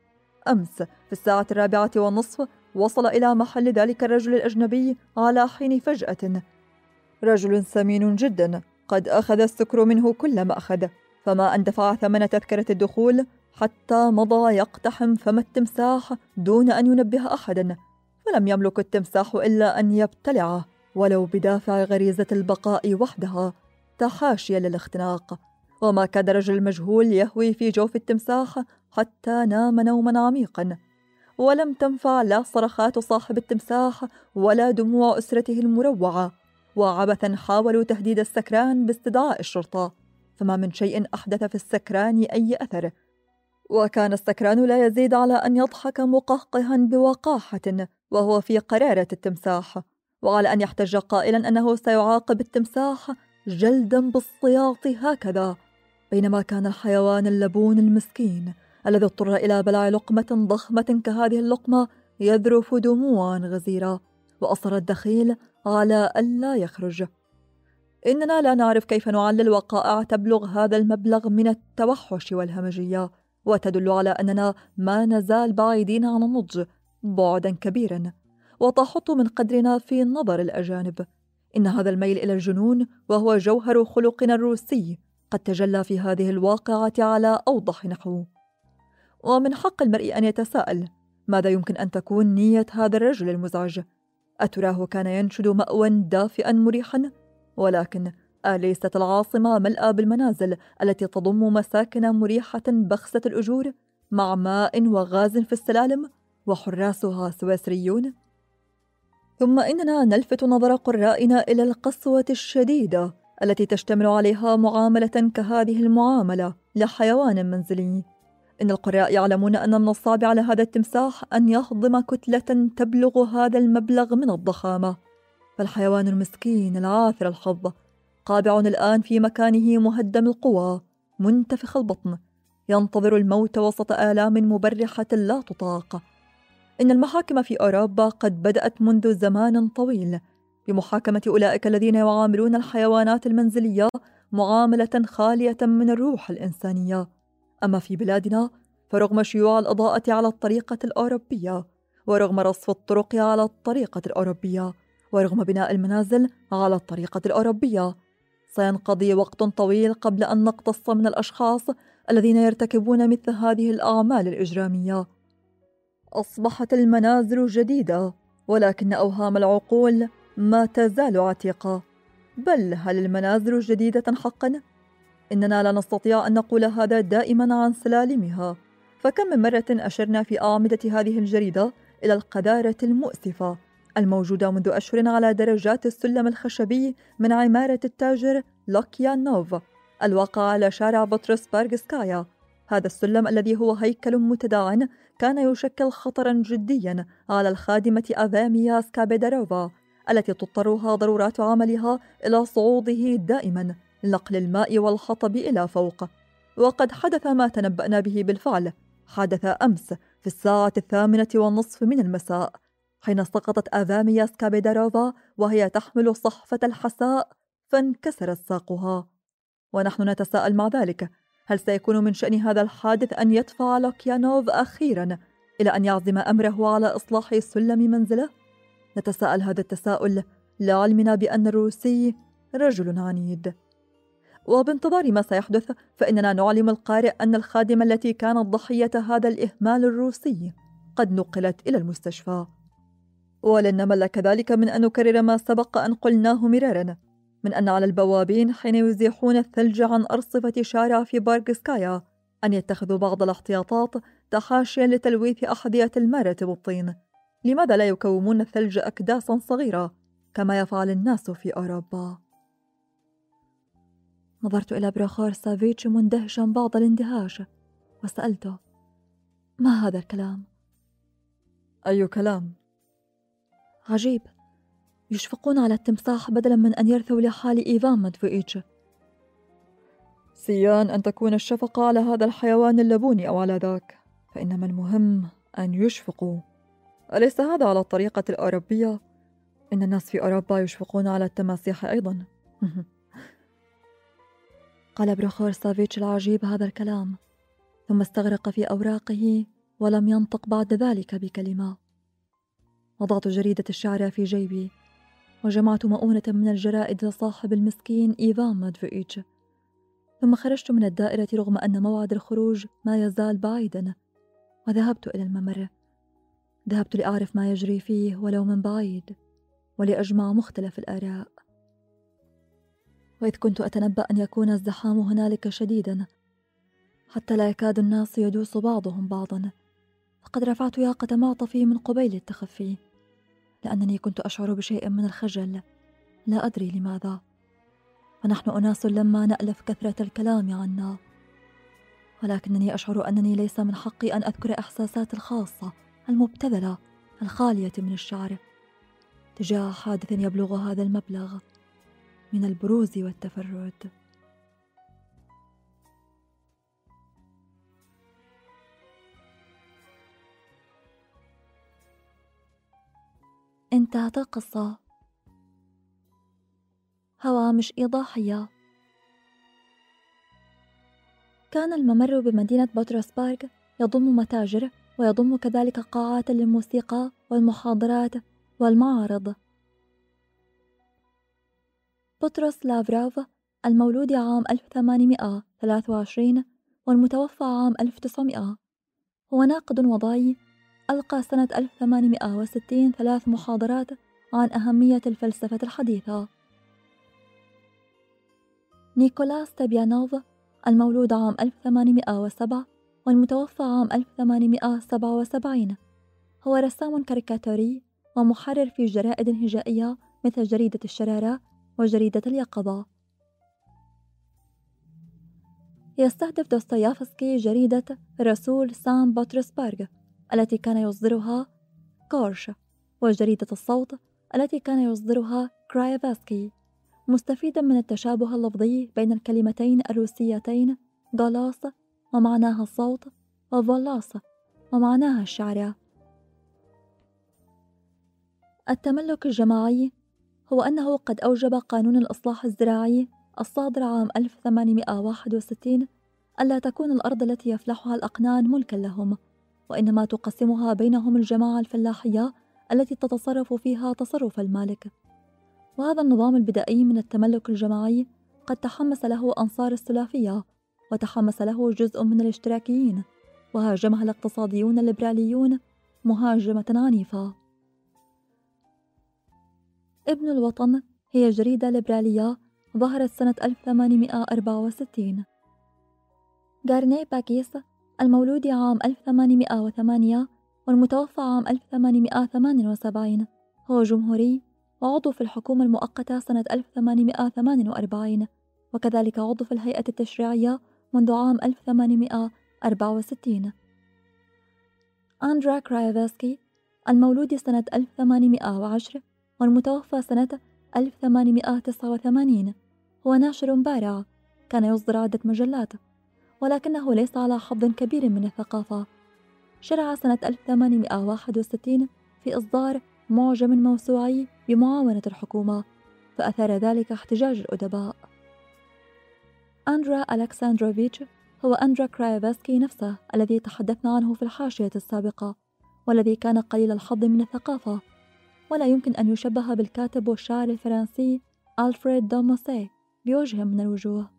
أمس في 4:30 وصل إلى محل ذلك الرجل الأجنبي على حين فجأة. رجل سمين جدا، قد أخذ السكر منه كل ما أخذ، فما أن دفع ثمن تذكرة الدخول حتى مضى يقتحم فم التمساح دون أن ينبه أحدا، فلم يملك التمساح إلا أن يبتلعه ولو بدافع غريزة البقاء وحدها تحاشيا للاختناق. وما كاد الرجل المجهول يهوي في جوف التمساح حتى نام نوما عميقا، ولم تنفع لا صرخات صاحب التمساح ولا دموع أسرته المروعة، وعبثا حاولوا تهديد السكران باستدعاء الشرطة، فما من شيء أحدث في السكران أي أثر. وكان السكران لا يزيد على أن يضحك مقهقها بوقاحة وهو في قرارة التمساح، وعلى أن يحتج قائلا أنه سيعاقب التمساح جلدا بالسياط هكذا، بينما كان الحيوان اللبون المسكين الذي اضطر إلى بلع لقمة ضخمة كهذه اللقمة يذرف دموعا غزيرة، وأصر الدخيل على ألا يخرج. إننا لا نعرف كيف نعلل وقائع تبلغ هذا المبلغ من التوحش والهمجية، وتدل على أننا ما نزال بعيدين عن النضج بعدا كبيرا، وتحط من قدرنا في نظر الأجانب. إن هذا الميل إلى الجنون وهو جوهر خلقنا الروسي قد تجلى في هذه الواقعة على أوضح نحو. ومن حق المرء أن يتساءل ماذا يمكن أن تكون نية هذا الرجل المزعج؟ أتراه كان ينشد مأوى دافئا مريحا؟ ولكن أليست العاصمة ملأى بالمنازل التي تضم مساكن مريحة بخسة الأجور مع ماء وغاز في السلالم وحراسها سويسريون؟ ثم إننا نلفت نظر قرائنا إلى القسوة الشديدة التي تشتمل عليها معاملة كهذه المعاملة لحيوان منزلي. إن القراء يعلمون أن من الصعب على هذا التمساح أن يهضم كتلة تبلغ هذا المبلغ من الضخامة، فالحيوان المسكين العاثر الحظ قابع الآن في مكانه مهدم القوى منتفخ البطن ينتظر الموت وسط آلام مبرحة لا تطاق. إن المحاكم في أوروبا قد بدأت منذ زمان طويل بمحاكمة أولئك الذين يعاملون الحيوانات المنزلية معاملة خالية من الروح الإنسانية. أما في بلادنا فرغم شيوع الإضاءة على الطريقة الأوروبية، ورغم رصف الطرق على الطريقة الأوروبية، ورغم بناء المنازل على الطريقة الأوروبية، سينقضي وقت طويل قبل أن نقتص من الأشخاص الذين يرتكبون مثل هذه الأعمال الإجرامية. أصبحت المنازل جديدة، ولكن أوهام العقول ما تزال عتيقة. بل هل المنازل جديدة حقا؟ إننا لا نستطيع أن نقول هذا دائما عن سلالمها، فكم من مرة أشرنا في أعمدة هذه الجريدة إلى القذارة المؤسفة الموجودة منذ أشهر على درجات السلم الخشبي من عمارة التاجر لوكيانوف الواقع على شارع بطرسبرغسكايا. هذا السلم الذي هو هيكل متداعن كان يشكل خطرا جديا على الخادمة أفاميا سكابيداروفا التي تضطرها ضرورات عملها إلى صعوده دائما لنقل الماء والحطب إلى فوق. وقد حدث ما تنبأنا به بالفعل، حدث أمس في 8:30 من المساء، حين سقطت أفاميا سكابيداروفا وهي تحمل صحفة الحساء فانكسرت ساقها. ونحن نتساءل مع ذلك، هل سيكون من شأن هذا الحادث أن يدفع لوكيانوف أخيرا إلى أن يعزم أمره على إصلاح سلم منزله؟ نتساءل هذا التساؤل لعلمنا بأن الروسي رجل عنيد. وبانتظار ما سيحدث فإننا نعلم القارئ أن الخادمة التي كانت ضحية هذا الإهمال الروسي قد نقلت إلى المستشفى. ولن نمل كذلك من أن نكرر ما سبق أن قلناه مرارا، من أن على البوابين حين يزيحون الثلج عن أرصفة شارع في بارغسكايا أن يتخذوا بعض الاحتياطات تحاشيا لتلويث أحذية المارة بالطين. لماذا لا يكومون الثلج أكداسا صغيرة كما يفعل الناس في أوروبا؟ نظرت إلى بروخور سافيتش مندهشا بعض الاندهاش وسألته: ما هذا الكلام؟ أي كلام؟ عجيب، يشفقون على التمساح بدلا من أن يرثوا لحال إيفان ماتفوئيتش. سيان أن تكون الشفقة على هذا الحيوان اللبوني أو على ذاك، فإنما المهم أن يشفقوا. أليس هذا على الطريقة الأوروبية؟ إن الناس في أوروبا يشفقون على التماسيح أيضا. قال بروخور سافيتش العجيب هذا الكلام ثم استغرق في أوراقه ولم ينطق بعد ذلك بكلمة. وضعت جريدة الشعر في جيبي، وجمعت مؤونة من الجرائد لصاحب المسكين إيفان ماتفيتش، ثم خرجت من الدائرة رغم أن موعد الخروج ما يزال بعيدا، وذهبت إلى الممر. ذهبت لأعرف ما يجري فيه ولو من بعيد، ولأجمع مختلف الآراء. وإذ كنت أتنبأ أن يكون الزحام هنالك شديدا حتى لا يكاد الناس يدوس بعضهم بعضا، فقد رفعت ياقة معطفي من قبيل التخفي، لأنني كنت أشعر بشيء من الخجل، لا أدري لماذا. ونحن أناس لما نألف كثرة الكلام عنا، ولكنني أشعر أنني ليس من حقي أن أذكر إحساساتي الخاصة المبتذلة الخالية من الشعر تجاه حادث يبلغ هذا المبلغ من البروز والتفرد. انتهت القصة. هوامش إيضاحية. كان الممر بمدينة بطرسبرغ يضم متاجر، ويضم كذلك قاعات للموسيقى والمحاضرات والمعارض. بطرس لافراف المولود عام 1823 والمتوفى عام 1900 هو ناقد وضعي، ألقى سنة 1860 3 محاضرات عن أهمية الفلسفة الحديثة. نيكولاس تبيانوف المولود عام 1807 والمتوفى عام 1877 هو رسام كاريكاتوري ومحرر في جرائد هجائية مثل جريدة الشرارة وجريدة اليقظة. يستهدف دوستويفسكي جريدة رسول سان بطرسبرغ التي كان يصدرها كورش، وجريدة الصوت التي كان يصدرها كرايفسكي، مستفيدا من التشابه اللفظي بين الكلمتين الروسيتين غلاس ومعناها الصوت، وفولاس ومعناها الشعر. التملك الجماعي هو أنه قد أوجب قانون الإصلاح الزراعي الصادر عام 1861 ألا تكون الأرض التي يفلحها الأقنان ملكا لهم، وإنما تقسمها بينهم الجماعة الفلاحية التي تتصرف فيها تصرف المالك. وهذا النظام البدائي من التملك الجماعي قد تحمس له أنصار السلافية، وتحمس له جزء من الاشتراكيين، وهاجمها الاقتصاديون الليبراليون مهاجمة عنيفة. ابن الوطن هي جريدة ليبرالية ظهرت سنة 1864. غارني باكيس المولود عام 1808 والمتوفى عام 1878 هو جمهوري وعضو في الحكومة المؤقتة سنة 1848، وكذلك عضو في الهيئة التشريعية منذ عام 1864. أندرا كرايفسكي المولود سنة 1810 والمتوفى سنة 1889 هو ناشر بارع، كان يصدر عدة مجلات، ولكنه ليس على حظ كبير من الثقافة. شرع سنة 1861 في إصدار معجم موسوعي بمعاونة الحكومة، فأثار ذلك احتجاج الأدباء. أندرا ألكساندروفيتش هو أندرا كرايفسكي نفسه الذي تحدثنا عنه في الحاشية السابقة، والذي كان قليل الحظ من الثقافة، ولا يمكن أن يشبه بالكاتب والشاعر الفرنسي ألفريد دوموسيه بوجه من الوجوه.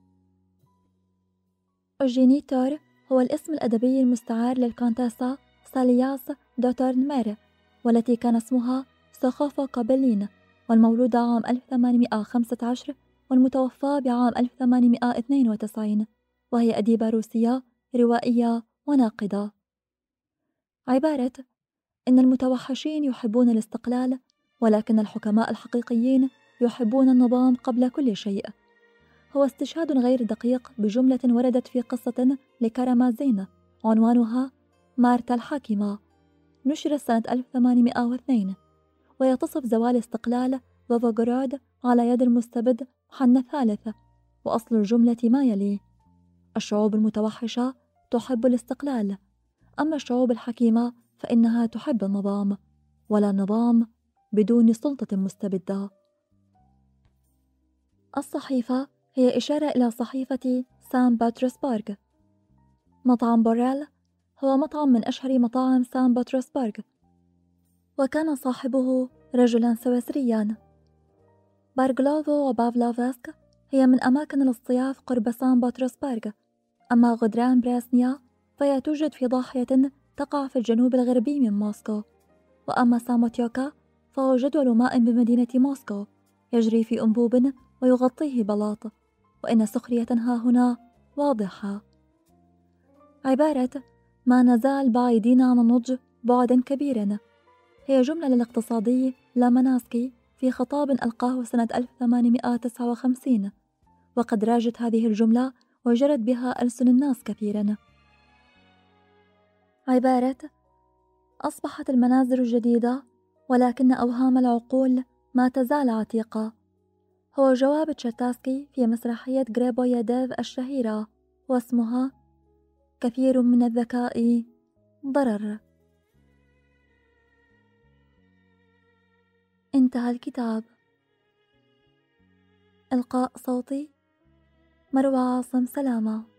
أوجينيتور هو الاسم الأدبي المستعار للكونتاسا سالياس دوتورنمير، والتي كان اسمها سخوفا كابلين، والمولودة عام 1815 والمتوفى بعام 1892، وهي أديبة روسية روائية وناقدة. عبارة: إن المتوحشين يحبون الاستقلال، ولكن الحكماء الحقيقيين يحبون النظام قبل كل شيء، هو استشهاد غير دقيق بجملة وردت في قصة لكارامازين عنوانها مارتا الحاكمة، نشرت سنة 1802، وهي تصف زوال استقلال فوفوغراد على يد المستبد حنا الثالث. وأصل الجملة ما يلي: الشعوب المتوحشة تحب الاستقلال، أما الشعوب الحكيمة فإنها تحب النظام، ولا نظام بدون سلطة مستبدة. الصحيفة هي إشارة إلى صحيفة سان بطرسبرغ. مطعم بوريل هو مطعم من أشهر مطاعم سان بطرسبرغ، وكان صاحبه رجلا سويسريا. بارغلوفو وبافلوفسك هي من أماكن الاصطياف قرب سان بطرسبرغ. أما غدران براسنيا فهي توجد في ضاحية تقع في الجنوب الغربي من موسكو. وأما ساموتيوكا فهو جدول ماء بمدينة موسكو يجري في أنبوب ويغطيه بلاط، وإن سخرية ها هنا واضحة. عبارة ما نزال بعيدين عن النضج بعدا كبيرا هي جملة للاقتصادي لاماناسكي في خطاب ألقاه سنة 1859، وقد راجت هذه الجملة وجرت بها ألسن الناس كثيرا. عبارة أصبحت المنازل الجديدة ولكن أوهام العقول ما تزال عتيقة هو جواب تشاتاسكي في مسرحية غريبوياديف الشهيرة، واسمها كثير من الذكاء ضرر. انتهى الكتاب. إلقاء صوتي مروى عاصم سلامة.